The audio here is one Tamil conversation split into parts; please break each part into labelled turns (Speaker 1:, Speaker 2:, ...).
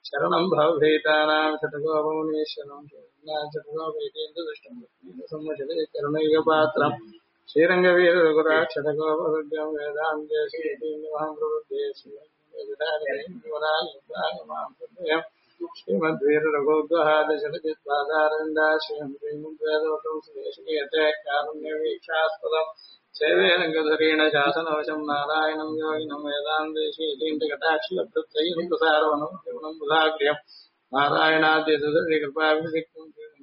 Speaker 1: शरणं भवभीतानां शतकोपमुनीश्वरं शतकोपैतेन्द्र दृष्टं सम्मचरे करुणैकपात्रं श्रीरङ्गवीररघुराक्षतकोपविद्यं वेदान्तेशीतीन्द्रमहं प्रबुद्धे श्रीमद्वीररघोद्वहादशरजित्पादारविन्दाश्रयं श्रीमद्वीररघोद्वहादशरजित्पादारविन्दाश्रयं श्रीमद्वेदवतं सुदेशिकेते कारुण्यवीक्षास्पदम् सेवेरङ्गधुरेण शासनवशं नारायणं योगिनं वेदान्तेशीतीन्द्रकटाक्षलब्धत्रयं प्रसारवनं जीवनं बुधाग्र्यं नारायणाद्यकृपाभिषिक्तं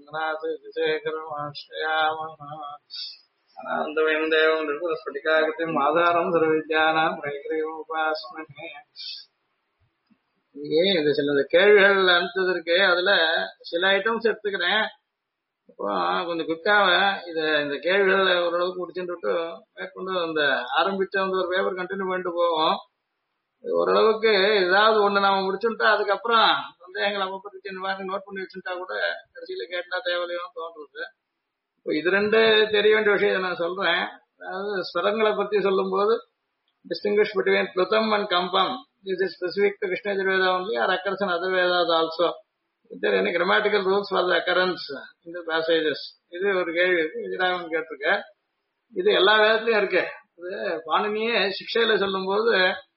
Speaker 1: श्रीरङ्गनाथशेखरमाश्रयामः अनन्तमें देवं निर्गुणस्फटिकाकृतिम् आधारं सर्वविद्यानां கைகிரயோபாஸ்மஹே. இங்கே இந்த சில கேள்விகள் அனுப்பிச்சது இருக்கு, அதுல சில ஐட்டம்ஸ் எடுத்துக்கிறேன். அப்போ கொஞ்சம் குயிக்காக இந்த கேள்விகள் ஓரளவுக்கு முடிச்சுட்டு மேற்கொண்டு அந்த ஆரம்பிச்ச அந்த ஒரு பேப்பர் கண்டினியூ பண்ணிட்டு போவோம். ஓரளவுக்கு ஏதாவது ஒண்ணு நாம முடிச்சுட்டா அதுக்கப்புறம் சந்தேகங்கள் அப்பப்பத்தி நோட் பண்ணி வச்சுட்டா கூட கடைசியில கேட்டா தேவையில்லையோன்னு தோன்றது. இப்போ இது ரெண்டு தெரிய வேண்டிய விஷயத்தை நான் சொல்றேன். அதாவது ஸ்வரங்களை பத்தி சொல்லும் போது டிஸ்டிங்கிஷ் பிட்வீன் பிளுத்தம் அண்ட் கம்பம். Is it specific to Krishna Yajurveda only or occurs in other Vedas also? Is there any grammatical rules for the occurrence in the passages? இது ஒரு கேள்வி இருக்கு, விஜயராமன் கேட்டிருக்க. இது எல்லா வேதத்திலயும் இருக்கு. இது பாணினியே சிக்ஷையில சொல்லும் போது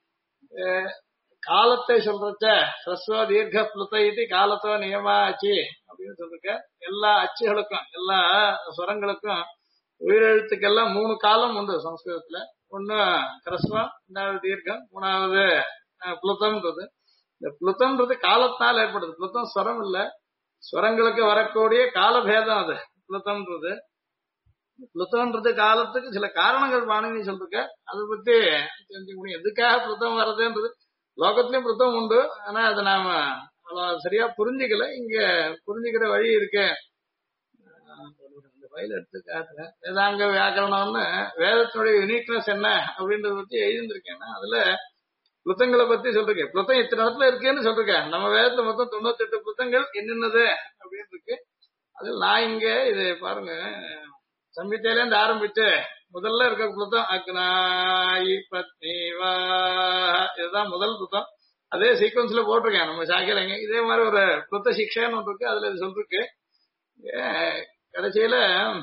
Speaker 1: காலத்தை சொல்றச்ச ஹ்ரஸ்வ தீர்க்க பிளுத்த இது காலத்தோ நியமா அச்சு அப்படின்னு சொல்லிருக்க. எல்லா அச்சுகளுக்கும் எல்லா ஸ்வரங்களுக்கும் உயிரெழுத்துக்கெல்லாம் 3 காலம் உண்டு சம்ஸ்கிருதத்துல. ஒன்னு ஹ்ரஸ்வம், ரெண்டாவது தீர்க்கம், மூணாவது புளுத்தம்ன்றது. இந்த புளுத்தம்ன்றது காலத்தால் ஏற்படுது. புளுத்தம் ஸ்வரம் இல்ல, ஸ்வரங்களுக்கு வரக்கூடிய காலபேதம் அது புளுத்தம்ன்றது. புளுத்தம்ன்றது காலத்துக்கு சில காரணங்கள் பாணினி சொல்லிருக்க. அதை பத்தி தெரிஞ்சுக்க முடியும். எதுக்காக புளுத்தம் வர்றதுன்றது லோகத்திலயும் புளுத்தம் உண்டு, ஆனா அதை நாம சரியா புரிஞ்சுக்கல. இங்க புரிஞ்சுக்கிற வழி இருக்கு. ஃபைல் எடுத்து காட்டுறேன். வேதாங்க வியாக்கரணம்னு வேதத்தினுடைய யூனிக்னஸ் என்ன அப்படின்றத பத்தி எழுதிருக்கேன். அதுல புத்தங்களை பத்தி சொல்றேன். புத்தம் இத்தனை இடத்துல இருக்குன்னு சொல்றேன். நம்ம வேதத்துல மொத்தம் 98 புத்தங்கள் என்னென்னது அப்படின்னு இருக்கு. அது நான் இங்க இது பாருங்க, சம்ஹிதையில இருந்து ஆரம்பிச்சு முதல்ல இருக்க புத்தம் அக்னாயி பத்னிவா, இதுதான் முதல் புத்தம். அதே சீக்வன்ஸ்ல போட்டிருக்கேன் நம்ம சாக்கியலைங்க. இதே மாதிரி ஒரு புத்த சிக்ஷான்னு ஒன்று இருக்கு, அதுல இது சொல்லிருக்கு. கடைசியில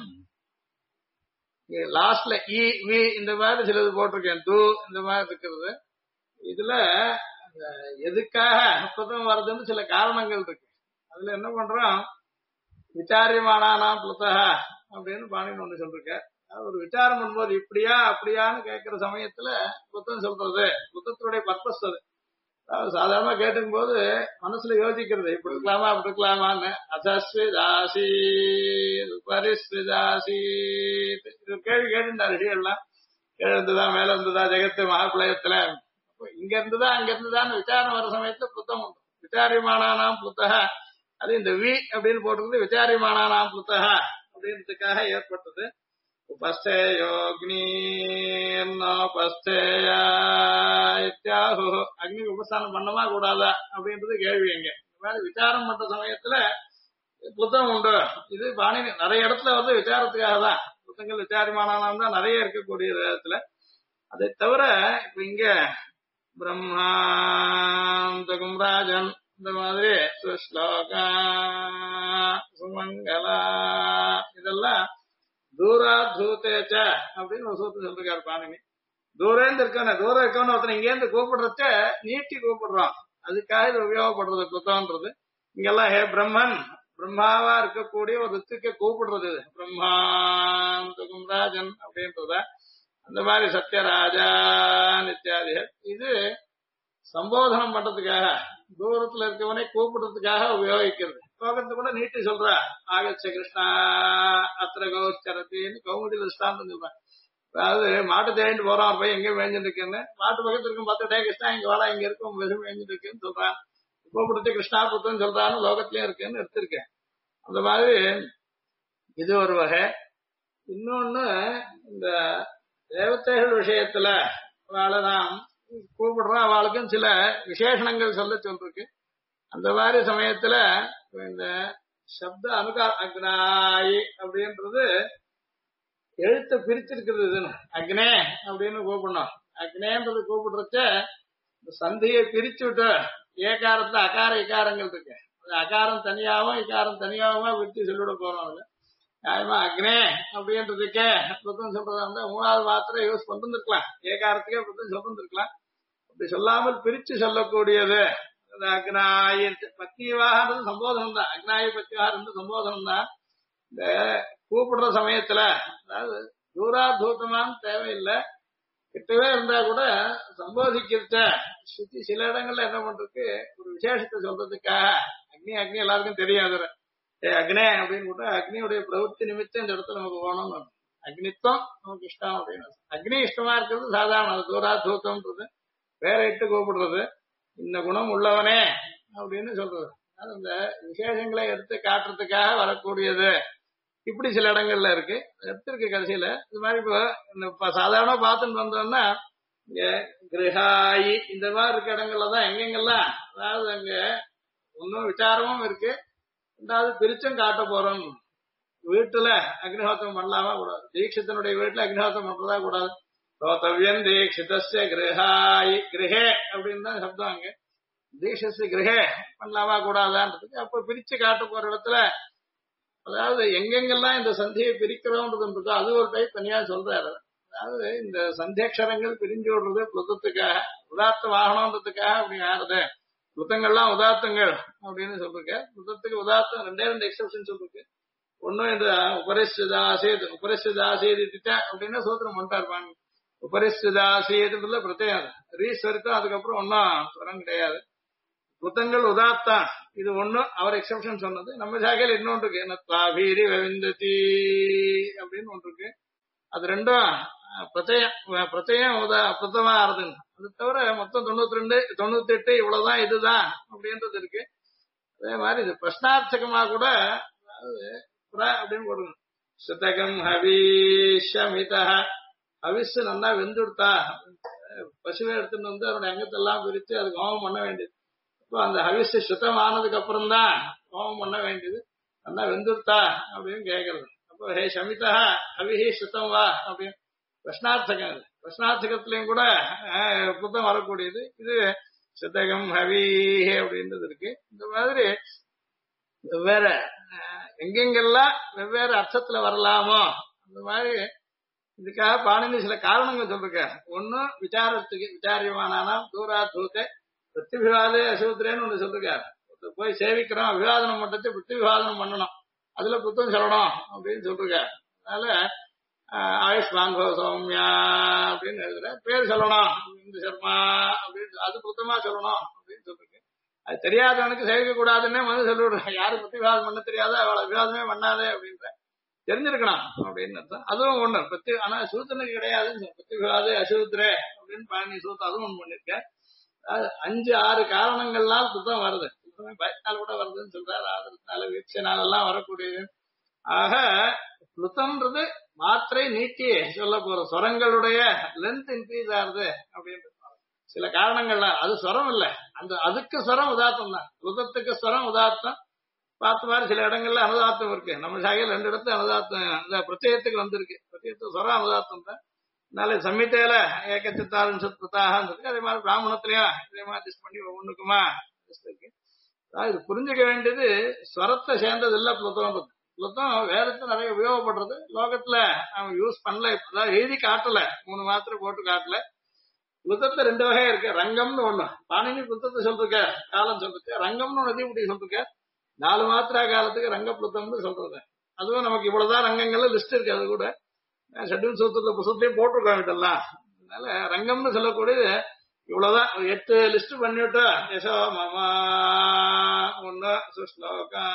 Speaker 1: லாஸ்ட்ல இ வி இந்த மாதிரி சிலது போட்டிருக்கேன். தூ இந்த மாதிரி இருக்கிறது. இதுல எதுக்காக புத்தகம் வர்றதுன்னு சில காரணங்கள் இருக்கு. அதுல என்ன பண்றோம், விசாரியமானா புத்தக அப்படின்னு பாணின்னு ஒண்ணு சொல்லிருக்க. ஒரு விசாரம் பண்ணும்போது இப்படியா அப்படியான்னு கேட்கிற சமயத்துல புத்தகம் சொல்றது புத்தகத்தினுடைய பர்பஸ் அது. சாதாரணமா கேட்டுக்கும் போது மனசுல யோசிக்கிறது, இப்படி இருக்கலாமா அப்படி இருக்கலாமான்னு. அசஸ்விதாசி பரிஸ்விதாசி இது கேள்வி கேட்டுட்டாரு ரிஷிகள்லாம். கீழே இருந்துதான் மேல இருந்ததா ஜெகத்து மகாபிளயத்துல, இங்க இருந்துதா அங்க இருந்துதான்னு விசாரம் வர சமயத்துல புத்தகம் உண்டு. விசாரியமானாம் புத்தக, அது இந்த வி அப்படின்னு போட்டுருந்து விசாரியமானாம் புத்தக அப்படின்றதுக்காக ஏற்பட்டது. அக்னி உபஸ்தானம் பண்ணமா கூடாதா அப்படின்றது கேள்வி. எங்க இந்த மாதிரி விசாரம் பண்ற சமயத்துல புத்தகம் உண்டு. இது பாணினி நிறைய இடத்துல வந்து விசாரத்துக்காக தான். புத்தகங்கள் விசாரியமானாலும் தான் நிறைய இருக்கக்கூடிய இடத்துல. அதை தவிர இப்ப இங்க பிரம்மாந்தகும் ராஜன் இந்த மாதிரி சுஸ்லோகா சுமங்கலா இதெல்லாம் தூராதூத்தேச்ச அப்படின்னு ஒரு சூத்திரம் சொல்லிருக்காரு பாணினி. தூரம் இருக்கவன ஒருத்தனை இங்க இருந்து கூப்பிடுறச்ச நீட்டி கூப்பிடுறான். அதுக்காக இது உபயோகப்படுறது புத்தகம்ன்றது. இங்கெல்லாம் ஹே பிரம்மன், பிரம்மாவா இருக்கக்கூடிய ஒரு ரித்துக்கு கூப்பிடுறது இது பிரம்மாந்தகும் ராஜன் அப்படின்றத. அந்த மாதிரி சத்யராஜா நித்யாதிகள் இது சம்போதனம் பண்றதுக்காக, தூரத்துல இருக்கவனை கூப்பிடுறதுக்காக உபயோகிக்கிறது. லோகத்தை கூட நீட்டி சொல்ற ஆகச்ச கிருஷ்ணா அத்திர கௌச்சரத்தின்னு கௌமுடி திருஷ்டாந்தம் சொல்றேன். அதாவது மாட்டு தேடிட்டு போறான் ஒரு பையன் எங்க மேய்ஞ்சிட்டு இருக்குன்னு, மாட்டு பக்கத்துல இருக்கும் பார்த்துட்டே கிருஷ்ணா இங்க வாடா இங்க இருக்கும் வெறும் மேய்ஞ்சிட்டு இருக்குன்னு சொல்றான். கூப்பிடுறது கிருஷ்ணா புத்தம் சொல்றான்னு லோகத்திலயும் இருக்குன்னு எடுத்திருக்கேன். அந்த மாதிரி இது ஒரு வகை. இன்னொன்னு இந்த தேவதைகள் விஷயத்துல அவளை நாம் கூப்பிடுறோம், அவளுக்கும் சில விசேஷணங்கள் சொல்லிருக்கு. அந்த மாதிரி சமயத்துல இந்த சப்த அனுகார அக்னாயி அப்படின்றது எழுத்த பிரிச்சிருக்கிறது. அக்னே அப்படின்னு கூப்பிடணும். அக்னேன்றது கூப்பிடுறச்ச சந்தையை பிரிச்சு விட்டு ஏகாரத்துல அகார இகாரங்கள் இருக்கு. அது அகாரம் தனியாவும் இகாரம் தனியாவுமா விட்டு சொல்லிவிட போறோம். அதுல நியாயமா அக்னே அப்படின்றதுக்கே புத்தம் சொல்றதா இருந்தா 3வது மாத்திரை யூஸ் பண்ணிருக்கலாம், ஏகாரத்துக்கே புத்தம் சொல்லிருக்கலாம். அப்படி சொல்லாமல் பிரிச்சு சொல்லக்கூடியது அக்னாயி. பத்னிவாகன்றது சம்போதனம் தான், அக்னாயி பத்னிவாக சம்போதனம் தான். இந்த கூப்பிடுற சமயத்துல அதாவது தூராதூத்தமான தேவையில்லை, கிட்டவே இருந்தா கூட சம்போதிக்கிறத சுத்தி சில இடங்கள்ல என்ன பண்றதுக்கு ஒரு விசேஷத்தை சொல்றதுக்காக அக்னி அக்னி எல்லாருக்கும் தெரியாது. அக்னே அப்படின்னு கூட அக்னியுடைய பிரவൃத்தி நிமித்தம் இந்த இடத்துல நமக்கு போகணும்னு அக்னித்வம் நமக்கு இஷ்டம் அப்படின்னு. அக்னி இஷ்டமா இருக்கிறது சாதாரண, தூராதூத்தம்ன்றது வேற இட்டு கூப்பிடுறது. இந்த குணம் உள்ளவனே அப்படின்னு சொல்றது அது அந்த விசேஷங்களை எடுத்து காட்டுறதுக்காக வரக்கூடியது. இப்படி சில இடங்கள்ல இருக்கு, எடுத்திருக்கு கடைசியில. இது மாதிரி இப்போ சாதாரண பார்த்துட்டு வந்தோம்னா இங்க கிரகாயி இந்த மாதிரி இருக்க இடங்கள்லதான் எங்கெங்கெல்லாம் அதாவது அங்க ஒன்னும் விசாரமும் இருக்கு, ரெண்டாவது பிரிச்சும் காட்ட போறோம். வீட்டுல அக்னிஹோத்திரம் பண்ணலாமா கூடாது, தீட்சிதனுடைய வீட்டுல அக்னிஹோத்திரம் பண்றதா கூடாது. ரோத்தவியன் தீட்சிதஸ்ய கிரகாயி, கிரகே அப்படின்னு தான் சப்தம் அங்க. தீட்சஸ்ய கிரகே பண்ணலாமா கூடாதான்றதுக்கு அப்ப பிரிச்சு காட்ட போற இடத்துல அதாவது எங்கெங்கெல்லாம் இந்த சந்தியை பிரிக்கிறோம்ன்றது அது ஒரு டைப் தனியா சொல்றாரு. அதாவது இந்த சந்தியக்ஷரங்கள் பிரிஞ்சு விடுறது புத்தத்துக்காக, உதாத்த வாகனம்ன்றதுக்காக அப்படி ஆறுது. புத்தங்கள்லாம் உதாத்தங்கள் அப்படின்னு சொல்லிருக்க. புத்தத்துக்கு உதாத்தம் 2 எக்ஸப்ஷன் சொல்லிருக்கு. ஒன்னும் இந்த உபரிஷ்டாசேது உபரிஷ்டாசேதிட்ட அப்படின்னு சூத்திரம் பண்ணிட்டாருப்பாங்க. உபரிஷ்டாசேதுன்றதுல பிரத்யேகம் ரீஸ்வரித்தம், அதுக்கப்புறம் ஒன்னும் ஸ்வரம் கிடையாது. புத்தங்கள் உதாத்தான் இது ஒண்ணு அவர் எக்ஸப்ஷன் சொன்னது. நம்ம சாகையில் இன்னொன்று இருக்கு, என்ன தாபீரி வெவிந்ததி அப்படின்னு ஒன்று இருக்கு. அது ரெண்டும் பிரத்யம் பிரதமா ஆறுதுன்னு. அது தவிர மொத்தம் 92 98 இவ்வளவுதான் இதுதான் அப்படின்றது இருக்கு. அதே மாதிரி இது பிரஷ்னார்த்தகமா கூட அப்படின்னு போடணும். சுதகம் ஹவிஷமிதா, ஹவிஸ் நல்லா வெந்துடுத்தா, பசுவை எடுத்துட்டு வந்து அதனுடைய அங்கத்தெல்லாம் பிரித்து அதுக்கு ஹோமம் பண்ண வேண்டியது. இப்போ அந்த ஹவிஸ் சுத்தம் ஆனதுக்கு அப்புறம் தான் ஹோமம் பண்ண வேண்டியது. நல்லா வெந்துடுத்தா அப்படின்னு கேட்கறது. அப்போ ஹே சமிதா ஹவிஹி சுத்தம் வா அப்படின்னு பிரஷ்னார்த்தகம். அது பிரஷ்னார்த்தகத்திலையும் கூட புத்தம் வரக்கூடியது. இது சுத்தகம் ஹவிஹே அப்படின்றது இருக்கு. இந்த மாதிரி வெவ்வேறு எங்கெங்கெல்லாம் வெவ்வேறு அர்த்தத்துல வரலாமோ அந்த மாதிரி இதுக்காக பாணினி சில காரணங்கள் சொல்லிருக்க. ஒண்ணு விசாரத்துக்கு விசாரியமானா தூரா தூத்தை பிரத்திவிவாதே அசூத்திரேன்னு ஒண்ணு சொல்லிருக்காரு. போய் சேவிக்கிறோம், அபிவாதனம் பண்றது பிரத்திவிவாதனம் பண்ணணும், அதுல புத்தம் சொல்லணும் அப்படின்னு சொல்லிருக்காரு. அதனால ஆயுஷ்மான் சௌமியா அப்படின்னு எழுதுற பேர் சொல்லணும், இந்த சர்மா அப்படின்னு அது புத்தமா சொல்லணும் அப்படின்னு சொல்லிருக்கு. அது தெரியாதவனுக்கு சேவிக்க கூடாதுன்னே வந்து சொல்லிவிடுறேன். யாரு பிரத்திவிவாதம் பண்ண தெரியாதோ அவளை அபிவாதமே பண்ணாதே அப்படின்ற தெரிஞ்சிருக்கணும் அப்படின்னு அர்த்தம். அதுவும் ஒண்ணு ஆனா சூத்திரனுக்கு கிடையாதுன்னு பிரத்திவிவாதே அசூத்திரே அப்படின்னு பாணி சூத்திரம் அதுவும் ஒண்ணு பண்ணிருக்கேன். 5 6 காரணங்கள்லாம் புத்தம் வருது, பயத்தால் கூட வருதுன்னு சொல்றாரு. ஆதரத்தினால வீழ்ச்சினால எல்லாம் வரக்கூடியது. ஆக புத்தம்ன்றது மாத்திரை நீட்டி சொல்ல போற சொரங்களுடைய லென்த் இன்க்ரீஸ் ஆகுது அப்படின்றது சில காரணங்கள்லாம். அது சொரம் இல்ல, அந்த அதுக்கு சொரம் உதாத்தம் தான். புத்தத்துக்கு சொரம் உதாத்தம் பார்த்த மாதிரி சில இடங்கள்ல அனுதாத்தம் இருக்கு. நம்ம சாகையில் 2 இடத்துல அனுதாத்தம் இந்த பிரத்யேகத்துக்கு வந்திருக்கு. பிரத்யேகத்துக்கு சொரம் அனுதாத்தம் தான். அதனால சம்மித்தையில ஏகச்சித்தாலும் சுத்தாக இருக்கு. அதே மாதிரி பிராமணத்திலயும் இதே மாதிரி டிஸ்ட் பண்ணி ஒவ்வொன்றுக்குமா இருக்கு. இது புரிஞ்சுக்க வேண்டியது ஸ்வரத்தை சேர்ந்தது இல்ல புத்தம். புத்தம் வேதத்தை நிறைய உபயோகப்படுறது, லோகத்துல அவன் யூஸ் பண்ணல. இப்பதான் எழுதி காட்டல, 3 மாத்திரை போட்டு காட்டல. புத்தத்துல 2 வகை இருக்கு. ரங்கம்னு ஒண்ணு, பாணினி புத்தத்தை சொல்லிருக்க காலம் சொல்லிருக்க. ரங்கம்னு ஒண்ணு இப்படி சொல்லிருக்க. 4 மாத்திரா காலத்துக்கு ரங்க புத்தம்னு சொல்றது. அதுவும் நமக்கு இவ்வளவுதான் ரங்கங்கள்ல லிஸ்ட் இருக்கு. அது கூட ஷெட்யூல் சூத்திரத்துல புத்தகத்தையும் போட்டிருக்கோம் இதெல்லாம். அதனால ரங்கம்னு சொல்லக்கூடியது இவ்வளவுதான். 8 லிஸ்ட் பண்ணிவிட்டு யசோ மாமா ஒண்ணு சுஸ்லோகா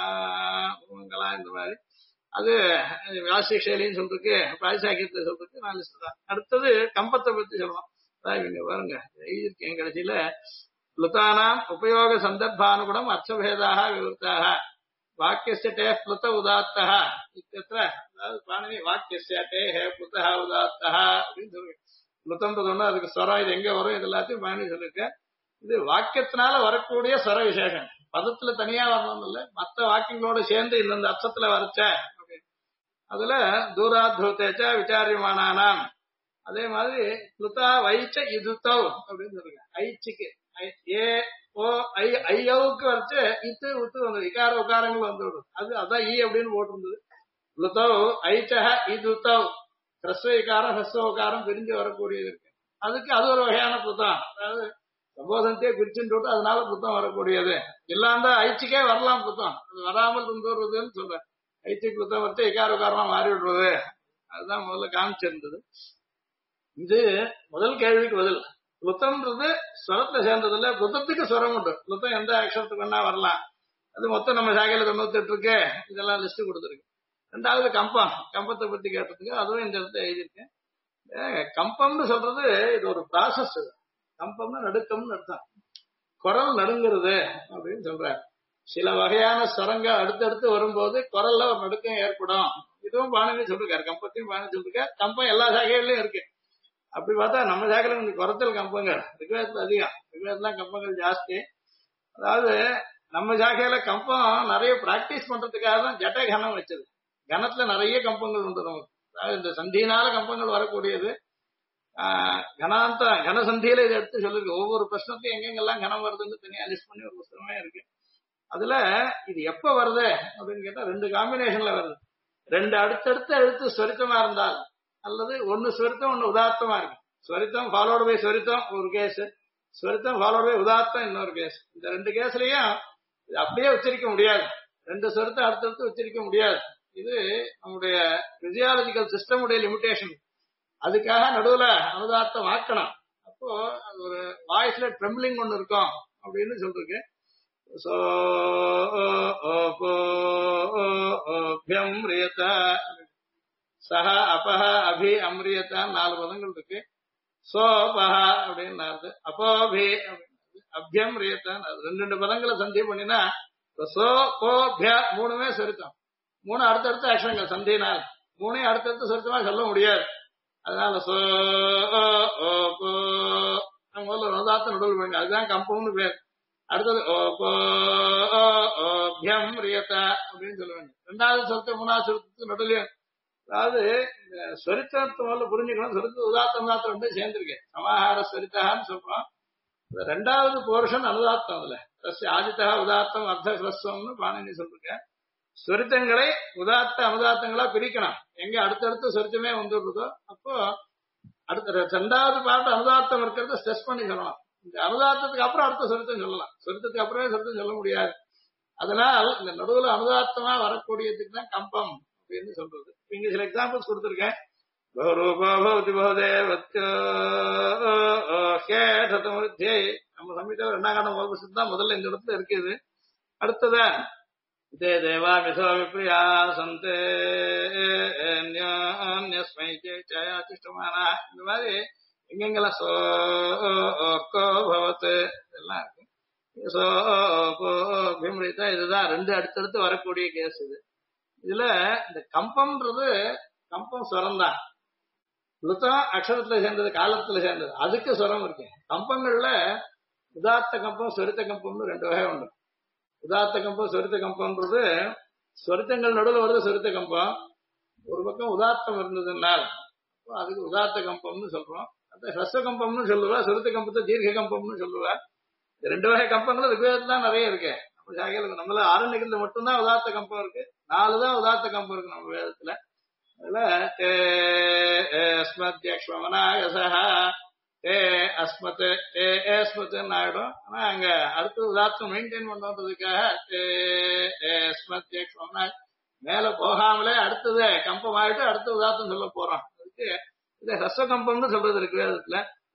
Speaker 1: இந்த மாதிரி அது வியாசி செயலின்னு சொல்றதுக்கு பிராய்சாக்கியத்தை சொல்றதுக்கு 4 லிஸ்ட் தான். அடுத்தது கம்பத்தை பத்தி சொல்லணும். இங்க பாருங்க எழுதியிருக்கேன் கடைசியில प्लुतानाम् उपयोग सन्दर्भानुगुणम् अर्थभेदाः विवृताः वाक्यस्य टेः प्लुत उदात्तः इत्यत्र पाणिनि वाक्यस्य टेः प्लुतः उदात्तः प्लुतம்ன்றது ஒண்ணு, அதுக்கு ஸ்வரம் இது எங்க வரும் இது எல்லாத்தையும் பாணி சொல்லிருக்க. இது வாக்கியத்தினால வரக்கூடிய ஸ்வர விசேஷம், பதத்துல தனியா வரணும் இல்ல, மற்ற வாக்கியங்களோட சேர்ந்து இந்த அர்த்தத்துல வரச்ச அப்படின்னு. அதுல தூராத்ருத்தேச்ச விசாரியமானானாம். அதே மாதிரி பிளுதா வைச்ச இதுத்தவ் அப்படின்னு சொல்லுங்க. ஐச்சுக்கு ஏ ஓ ஐ ஐயவுக்கு வரைச்சு இத்து உத்து வந்தது, இக்கார உக்காரங்கள் வந்து விடும். அதான் ஈ அப்படின்னு போட்டிருந்தது. லுத்தவ் ஐச்சக இதுத்தவ் ஹ்ரஸ்வ இகாரம் ஹ்ரஸ்வ உகாரம் பிரிஞ்சு வரக்கூடியது இருக்கு. அதுக்கு அது ஒரு வகையான புத்தம், அதாவது சம்போதனத்தையே பிரிச்சுட்டு விட்டு அதனால புத்தம் வரக்கூடியது. எல்லாம் தான் ஐச்சிக்கே வரலாம் புத்தம், அது வராமல் தந்துடுறதுன்னு சொல்றேன். ஐச்சிக்கு புத்தம் வச்சு இக்கார உகாரமா மாறி விடுறது, அதுதான் முதல்ல காமிச்சிருந்தது. இது முதல் கேள்விக்கு பதில். புத்தம்ன்றது ஸ்வரத்துல சேர்ந்தது இல்ல, புத்தத்துக்கு ஸ்வரம் உண்டு. புத்தம் எந்த அக்ஷரத்துக்கு வேணா வரலாம். அது மொத்தம் நம்ம சாகையில 98 இருக்கு, இதெல்லாம் லிஸ்ட் கொடுத்துருக்கு. ரெண்டாவது கம்பம், கம்பத்தை பத்தி கேட்டதுக்கு அதுவும் இந்த இடத்துல எழுதியிருக்கேன். கம்பம்னு சொல்றது இது ஒரு ப்ராசஸ். கம்பம்னா நடுக்கம்னு அர்த்தம், குரல் நடுங்கிறது அப்படின்னு சொல்றாரு. சில வகையான ஸ்வரங்கள் அடுத்தடுத்து வரும்போது குரல்ல ஒரு நடுக்கம் ஏற்படும். இதுவும் பாணினி சொல்லிருக்காரு, கம்பத்தையும் பாணினி சொல்லிருக்காரு. கம்பம் எல்லா சாகைகளிலும் இருக்கு. அப்படி பார்த்தா நம்ம சாகையில கொஞ்சம் குறைச்சல் கம்பங்கள், ரிக்வேதத்துல அதிகம், ரிக்வேதத்துல கம்பங்கள் ஜாஸ்தி. அதாவது நம்ம சாகையில கம்பம் நிறைய பிராக்டிஸ் பண்றதுக்காக தான் ஜட்ட கனம் வச்சது. கணத்துல நிறைய கம்பங்கள் உண்டு நமக்கு. அதாவது இந்த சந்தியினால கம்பங்கள் வரக்கூடியது. கனாந்த கனசந்தியில இதை எடுத்து சொல்லிருக்கு. ஒவ்வொரு பிரச்சனத்தையும் எங்கெங்கெல்லாம் கனம் வருதுன்னு தனியா லிஸ்ட் பண்ணி ஒரு புத்தகமே இருக்கு. அதுல இது எப்ப வருது அப்படின்னு கேட்டா 2 காம்பினேஷன்ல வருது. 2 அடுத்தடுத்து எழுத்து ஸ்வரித்தமா இருந்தால், அல்லது ஒன்னு ஸ்வரித்தம் ஒன்னு உதார்த்தமா இருக்கு. ஸ்வரித்தம் ஃபாலோடு பை ஸ்வரித்தம் ஒரு கேஸ், ஸ்வரித்தம் ஃபாலோடு பை உதார்த்தம் இன்னொரு கேஸ். இந்த 2 கேஸ்லயும் இது அப்படியே உச்சரிக்க முடியாது. 2 ஸ்வரத்தை அடுத்தடுத்து உச்சரிக்க முடியாது. இது நம்முடைய பிசியாலஜிக்கல் சிஸ்டம் உடைய லிமிடேஷன். அதுக்காக நடுவுல அனுதார்த்தம் ஆக்கணும். அப்போ அது ஒரு வாய்ஸ்ல ட்ரெம்பிளிங் ஒண்ணு இருக்கும் அப்படின்னு சொல்லிருக்கு. சோ சஹ அபஹ அபி அம்ரியத்தான் 4 பதங்கள் இருக்கு. சோபஹ அப்படின்னு அப்போபி அபியம் ரியத்தான் 2 பதங்களை சந்தி பண்ணினா சோ கோ பிய 3மே சொருத்தம். 3 அடுத்தடுத்த அக்ஷரங்கள் சந்தினால் 3 அடுத்தடுத்து சொருத்தமா சொல்ல முடியாது. அதனால சோ முதல்ல ரோதாத்த நடுவில் போங்க, அதுதான் கம்பம்னு பேர். அடுத்தது ஓபியம் ரியதா அப்படின்னு சொல்லுவாங்க. 2வது சொருத்த 3வது சொருத்தத்துக்கு நடுவில். அதாவது ஸ்வரித்தத்தை முதல்ல புரிஞ்சுக்கணும். சொருத்த உதாத்தம் உதாத்தம் 2 சேர்ந்திருக்கேன். சமாஹார ஸ்வரித்தான்னு சொல்றோம். 2வது போர்ஷன் அனுதாத்தம். அதுல ஆதித்தா உதாத்தம் அர்த்த ஹ்ரஸ்வம்னு பாணினி சொல்லிருக்கேன். சொரித்தங்களை உதாத்த அனுதாத்தங்களா பிரிக்கணும். எங்க அடுத்தடுத்து சொரித்தமே வந்துடுறதோ அப்போ அடுத்த 2வது பாட்டு அனுதாத்தம் இருக்கிறத ஸ்ட்ரெஸ் பண்ணி சொல்லலாம். இந்த அனுதாத்தத்துக்கு அப்புறம் அடுத்த சொரித்தம் சொல்லலாம். சொரித்தத்துக்கு அப்புறமே சொரித்தம் சொல்ல முடியாது. அதனால் இந்த நடுவுல அனுதாத்தமா வரக்கூடியதுக்கு தான் கம்பம் அப்படின்னு சொல்றது. இங்க சில எக்ஸாம்பிள்ஸ் கொடுத்திருக்கேன். நம்ம சமீபத்தில் 2ஆம் காண்டம் முதல் தான் முதல்ல இந்த இடத்துல இருக்குது. அடுத்ததா தே தேவா மிசோ விப்ரியா சந்தே ன்யஸ்மை ஜெயசிஷ்டமானா, இந்த மாதிரி எங்கெங்கெல்லாம் சோ கோ பவத்து இதெல்லாம் இருக்கு. சோ பிம்ரிதா இதுதான் 2 அடுத்தடுத்து வரக்கூடிய கேஸ். இதுல இந்த கம்பம்ன்றது கம்பம் ஸ்வரம் தான். லுத்தம் அக்ஷரத்துல சேர்ந்தது, காலத்துல சேர்ந்தது, அதுக்கு ஸ்வரம் இருக்கு. கம்பங்கள்ல உதாத்த கம்பம் சொரித்த கம்பம்னு 2 வகை உண்டு. உதாத்த கம்பம் சொரித்த கம்பம்ன்றது சொரித்தங்கள் நடுவில் வருது சொரித்த கம்பம். ஒரு பக்கம் உதாத்தம் இருந்ததுனால் அதுக்கு உதாத்த கம்பம்னு சொல்றோம். அது ஹ்ரஸ்வ கம்பம்னு சொல்லுவா, சொரித்த கம்பத்தை தீர்க்க கம்பம்னு சொல்லுவா. 2 வகை கம்பங்களும் ரிக்வேதத்துல தான் நிறைய இருக்கு. நம்ம சாகையில நம்மள ஆரண்யத்துல மட்டும்தான் உதாத்த கம்பம் இருக்கு. 4 தான் உதாத்த கம்பம் இருக்கு நம்ம வேதத்துல. அதுல அஸ்மத் ஏஸ்மத்ன்னு ஆயிடும். ஆனா அங்க அடுத்த உதாத்தம் மெயின்டைன் பண்றதுக்காக மேல போகாமலே அடுத்தது கம்பம் ஆயிட்டு அடுத்த உதாத்தம் சொல்ல போறோம். அதுக்கு இது ஹ்ரஸ்வ கம்பம்னு சொல்றது இருக்கு வேதத்துல.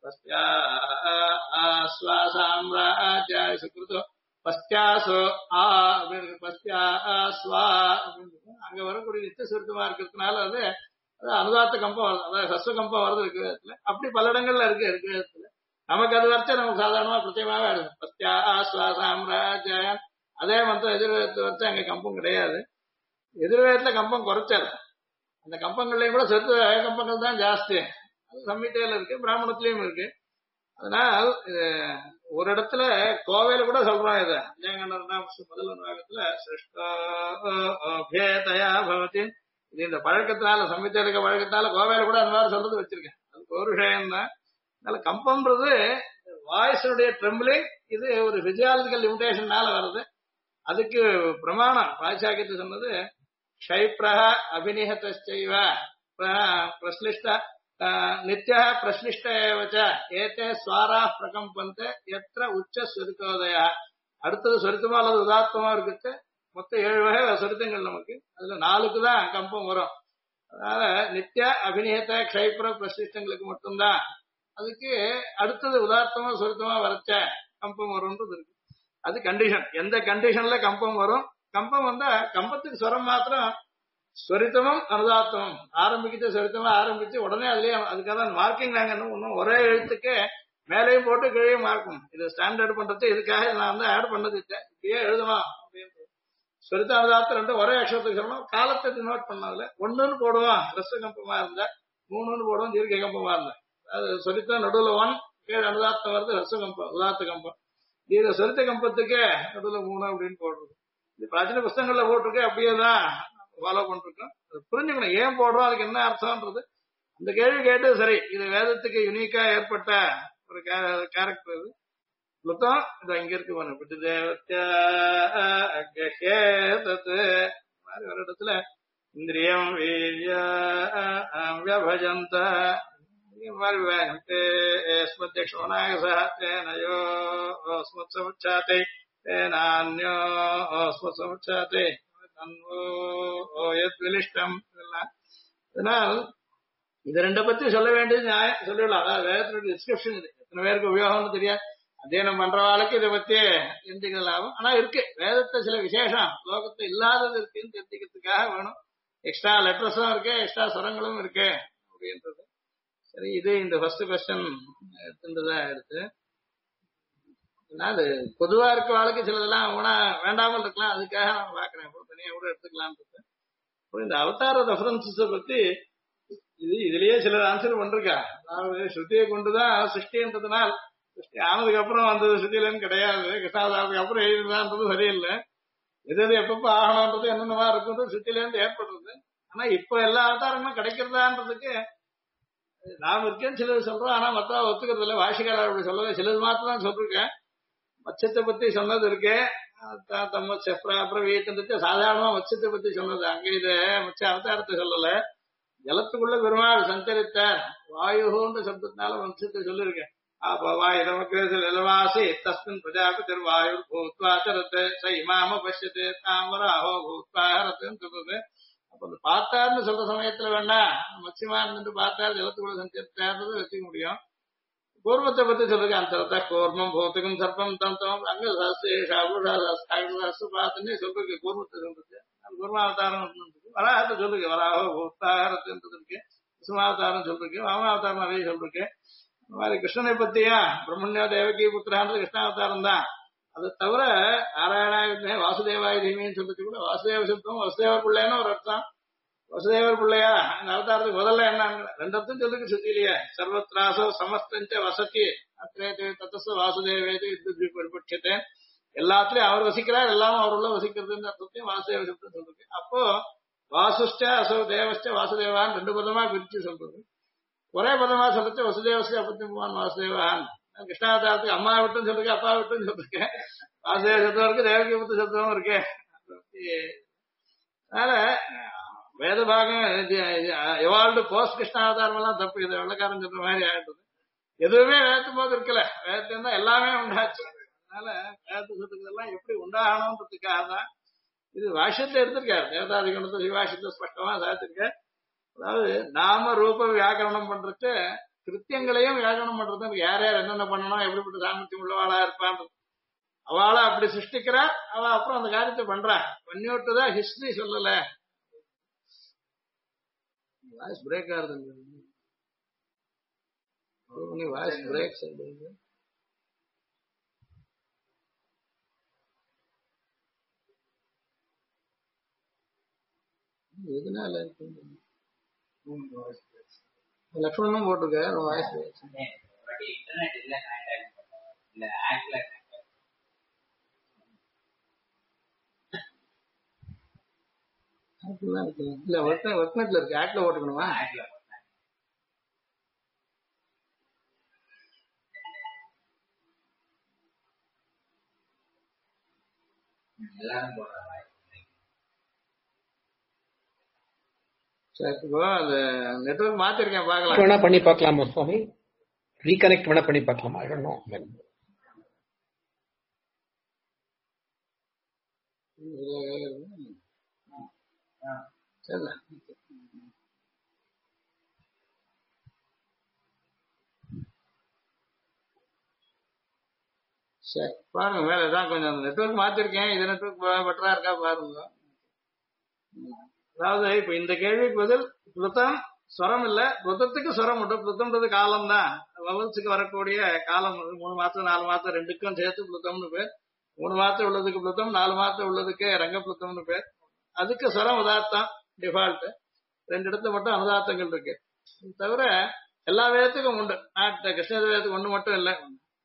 Speaker 1: பஸ்தியாசோ ஆ அப்படின்னு பஸ்தியா ஸ்வா அப்படின்னு அங்க வரக்கூடிய நித்திய சுருத்தமா இருக்கிறதுனால அது அனுதாத்த கம்பம் வருது, அதாவது ஹ்ரஸ்வ கம்பம் வருது இருக்கு வேதத்துல. அப்படி பல இடங்கள்ல இருக்கு வேதத்துல. நமக்கு அது வரைச்சா நமக்கு சாதாரணமா பிரத்யேகமாவே ஆயிடுது. பஸ்தியா ஸ்வா சாம்ராஜ்யம் அதே மந்திரம் எதிர்வேதத்தை வச்சு அங்க கம்பம் கிடையாது. எதிர்வேதத்துல கம்பம் குறைச்சாரு. அந்த கம்பங்கள்லயும் கூட சொத்து கம்பங்கள் தான் ஜாஸ்தி. அது சம்மிட்டையில இருக்கு, பிராமணத்திலயும் இருக்கு. அதனால் ஒரு இடத்துல கோவையில கூட சொல்றோம். இதை முதல் அனுவாகத்துல சிருஷ்டோபேதயா பவத்தின் இது இந்த பழக்கத்தினால சம்மித்த இருக்க பழக்கத்தால கோவையில கூட அந்த மாதிரி சொல்றது வச்சிருக்கேன். அதுக்கு ஒரு விஷயம் தான். அதனால கம்பம்ன்றது வாய்ஸுடைய ட்ரெம்பிளிங் இது ஒரு பிசியாலஜிக்கல் லிமிடேஷன்னால வருது. அதுக்கு பிரமாணம் பாய்சாக்கியத்தை சொன்னது க்ஷைப்ரஹ அபிநிஹதச்சைவ பிரஸ்லிஷ்ட நித்யா பிரஸ்லிஷ்ட ஏவச்ச ஏதே ஸ்வாரா பிரகம்பந்தே எத்திர உச்ச ஸ்வரித்தோதய. அடுத்தது சொரித்தமா அல்லது உதாத்தமா இருக்குது. மொத்தம் 7 வகை சொரித்தங்கள் நமக்கு. அதுல 4க்கு தான் கம்பம் வரும். அதனால நித்ய அபிநியத்த க்ஷைப்ர பிரசிஷ்டங்களுக்கு மட்டும்தான் அதுக்கு அடுத்தது உதார்த்தமா சொருத்தமா வரைச்ச கம்பம் வரும்ன்றது இருக்கு. அது கண்டிஷன். எந்த கண்டிஷன்ல கம்பம் வரும். கம்பம் வந்தா கம்பத்துக்கு ஸ்வரம் மாத்திரம் ஸ்வரித்தமும் அனுதாத்தமும் ஆரம்பிக்கிட்டு சொரித்தமா ஆரம்பிச்சு உடனே அதுலயே அதுக்காக மார்க்கிங் நாங்க இன்னும் ஒரே எழுத்துக்கு மேலேயும் போட்டு கீழே மார்க்கணும். இது ஸ்டாண்டர்ட் பண்றது இதுக்காக நான் வந்து ஆட் பண்ணது இப்படியே எழுதணும் அப்படின்னு. சொரித்த அனுதாத்தம் 2 ஒரே அக்ஷரத்துக்கு சொல்லணும். காலத்தை டினோட் பண்ணதுல 1ன்னு போடுவோம் ரஸ்வ கம்பமா இருந்தா, 3ன்னு போடுவோம் தீர்க்க கம்பமா இருந்தா. அது சொரித்த நடுவுல 1 கீழே அனுதாத்தம் வருது ரஸ்வ கம்பம் உதாத்த கம்பம். இது சொரித்த கம்பத்துக்கு நடுவுல 3 அப்படின்னு போடுறது. இது பிராச்சீன புஸ்தகங்கள்ல போட்டிருக்கு. அப்படியேதான் ஃபாலோ பண்ணிருக்கோம். புரிஞ்சுக்கணும் ஏன் போடுறோம், அதுக்கு என்ன அர்த்தம்ன்றது. அந்த கேள்வி கேட்டு சரி இது வேதத்துக்கு யுனிக்கா ஏற்பட்ட ஒரு கேரக்டர். இது லுத்தம் இது இங்க இருக்கு மாதிரி ஒரு இடத்துல இந்திரியம் வீரியபஜந்த ஸ்மத்யக்ஷோனாயசேனயோ ஸ்மத்சமுச்சாத்தை நானியோ ஸ்மத்சமுச்சாத்தை விலிஷ்டம் இதெல்லாம். அதனால் இது 2 பத்தி சொல்ல வேண்டியது நியாயம் சொல்லிடலாம். அதாவது வேதத்தினுடைய டிஸ்கிரிப்ஷன் இது எத்தனை பேருக்கு உபயோகம்னு தெரியாது. அத்தியனம் பண்றவாளுக்கு இதை பத்தி தெரிஞ்சுக்கிறது ஆகும். ஆனா இருக்கு வேதத்தை சில விசேஷம் லோகத்தை இல்லாதது இருக்குன்னு தெரிஞ்சுக்கிறதுக்காக வேணும். எக்ஸ்ட்ரா லெட்டர்ஸும் இருக்கு, எக்ஸ்ட்ரா சுரங்களும் இருக்கு அப்படின்றது. சரி இது இந்த ஃபர்ஸ்ட் கொஸ்டின் எடுத்துதான் எடுத்து அது பொதுவா இருக்க வாழ்க்கை சிலதெல்லாம் வேண்டாமல் இருக்கலாம். அதுக்காக நான் பாக்குறேன் தனியா கூட எடுத்துக்கலாம்னு. இந்த அவதார ரெஃபரன்சஸ் பத்தி இதுலயே சிலர் ஆன்சர் பண்றா. அதாவது ஸ்ருதியை கொண்டுதான் சிருஷ்டின்றதுனால் சிருஷ்டி ஆனதுக்கு அப்புறம் வந்தது ஸ்ருதியிலன்னு கிடையாது. கிருஷ்ணாவதாரத்துக்கு அப்புறம் எழுதுதான்றது சரியில்லை. எது எப்பப்ப ஆகணும்ன்றது என்னென்னவா இருக்குன்றது ஸ்ருதியில இருந்து ஏற்படுறது. ஆனா இப்ப எல்லா அவதாரங்களும் கிடைக்கிறதான்றதுக்கு நாம் இருக்கேன்னு சிலது சொல்றோம். ஆனா மொத்தம் ஒத்துக்கிறது இல்லை. வாஷிகாரர் அப்படி சொல்லல. சிலது மாத்திரம் தான் சொல்லிருக்கேன். மச்சத்தை பத்தி சொன்னது இருக்கு. அப்புறம் வீட்டு சாதாரணமா மச்சத்தை பத்தி சொன்னது அங்க இது மச்ச அவதாரத்தை சொல்லல. ஜலத்துக்குள்ள பெருமாள் சஞ்சரித்தார் வாயுன்ற சப்தத்தினால வம்சத்தை சொல்லிருக்கேன். வாயு நமக்கு இலவாசி தஸ்மின் பிரஜாபதி வாயு பூத்வாச்சரத்தை இமாம பசியத்து தாமராஹோ பூத்வாரத்துன்னு சொல்றது. அப்ப அந்த பார்த்தார்னு சொல்ற சமயத்துல வேண்டாம் மச்சிமான் பார்த்தார் ஜலத்துக்குள்ள சஞ்சரித்தார்ன்றது வச்சுக்க முடியும். கூர்மத்தை பத்தி சொல்லுங்க. அந்த கூர்மம் பௌத்திகம் சர்ப்பம் தந்தம் அங்க பார்த்துன்னு சொல்றது கூர்மத்தை சொல்றது. கூர்மாவதாரம் வராகத்தை சொல்லிருக்கு. வராக பூத்தாரத்துன்றது இருக்கு. குசுமாவதாரம் சொல்லிருக்கு. வாமாவதாரம் நிறைய சொல்லிருக்கு. இந்த மாதிரி கிருஷ்ணனை பத்தியா பிரம்மண்யா தேவகி புத்திரான்றது கிருஷ்ணாவதாரம் தான். அதை தவிர நாராயணாயுதே வாசுதேவாய தீமின்னு சொல்லிட்டு கூட வாசுதேவ சப்தம் வசுதேவர் பிள்ளைன்னு ஒரு அர்த்தம். வசுதேவர் பிள்ளையா இந்த அவதாரத்துக்கு முதல்ல என்ன 2 அர்த்தம் சொல்லிருக்கு சுத்திலேயே. சர்வத்ராசோ சமஸ்தஞ்ச வசதி அத்திரே தத்தச வாசுதேவேது பரிபட்சத்தை எல்லாத்துலயும் அவர் வசிக்கிறார், எல்லாமே அவருள்ள வசிக்கிறதுன்னு அர்த்தத்தையும் வாசுதேவ சப்தம் சொல்றது. அப்போ வாசுஷ்ட அசோ தேவஸ்ட வாசுதேவான் 2 பதமா பிரிச்சு சொல்றது. ஒரே பதமா சொல்றது வசுதேவஸ்ட அப்பத்திமான் வாசுதேவான். கிருஷ்ணாவதாரத்துக்கு அம்மா விட்டும் சொல்லிருக்கேன், அப்பா விட்டும் சொல்லிருக்கேன். வாசுதேவ சப்தம் இருக்கு, தேவகி புத்த சப்தமும் இருக்கு. அதனால வேத பாகம் எவால்டு போஸ்ட் கிருஷ்ணாவதாரம் எல்லாம் தப்பு. இது வெள்ளக்காரன் சொல்ற மாதிரி ஆயிடுது. எதுவுமே வேதத்தும் போது இருக்கல. வேதத்துல இருந்தா எல்லாமே உண்டாச்சு. அதனால வேதத்து சொல்றதெல்லாம் எப்படி உண்டாகணும்ன்றதுக்காக தான் இது வாஷ்யத்தை எடுத்திருக்காரு. தேவதாதி குணத்தை சிவாஷத்தை ஸ்பஷ்டமா சாதிச்சிருக்க. அதாவது நாம ரூப வியாக்கரணம் பண்றது கிருத்தியங்களையும் வியாக்கரணம் பண்றது யார் யார் என்னென்ன பண்ணணும் எப்படிப்பட்ட சாமர்த்தியம் உள்ளவாளா இருப்பான்றது அவளா அப்படி சிருஷ்டிக்கிறா. அவ அப்புறம் அந்த காரியத்தை பண்றா. பண்ணிவிட்டுதான் ஹிஸ்டரி சொல்லல. வாய்ஸ் பிரேக் ஆகுது. வாய்ஸ் பிரேக் சொல்லுங்க. எதுனால லக்ஷ்மணனும் போட்டிருக்க வாய்ஸ் இல்ல ஒர்க்நெட்ல இருக்கு. ஆக்ட்ல போட்டுக்கணுமா? சரி, இப்போ அது நெட்வொர்க் மாத்திருக்கேன் பார்க்கலாம்.
Speaker 2: வேணா பண்ணி பார்க்கலாமா சுவாமி? ரீகனெக்ட் வேணா பண்ணி பார்க்கலாமா? I don't know.
Speaker 1: சரி, சரி பாருங்க மேல தான் கொஞ்சம் நெட்வொர்க் மாத்திருக்கேன். இது நெட்வொர்க் பெட்டரா இருக்கா பாருங்க. அதாவது இப்ப இந்த கேள்விக்கு பதில் புத்தம் ஸ்வரம் இல்ல, புத்தத்துக்கு ஸ்வரம் உண்டு. புத்தம்ன்றது காலம் தான், வவல்ஸுக்கு வரக்கூடிய காலம். 3 மாசம் 4 மாசம் ரெண்டுக்கும் சேர்த்து புத்தம்னு பேர். 3 மாசம் உள்ளதுக்கு புத்தம், 4 மாசம் உள்ளதுக்கு ரங்க புத்தம்னு பேர். அதுக்கு ஸ்வரம் உதார்த்தம் டிஃபால்ட். 2 இடத்துல மட்டும் அனுதார்த்தங்கள் இருக்கு. இது தவிர எல்லா வேதத்துக்கும் உண்டு. கிருஷ்ண வேதத்துக்கு ஒண்ணு மட்டும் இல்ல.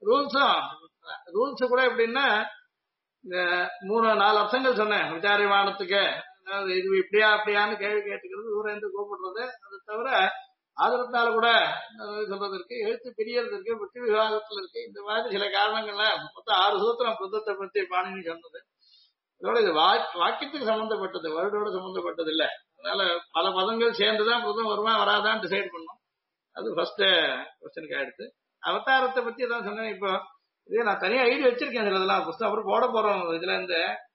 Speaker 1: ரூல்ஸ் கூட எப்படின்னா, இந்த 3-4 அர்த்தங்கள் சொன்னேன் விசாரிவானத்துக்கு. அதாவது இது இப்படியா அப்படியான்னு கேள்வி கேட்டுக்கிறது, ஊரேந்து கூப்பிடுறது. அது தவிர ஆதரத்தால கூட சொல்றது இருக்கு, எழுத்து பிரியறது இருக்கு, புத்தி விவாதத்துல இருக்கு. இந்த மாதிரி சில காரணங்கள்ல மொத்தம் 6 சூத்திரம் புத்தத்தை பத்தி பாணினி சொன்னது. இதோட இது வாக்கியத்துக்கு சம்பந்தப்பட்டது, வருடோட சம்பந்தப்பட்டது இல்ல. அதனால பல பதங்கள் சேர்ந்துதான் புத்தம் வருமா வராதான் டிசைட் பண்ணும். அது ஃபர்ஸ்ட் கொஸ்டினுக்கு ஆயிடுச்சு. அவதாரத்தை பத்தி தான் சொன்னேன். இப்போ இதே நான் தனியா எழுதி வச்சிருக்கேன் சிலதெல்லாம் புத்தகம், அப்புறம் போட போறோம். இதுல இந்த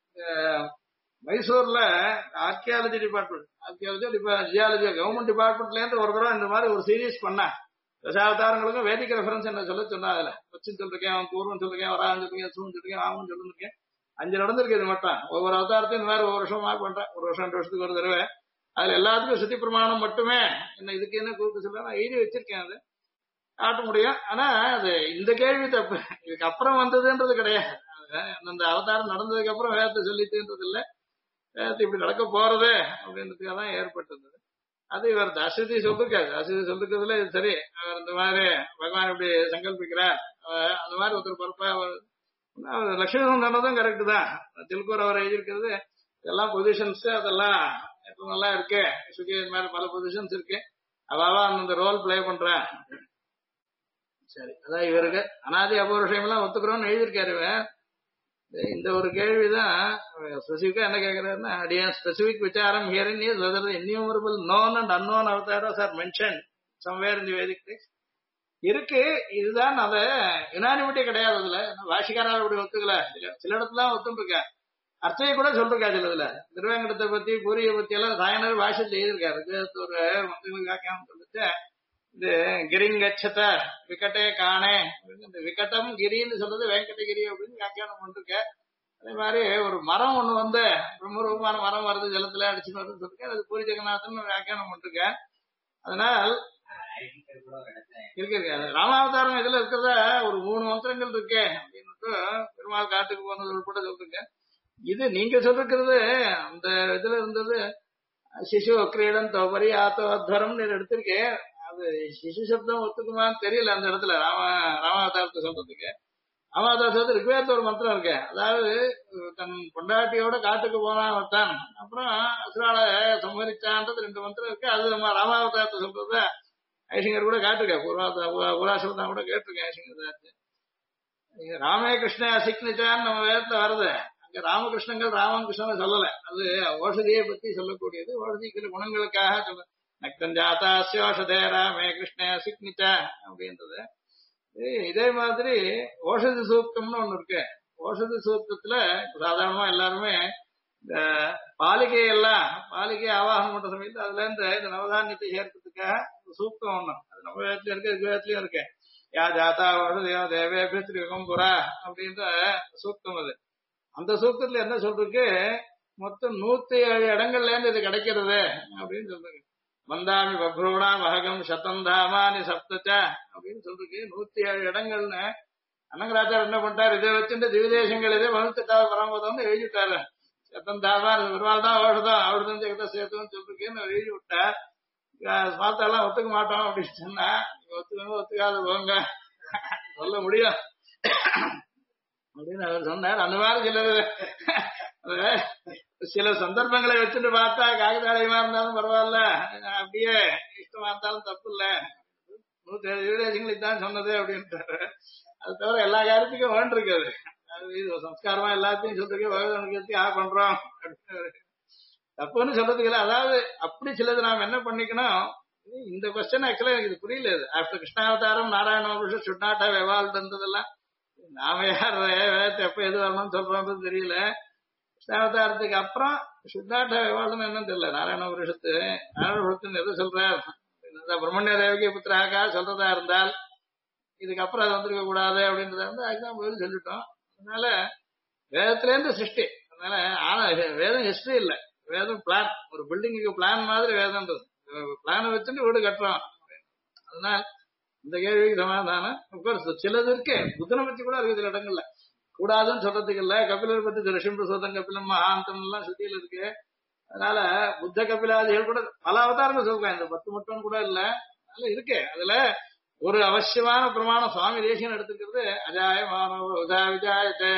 Speaker 1: மைசூர்ல ஆர்கியாலஜி டிபார்ட்மெண்ட், ஜியாலஜி கவர்மெண்ட் டிபார்ட்மெண்ட்ல இருந்து ஒரு தடவை இந்த மாதிரி ஒரு சீரீஸ் பண்ணேன். தசாவதாரங்களுக்கும் வேதிக் ரெஃபரன்ஸ் என்ன சொன்னா, அதுல கொச்சின் சொல்லிருக்கேன், அவன் பூர்வம் சொல்லிருக்கேன், வரான்னு சொல்லிருக்கேன், சூன் சொல்லிருக்கேன், ஆமன் சொல்லிருக்கேன். 5 நடந்திருக்கு இது மட்டும். ஒவ்வொரு அவதாரத்தையும் இந்த மாதிரி ஒவ்வொரு வருஷமா பண்றேன். 1 வருஷம் 2 வருஷத்துக்கு ஒரு தடவை. அதுல எல்லாத்துக்கும் சுத்தி பிரமாணம் மட்டுமே என்ன இதுக்கு என்ன கூப்பிட்டு சொல்ல நான் எழுதி வச்சிருக்கேன். அது காட்ட முடியும். ஆனா அது இந்த கேள்வி தப்பு, இதுக்கு அப்புறம் வந்ததுன்றது கிடையாது. அந்த அவதாரம் நடந்ததுக்கு அப்புறம் வேதத்தை சொல்லிட்டுன்றது இல்ல, வேதத்தை இப்படி நடக்க போறது அப்படின்றதுக்காக தான் ஏற்பட்டது. அது இவர் அஸ்வதி சொல்லிருக்காரு. அஸ்வதி சொல்லிருக்கிறதுல இது சரி, அவர் இந்த மாதிரி பகவான் இப்படி சங்கல்பிக்கிறார், அந்த மாதிரி ஒருத்தர் பொறுப்பா லட்சுமணன் சொன்னதும் கரெக்ட் தான். திருக்கூர் அவர் எழுதியிருக்கிறது இதெல்லாம் பொசிஷன்ஸ், அதெல்லாம் நல்லா இருக்கு. சுஜித் மாதிரி பல பொசிஷன்ஸ் இருக்கு, அவாவா அந்த ரோல் பிளே பண்றேன். சரி, அதான் இவருக்கு அனாதி அபௌருஷம் எல்லாம் ஒத்துக்கிறோம்னு எழுதியிருக்காரு. இந்த ஒரு கேள்விதான் ஸ்பெசிபிக்கா என்ன கேட்கிறாருன்னா, ஸ்பெசிபிக் விசாரம் herein is whether the innumerable known and unknown avatars are mentioned somewhere in the Vedic text. இருக்கு, இதுதான் அத யுனானிமிட்டி கிடையாது. அதுல வாஷிகாரால் அப்படி ஒத்துக்கல, சில இடத்துல ஒத்துருக்க. அர்ச்சையை கூட சொல்லிருக்கா சிலதுல. திருவேங்கடத்தை பத்தி பூரியை பத்தி எல்லாம் சாயனர் வாஷத்தில் எழுதியிருக்காரு. ஒரு மந்திரிக்காம சொல்லிட்டு இது கிரிங்கச்சத விக்கட்டே காணே, இந்த விக்கட்டம் கிரின்னு சொல்றது வெங்கடகிரி அப்படின்னு வியாக்கியானம் பண்ணிருக்க. அதே மாதிரி ஒரு மரம் ஒண்ணு வந்து பிரம்மரூபமான மரம் வருது, ஜலத்துல அடிச்சுன்னு வருதுன்னு சொல்லிருக்கேன். அது பூரி ஜெகநாதன் வியாக்கியானம் பண்ணிருக்க. அதனால் இருக்கு ராமாவதாரம் இதுல இருக்கிறத ஒரு 3 மந்திரங்கள் இருக்கு அப்படின்னு பெருமாள் காட்டுக்கு போனது உட்பட சொல்லிருக்கேன். இது நீங்க சொல்லிருக்கிறது அந்த இதுல இருந்தது சிசு கிரீடன் தோபரி ஆத்தோத்வரம் எடுத்திருக்கேன். அது சிசு சப்தம் ஒத்துக்குமான்னு தெரியல அந்த இடத்துல. ராமாவதாரத்தை சொல்றதுக்கு ராமாவதாரத்தை ரிக்வேதத்துல ஒரு மந்திரம் இருக்கு. அதாவது தன் பொண்டாட்டியோட காட்டுக்கு போனான் ஒருத்தான், அப்புறம் அசுரால சம்ஹரிச்சான்றது 2 மந்திரம் இருக்கு. அது நம்ம ராமாவதாரத்தை சொல்றது ஐசிங்கர் கூட காட்டுருக்கேன், புராசம் கூட கேட்டிருக்கேன் ஐசிங்கர். ராமே கிருஷ்ண அசிக்னிச்சான்னு நம்ம வேதத்துல வருது. அங்க ராமகிருஷ்ணங்கள் ராமன் கிருஷ்ணன் சொல்லல, அது ஓஷதியை பத்தி சொல்லக்கூடியது. ஓஷதிக்கிற குணங்களுக்காக சொல்ல நக்தஞ்சாத்தாசியோஷதே ராமே கிருஷ்ண அசிக்னிச்சா அப்படின்றது. இதே மாதிரி ஓஷதி சூக்தம்னு ஒண்ணு இருக்கு. ஓஷதி சூக்தத்துல சாதாரணமா எல்லாருமே இந்த பாலிகை ஆவாகனம் பண்ற சமயத்து அதுல இருந்து இந்த நவதானியத்தை சேர்க்கிறதுக்காக சூக்தம் ஒண்ணு, அது நம்ம வேதத்துல இருக்கு, வேதத்துலயும் இருக்கு. யா ஜாதா ஓஷதியோ தேவேபிஸ்திரிகம் புறா அப்படின்ற சூக்தம். அது அந்த சூக்தத்துல என்ன சொல்றதுக்கு மொத்தம் 107 இடங்கள்ல இருந்து இது கிடைக்கிறது அப்படின்னு சொல்றாங்க. மந்தாமி பப்ரூணா மககம் சதந்தாமானி சப்தச்ச அப்படின்னு சொல்றதுக்கு 107 இடங்கள்னு அனங்கராச்சார் என்ன பண்ணிட்டாரு, இதை வச்சுட்டு திவிதேசங்கள் இதே வகுத்துட்டாரு பரம்போதம்னு எழுதிட்டாரு. சத்தந்தாமான் பெருமாள் தான் ஓடுதான் அவருதான் ஜெகத்தை சேர்த்துன்னு சொல்றதுக்குன்னு எழுதி விட்டா. பார்த்தாலாம் ஒத்துக்க மாட்டோம் அப்படின்னு சொன்னா, நீங்க ஒத்துக்கணும் ஒத்துக்காத போங்க சொல்ல முடியும் அப்படின்னு அவர் சொன்னார். அந்த மாதிரி சில சந்தர்ப்பங்களை வச்சுட்டு பார்த்தா காகிதாலயமா இருந்தாலும் பரவாயில்ல, அப்படியே இஷ்டமா இருந்தாலும் தப்பு இல்ல, 107 விதேசங்களுக்கு தான் சொன்னது அப்படின்ட்டாரு. அது தவிர எல்லா காரியத்துக்கும் வேண்டிருக்காது. அது இது சம்ஸ்காரமா எல்லாத்தையும் சொல்றதுக்கு பகவத் பண்றோம் அப்படின்னு தப்புன்னு சொல்றதுக்கு இல்லை. அதாவது அப்படி சிலது நாம் என்ன பண்ணிக்கணும், இந்த கொஸ்டின் ஆக்சுவலா எனக்கு இது புரியல. ஆஃப்டர் கிருஷ்ணாவதாரம் Narayana should not have evolved இருந்ததெல்லாம் நாம யார் வேதத்தை எப்ப எது வரணும்னு சொல்றோம்ன்றது தெரியல. கிருஷ்ணாவதாரத்துக்கு அப்புறம் ஷுட் நாட் ஹவ் எவால்வ்னு என்னன்னு தெரியல. நாராயண புருஷத்துன்னு எது சொல்றார், பிரம்மண்ய தேவகிய புத்திராக்கா சொல்றதா இருந்தால் இதுக்கப்புறம் அது வந்திருக்க கூடாது அப்படின்றத வந்து அதுதான் பதில் சொல்லிட்டோம். அதனால வேதத்துல இருந்து சிருஷ்டி, அதனால ஆனா வேதம் ஹிஸ்டரி இல்ல, வேதம் பிளான். ஒரு பில்டிங்குக்கு பிளான் மாதிரி வேதம்ன்றது. பிளான் வச்சுட்டு வீடு கட்டுறோம். அதனால இந்த கேள்விக்கு சமாதானம் அப்கோர்ஸ் சிலது இருக்கு. புத்தனை பத்தி கூட இருக்கு சில இடங்கள்ல, கூடாதுன்னு சொல்றதுக்கு இல்ல. கபிலர் பத்தி ரிஷம் பிரசோதம் கபிலம் மகாந்தம் எல்லாம் சுத்தியில இருக்கு. அதனால புத்த கபிலாதிகள் கூட பல அவதாரங்கள் சொல்றேன், இந்த 10 மட்டும் கூட இல்ல. அதனால இருக்கு. அதுல ஒரு அவசியமான பிரமாணம் சுவாமி தேசியம் எடுத்துக்கிறது அஜாய மானவ உதா விஜாயத்தை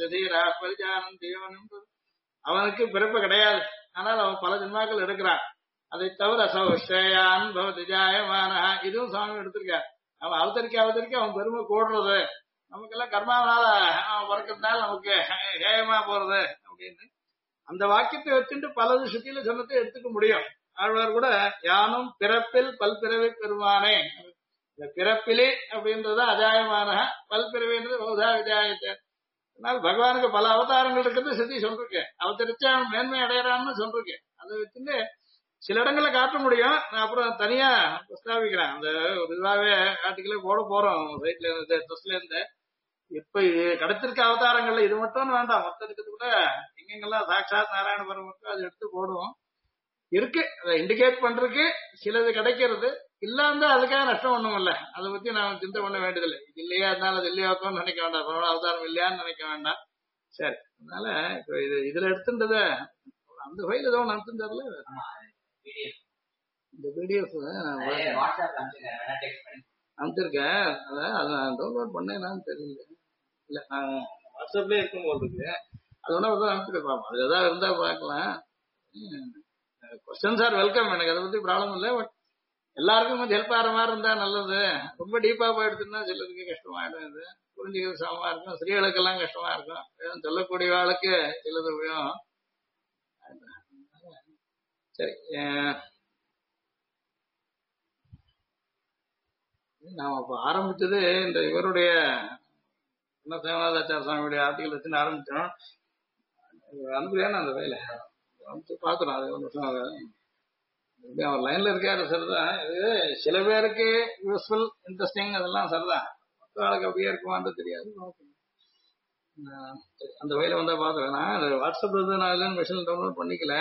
Speaker 1: அவனுக்கு பிறப்பு கிடையாது, ஆனால் அவன் பல ஜென்மாக்கள் எடுக்கிறான். அதை தவிர சௌஷ்யான் பவதி ஜாயமான இதுவும் சுவாமி எடுத்திருக்கார். அவன் அவதரிக்க அவன் பெருமை கூடுறது, நமக்கெல்லாம் கர்மாவனால அவன் பிறக்கிறதுனால நமக்கு ஏயமா போறது அப்படின்னு அந்த வாக்கியத்தை வச்சுட்டு பலது சுத்தியில சொன்னதை எடுத்துக்க முடியும். ஆழ்வார் கூட யானும் பிறப்பில் பல்பிறவை பெருமானே, இந்த பிறப்பிலே அப்படின்றத அஜாயமான, பல்பிறவின்றது பௌதா விஜாயத்தை. அதனால பகவானுக்கு பல அவதாரங்கள் இருக்கிறது சுத்தி சொல்றேன். அவதரிச்சு அவன் மேன்மை அடையறான்னு சொல்றேன். அதை வச்சுட்டு சில இடங்கள்ல காட்ட முடியும். நான் அப்புறம் தனியா பிரஸ்தாபிக்கிறேன். அந்த ஒரு இதுவாவே காட்டுக்களே போட போறோம் சைட்ல இருந்து ட்ரெஸ்ல இருந்து. இப்ப கிடைச்சிருக்க அவதாரங்கள்ல இது மட்டும் வேண்டாம், மொத்தம் இருக்கிறது கூட எங்கெங்கெல்லாம் சாட்சாத் நாராயண பரமக்கு அது எடுத்து போடுவோம். இருக்கு, அதை இண்டிகேட் பண்றதுக்கு சிலது கிடைக்கிறது. இல்லாம அதுக்காக நஷ்டம் ஒண்ணும் இல்ல. அதை பத்தி நாம சிந்தை பண்ண வேண்டியதில்லை. இது இல்லையா இருந்தாலும் அது இல்லையாக்கோன்னு நினைக்க வேண்டாம், பரவாயில்ல அவதாரம் இல்லையான்னு நினைக்க வேண்டாம். சரி, அதனால இப்ப இதுல எடுத்துட்டத அந்த ஃபைல் ஏதோ ஒன்று அனுப்பிச்சு தரல. இந்த பிடிஎஃப் அனுப்பிச்சிருக்கேன். அதை நான் டவுன்லோட் பண்ணேன்னு தெரியல. இல்ல நான் வாட்ஸ்அப்லயே இருக்கும் போது இருக்கு. அது ஒன்றும் அனுப்பிச்சிருக்கலாம். அது ஏதாவது இருந்தா பார்க்கலாம். கொஸ்டின்ஸ் ஆர் வெல்கம், எனக்கு அதை பத்தி ப்ராப்ளம் இல்லை. பட் எல்லாருக்கும் கொஞ்சம் ஹெல்ப் ஆகிற மாதிரி இருந்தா நல்லது. ரொம்ப டீப்பா போயிடுச்சுன்னா சிலருக்கு கஷ்டமாயிடும். இது புரிஞ்சுக்கிறது சமமா இருக்கும், ஸ்திரீகளுக்கெல்லாம் கஷ்டமா இருக்கும். சொல்லக்கூடிய ஆளுக்கு சிலது உபயோகம். சரி, நாம அப்ப ஆரம்பிச்சது இந்த இவருடைய என்ன சேவநாதாச்சார சுவாமியுடைய ஆர்டிகல் வச்சுன்னு ஆரம்பிச்சோம். அனுப்புறியான்னு அந்த வேலை வந்து பாக்குறோம். அது ஒரு நிமிஷம் அவர் லைன்ல இருக்காரு சரிதான். இது சில பேருக்கு யூஸ்ஃபுல் இன்ட்ரெஸ்டிங் அதெல்லாம் சரிதான், மற்ற ஆளுக்கு அப்படியே இருக்குமான்னு தெரியாது. அந்த வயல வந்தா பாக்குறேன். நான் வாட்ஸ்அப்ல இருந்து நான் இல்லைன்னு மிஷின் டவுன்லோட் பண்ணிக்கல.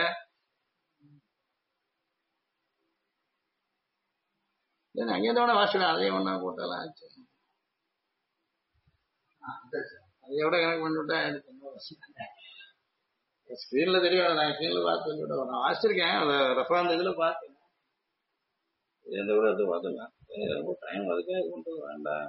Speaker 1: அங்கே இருந்தவன வாசிக்கலாம், அதையும் ஒன்னா போட்டாலாம் ஆச்சு. அதையோட கணக்கு பண்ணிவிட்டா ஸ்கிரீன்ல தெரியும். நான் ஸ்கிரீன்ல பார்த்து சொல்லிவிடுவேன். நான் வாசிச்சிருக்கேன், அதை ரஃபா அந்த இதுல பார்த்தேன். எந்த கூட எடுத்து பார்த்துக்கலாம். ரொம்ப டைம் அதுக்கே இது பண்றது வேண்டாம்.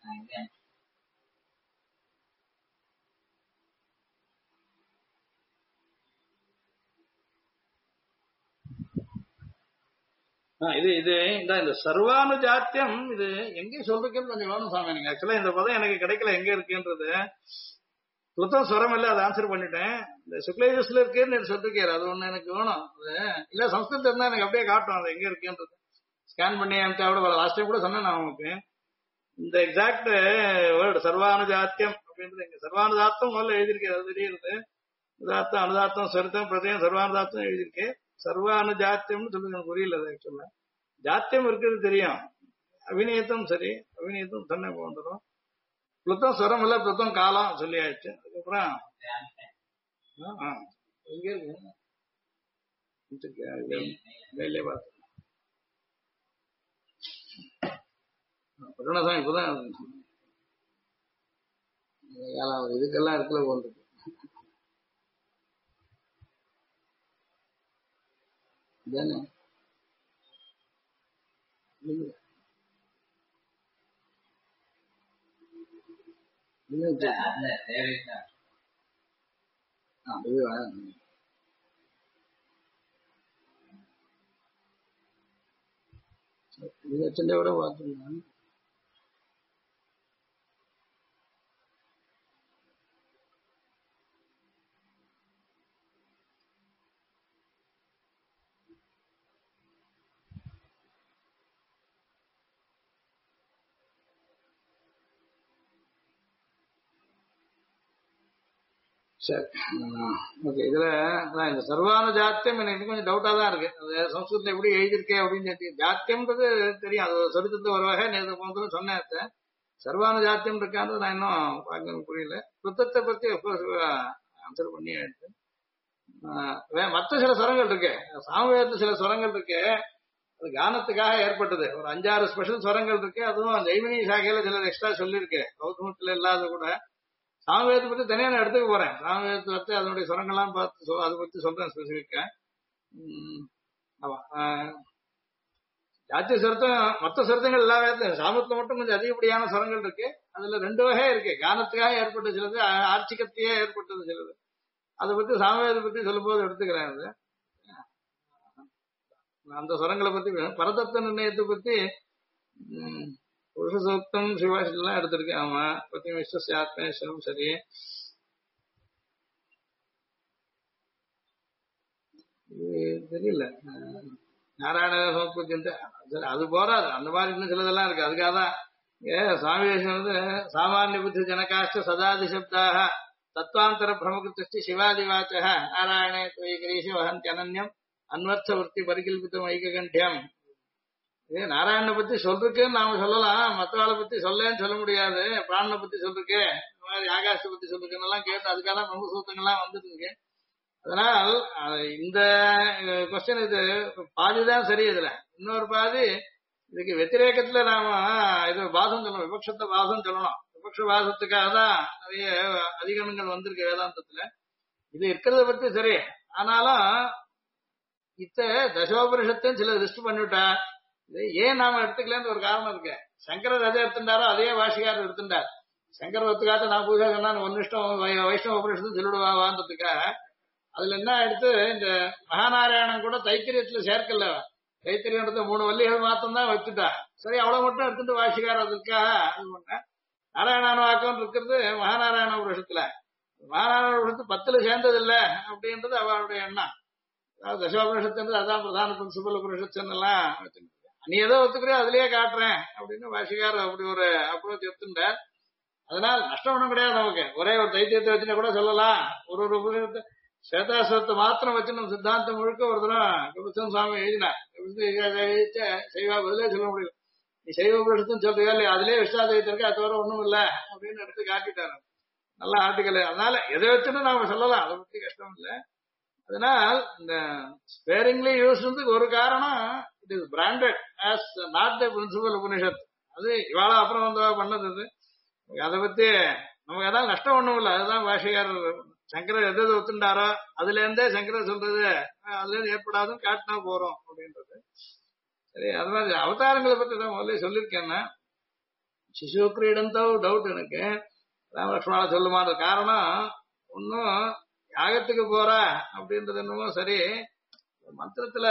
Speaker 1: இது இது இந்த சர்வானுஜாத்தியம் இது எங்க சொல்றதுன்னு கொஞ்சம் வேணும் சாமி. நீங்க ஆக்சுவலா இந்த பதம் எனக்கு கிடைக்கல எங்க இருக்குன்றது. புத்தம் ஸ்வரம் இல்ல, அதை ஆன்சர் பண்ணிட்டேன். இந்த சுக்லேஜஸ்ல இருக்குன்னு சொல்லிருக்காரு, அது ஒண்ணு எனக்கு வேணும். அது இல்ல சம்ஸ்கிருதம் இருந்தா எனக்கு அப்படியே காட்டும் அது எங்க இருக்குன்றது. ஸ்கேன் பண்ணி அனுப்பிச்சா கூட லாஸ்ட் டைம் கூட சொன்னேன் நான் உங்களுக்கு. இந்த எக்ஸாக்ட் வேர்டு சர்வானுஜாத்தியம் அப்படின்றது எங்க சர்வானுதாத்தம் முதல்ல எழுதியிருக்கேன், அது தெரியுது. உதாத்தம் அனுதாத்தம் சொருத்தம் பிரதயம் சர்வானுதாத்தம் எழுதியிருக்கேன். சர்வானுஜாத்தியம்னு சொல்லுங்க, எனக்கு புரியல அது ஆக்சுவலா. ஜாத்தியம் இருக்கிறது தெரியும், அபிநயத்தம் சரி, அபிநயத்தம் தன்னை வந்துடும். புத்தம் ஸ்வரம் இல்ல, புத்தம் காலம் சொல்லி ஆயிடுச்சு. அதுக்கப்புறம் எங்க இருக்கு மேலே பார்த்து பட்டணசாமி இப்பதான் இதுக்கெல்லாம் இருக்குல்ல போன்றது. தானே இது வச்சுட்டே விட பார்த்தோம்னா சரி. ஓகே. இதுல அதான் இந்த சர்வான ஜாத்தியம் எனக்கு கொஞ்சம் டவுட்டா தான் இருக்கு. அது சம்ஸ்கிருதத்துல எப்படி எழுதியிருக்கேன் அப்படின்னு சொல்லி ஜாத்தியம்ன்றது தெரியும், அது சொரித்தது ஒரு வகை நேற்று போனதுல சொன்னேன். சர்வான ஜாத்தியம் இருக்கான்னு நான் இன்னும் பார்க்க புரியல. சுத்தத்தை பத்தி ஆன்சர் பண்ணி ஆயிடுச்சு. மற்ற சில ஸ்வரங்கள் இருக்கு, சாமவேதத்துல சில ஸ்வரங்கள் இருக்கு, அது கானத்துக்காக ஏற்பட்டது. ஒரு 5-6 ஸ்பெஷல் ஸ்வரங்கள் இருக்கு. அதுவும் ஜெய்மினி சாகையில சிலர் எக்ஸ்ட்ரா சொல்லியிருக்கு, கௌதமத்துல இல்லாத கூட. சாமவேதத்தை பத்தி தனியா நான் எடுத்துக்க போறேன். சாமவேதத்தை பத்தி அதனுடைய ஸ்வரங்கள்லாம் பார்த்து அதை பத்தி சொல்றேன் ஸ்பெசிபிக்கா. ஆமா. ஜாத்திய சொருத்தம் மற்ற சொருத்தங்கள் எல்லா வேதத்தையும், சாமத்துல மட்டும் கொஞ்சம் அதிகப்படியான ஸ்வரங்கள் இருக்கு. அதுல 2 வகை இருக்கு. கானத்துக்காக ஏற்பட்ட சிலது, ஆர்ச்சிக்கத்தையே ஏற்பட்டது சிலது. அதை பத்தி சாமவேதத்தை பத்தி சொல்லும் போது எடுத்துக்கிறேன். அது அந்த ஸ்வரங்களை பத்தி பரதத்துவ நிர்ணயத்தை பத்தி புருஷ சூக்தம் சிவாசிலாம் எடுத்திருக்கேன். ஆமா, பத்தி விஸ்வசியாத்மேஸ்வரம். சரி, தெரியல. நாராயண சமர்ப்பிச்சு அது போறாது. அந்த மாதிரி இன்னும் சிலதெல்லாம் இருக்கு. அதுக்காக தான் சுவாமி தேசிகன் சாமானிய புத்தி ஜனகாஷ்ட சதாதி சப்தாக தத்வாந்தர பிரமுகத்தி சிவாதிவாச்ச நாராயணே துவை கிரீஷ வகந்தி அனன்யம் அன்வர்த்த விற்பி பரிகல்பித்தம் ஐககண்டியம். இது நாராயணனை பத்தி சொல்றதுக்குன்னு நாம சொல்லலாம், மற்றவாளை பத்தி சொல்லன்னு சொல்ல முடியாது. பிராணனை பத்தி சொல்றதுக்கு, இந்த மாதிரி ஆகாசத்தை பத்தி சொல்றதுக்குன்னு எல்லாம் கேட்டு அதுக்காக பிரம்ம சூத்திரங்கள்லாம் வந்துருக்கு. அதனால் இந்த கொஸ்டின் இது பாதிதான் சரி. இதுல இன்னொரு பாதி இதுக்கு வத்திரேகத்துல நாம இது வாதம் சொல்லணும், விபக்ஷத்தை வாதம் சொல்லணும். விபக்ஷ வாதத்துக்காக தான் நிறைய அதிகரணங்கள் வந்திருக்கு வேதாந்தத்துல. இது இருக்கிறத பத்தி சரி. ஆனாலும் இத்த தசோபனிஷத்தையும் சில லிஸ்ட் பண்ணிவிட்டா இது ஏன் நாம எடுத்துக்கலன்னு ஒரு காரணம் இருக்கு. சங்கரர் எதை எடுத்துட்டாரோ அதே வாசிகாரர் எடுத்துட்டார். சங்கர் ஒத்துக்காக நான் பூஜா சொன்னா ஒன்னிஷ்டம் வைஷ்ணவ உபனிஷத்தும் சொல்லிடுவான்றதுக்காக அதுல என்ன எடுத்து இந்த மகாநாராயணன் கூட தைத்திரியத்துல சேர்க்கல. தைத்திரியன்றத 3 வள்ளிகள் மாத்தம் தான் வச்சுட்டா. சரி, அவ்வளவு மட்டும் எடுத்துட்டு வாசிக்கார் அதுக்காக அது பண்ண. நாராயணான வாக்கம் இருக்கிறது மகாநாராயண உபனிஷத்துல. மகாநாராயண உபனிஷத்து 10ல சேர்ந்தது இல்ல அப்படின்றது அவருடைய எண்ணம். அதாவது தசோபனிஷத்து அதான் பிரதான பிரின்சிபல் உபனிஷத்து எல்லாம் வச்சுட்டு நீ ஏதோ ஒத்துக்கிறியோ அதுலயே காட்டுறேன் அப்படின்னு வாசிக்கார் அப்படி ஒரு அப்ரோச் எடுத்துட்டார். அதனால நஷ்டம் ஒண்ணும் கிடையாது நமக்கு. ஒரே ஒரு தைத்தியத்தை வச்சுட்டு கூட சொல்லலாம். ஒரு உபனிஷத்தை சேதாசத்தை மாத்திரம் வச்சு நம்ம சித்தாந்தம் முழுக்க ஒரு தரம் கபிசன் சுவாமி எழுதினார். சைவா பதிலே சொல்ல முடியல. நீ சைவ உபனிஷத்துன்னு சொல்றியா இல்லையா, அதுலயே விஸ்வாசத்தை இருக்கு, அது வர ஒண்ணும் இல்ல அப்படின்னு எடுத்து காட்டிட்டாரு. நல்லா ஆர்டிக்கல். அதனால எதை வச்சுன்னு நாம சொல்லலாம், அதை பத்தி கஷ்டம் இல்லை. அதனால் இந்த ஸ்பேரிங்லி யூஸ் ஒரு காரணம், it is branded as not the principal Upanishad. அது இவாளா அப்புறம் வந்தவா பண்ணது. அது அதை பத்தி நமக்கு அதான் நஷ்டம் ஒண்ணும் இல்லை. அதுதான் பாஷைக்காரர் சங்கரர் எது ஒத்துண்டாரோ அதுல இருந்தே சங்கரர் சொல்றது அதுல இருந்து ஏற்படாதுன்னு காட்டினா போறோம் அப்படின்றது. சரி, அது மாதிரி அவதாரங்களை பத்தி தான் முதல்ல சொல்லியிருக்கேன்னா சிசு கிரீடந்தோ டவுட் எனக்கு. ராமலட்சுமணா சொல்லுமான காரணம் ஒன்னும் யாகத்துக்கு போறா அப்படின்றது என்னமோ சரி. மந்திரத்துல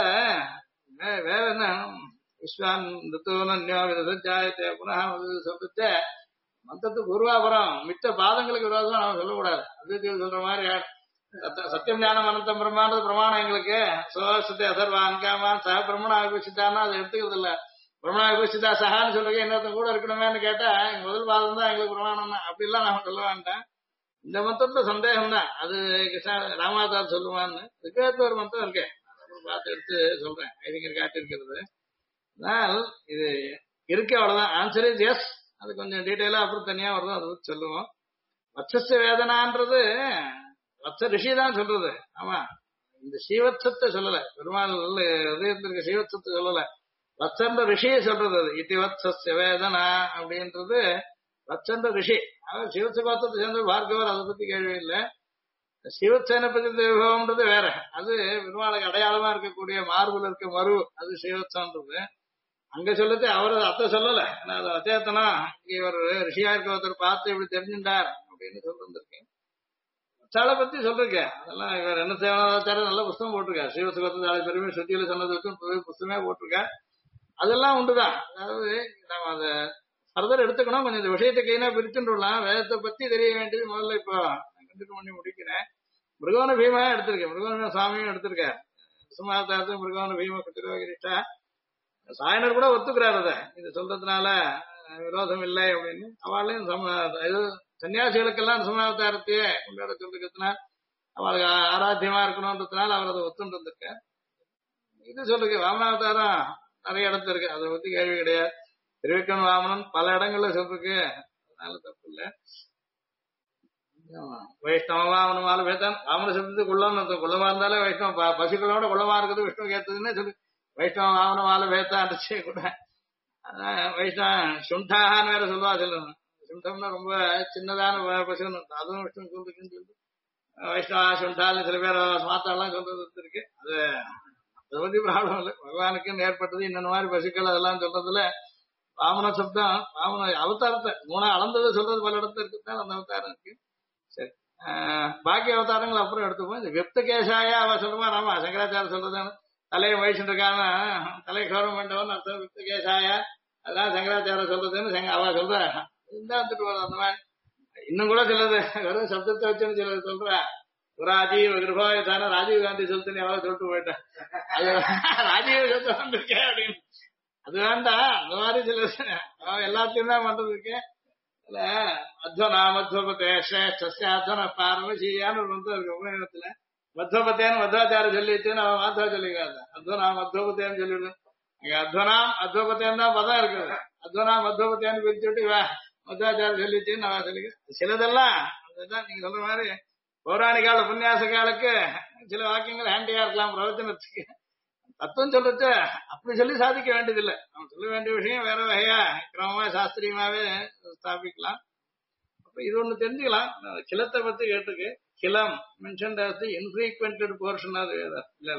Speaker 1: வேற என்ன விஸ்வான் ரித்துவனன்யோஜாயத்தை புனः சொல்லிட்டு மந்திரத்துக்கு உருவாபுரம் மிச்ச பாதங்களுக்கு விரோதம் நம்ம சொல்லக்கூடாது. அது சொல்ற மாதிரி சத்தியம் ஞானம் அனந்தம் பிரம்மாண்டது பிரமாணம் எங்களுக்கு சோசத்தை அசர்வா அன்காமான் சக பிரம்மணா விபசித்தான்னா அதை எடுத்துக்கிறது இல்ல. பிரம்மணா விபசித்தா சகான்னு சொல்றீங்க, இன்னொருத்தன் கூட இருக்கணுமேன்னு கேட்டா எங்க முதல் பாதம் தான் எங்களுக்கு பிரமாணம் தான் அப்படிலாம் நாம சொல்ல வேண்டாம். இந்த மந்திரத்துல சந்தேகம் தான், அது கிருஷ்ணா ராமாதார் சொல்லுவான்னு ரிக்வேதத்துல ஒரு மந்திரம் இருக்கு, பார்த்து எடுத்து சொல்றேன். ஐதிகர் காட்டியிருக்கிறது. அதனால் இது இருக்கு, அவ்வளவுதான். Answer is yes. அது கொஞ்சம் டீட்டெயிலா அப்புறம் தனியா வரும், அதை பத்தி சொல்லுவோம். வட்சஸ்ய வேதனான்றது வத்ச ரிஷி தான் சொல்றது. ஆமா, இந்த ஸ்ரீவத்சத்தை சொல்லல, பெருமாள் ஹதயத்திற்கு ஸ்ரீவத்சத்தை சொல்லல, வத்சன்ற ரிஷியை சொல்றது. அது இத்தி வத்சஸ்ய வேதனா அப்படின்றது வத்சன்ற ரிஷி. அதாவது சிவத்சகோத்தத்தை சேர்ந்த பார்க்கவர், அதை பத்தி கேள்வி இல்லை. சிவத்சேனை பத்தி விபவம்ன்றது வேற. அது பெருமாளுக்கு அடையாளமா இருக்கக்கூடிய மார்புல இருக்க மறு, அது ஸ்ரீவத்சன்றது. அங்க சொல்லுது அவர் அத்தை சொல்லல, அது அச்சேத்தனா இவர் ரிஷியா இருக்க ஒருத்தர் பார்த்து இப்படி தெரிஞ்சுட்டார் அப்படின்னு சொல்லிருந்திருக்கேன். சாலை பத்தி சொல்லிருக்கேன். அதெல்லாம் இவர் என்ன சேவனாச்சார நல்ல புத்தகம் போட்டிருக்காரு. ஸ்ரீவத்சகோத்த பெருமை சுத்தியில சொன்னதுக்கும் புத்தகமே போட்டிருக்காரு. அதெல்லாம் உண்டுதான். அதாவது நம்ம அதை ஃபர்தர் எடுத்துக்கணும். கொஞ்சம் இந்த விஷயத்தை கைனா பிரிச்சுடலாம். வேதத்தை பத்தி தெரிய வேண்டியது முதல்ல இப்போ கண்டினியூ பண்ணி முடிக்கிறேன். மிருகோன பீமா எடுத்திருக்கேன், மிருகோன சுவாமியும் எடுத்திருக்கேன். சுமாதாரத்துக்கு மிருகோன பீமா கத்திருவாகிட்டா சாயனர் கூட ஒத்துக்கிறார். அதை இது சொல்றதுனால விரோதம் இல்லை அப்படின்னு. அவளையும் இது சன்னியாசிகளுக்கெல்லாம் சுமாவதாரத்தையே கொண்டாட சொல்லிருக்கிறதுனா அவளுக்கு ஆராத்தியமா இருக்கணும்ன்றதுனால அவர் அதை ஒத்துட்டு இருந்திருக்க. இது சொல்லுங்க வாமனாவதாரம் நிறைய இடத்துல இருக்கு, அதை பத்தி கேள்வி கிடையாது. திருவிக்கன் வாமனன் பல இடங்கள்ல சொல்லிருக்கு, அதனால தப்பு இல்லை. வைஷ்ணவ வாமனமால பேத்தான் வாமன சப்தத்துக்கு குள்ளம்னு அர்த்தம். குள்ளமா இருந்தாலே வைஷ்ணவ, பசுக்களோட குள்ளமா இருக்கிறது விஷ்ணு கேட்டதுன்னு சொல்லு. வைஷ்ணவ வாமனமால பேத்தான்னு கூட அதான் வைஷ்ணவ சுண்டான்னு வேற சொல்லுவா. சொல்லணும் சுண்டம்னா ரொம்ப சின்னதான பசுன்னு அர்த்தம். அதுவும் விஷ்ணு சொல்லிருக்குன்னு சொல்லிட்டு வைஷ்ணவ சுண்டான்னு சில பேர் மாத்தாலாம் சொல்றது இருக்கு. அது அதை பத்தி ப்ராப்ளம் இல்லை. பகவானுக்கு ஏற்பட்டது இந்த மாதிரி பசுக்கள் அதெல்லாம் சொல்றதுல வாமன சப்தம் வாமன அவதாரத்தை மூணா அளந்தது சொல்றது பல இடத்துல இருக்குதான் அந்த அவதாரம் இருக்கு. சரி, பாக்கி அவதாரங்கள் அப்புறம் எடுத்துப்போம். இந்த வெப்த கேசாயா அவ சொல்லுமா ராமா சங்கராச்சாரம் சொல்றதுன்னு தலையை வயசுட்டு இருக்கான தலையை கௌரவம் பண்ணவன் அர்த்தம். வெப்த கேசாயா அதான் சங்கராச்சாரம் சொல்றதுன்னு அவ சொல்ற இந்த வந்துட்டு வரும். அந்த மாதிரி இன்னும் கூட சிலது வெறும் சப்தத்தை வச்சுன்னு சிலது சொல்ற. ராஜீவ் கிருபாயத்தான ராஜீவ் காந்தி சொல்லிட்டு எவ்வளவு சொல்லிட்டு போயிட்டேன். அது ராஜீவ் சொல்ல வந்திருக்கேன் அப்படின்னு அது வேண்டாம். அந்த மாதிரி சில எல்லாத்தையும் தான் பண்றது இருக்கேன். இல்ல அத்வனா மத்வபத்தே ஸ்ரேஷ்ட அத்வன பாரமசியான்னு ஒரு மந்திரம் இருக்கு உபநிடத்துல. மத்வபத்தேன்னு மத்வாச்சாரம் சொல்லிச்சுன்னு அவன் மாத்தா சொல்லிக்காது. அத்வனா மத்வபத்தேன்னு சொல்லிடு. அங்க அத்வனாம் அத்வபத்தேன்னு தான் பதம் இருக்குது. அத்வனா மத்வபத்தேன்னு பிரிச்சுட்டு மத்வாச்சாரம் சொல்லிச்சுன்னு அவன் சொல்லிக்க. சிலதெல்லாம் அதுதான் நீங்க சொல்ற மாதிரி பௌராணிகால உபன்யாச காலுக்கு சில வாக்கியங்கள் ஹேண்டியா இருக்கலாம் பிரவச்சனத்துக்கு. தத்துவம் சொல்றது அப்படி சொல்லி சாதிக்க வேண்டியதில்லை. நம்ம சொல்ல வேண்டிய விஷயம் வேற வகையா கிரமமா சாஸ்திரியமாவே ஸ்தாபிக்கலாம். அப்ப இது ஒண்ணு தெரிஞ்சுக்கலாம். கிளத்தை பத்தி கேட்டுக்கு கிளம் மென்ஷன் இன்ஃப்ரீக்வெண்டட் போர்ஷன் அது இல்ல.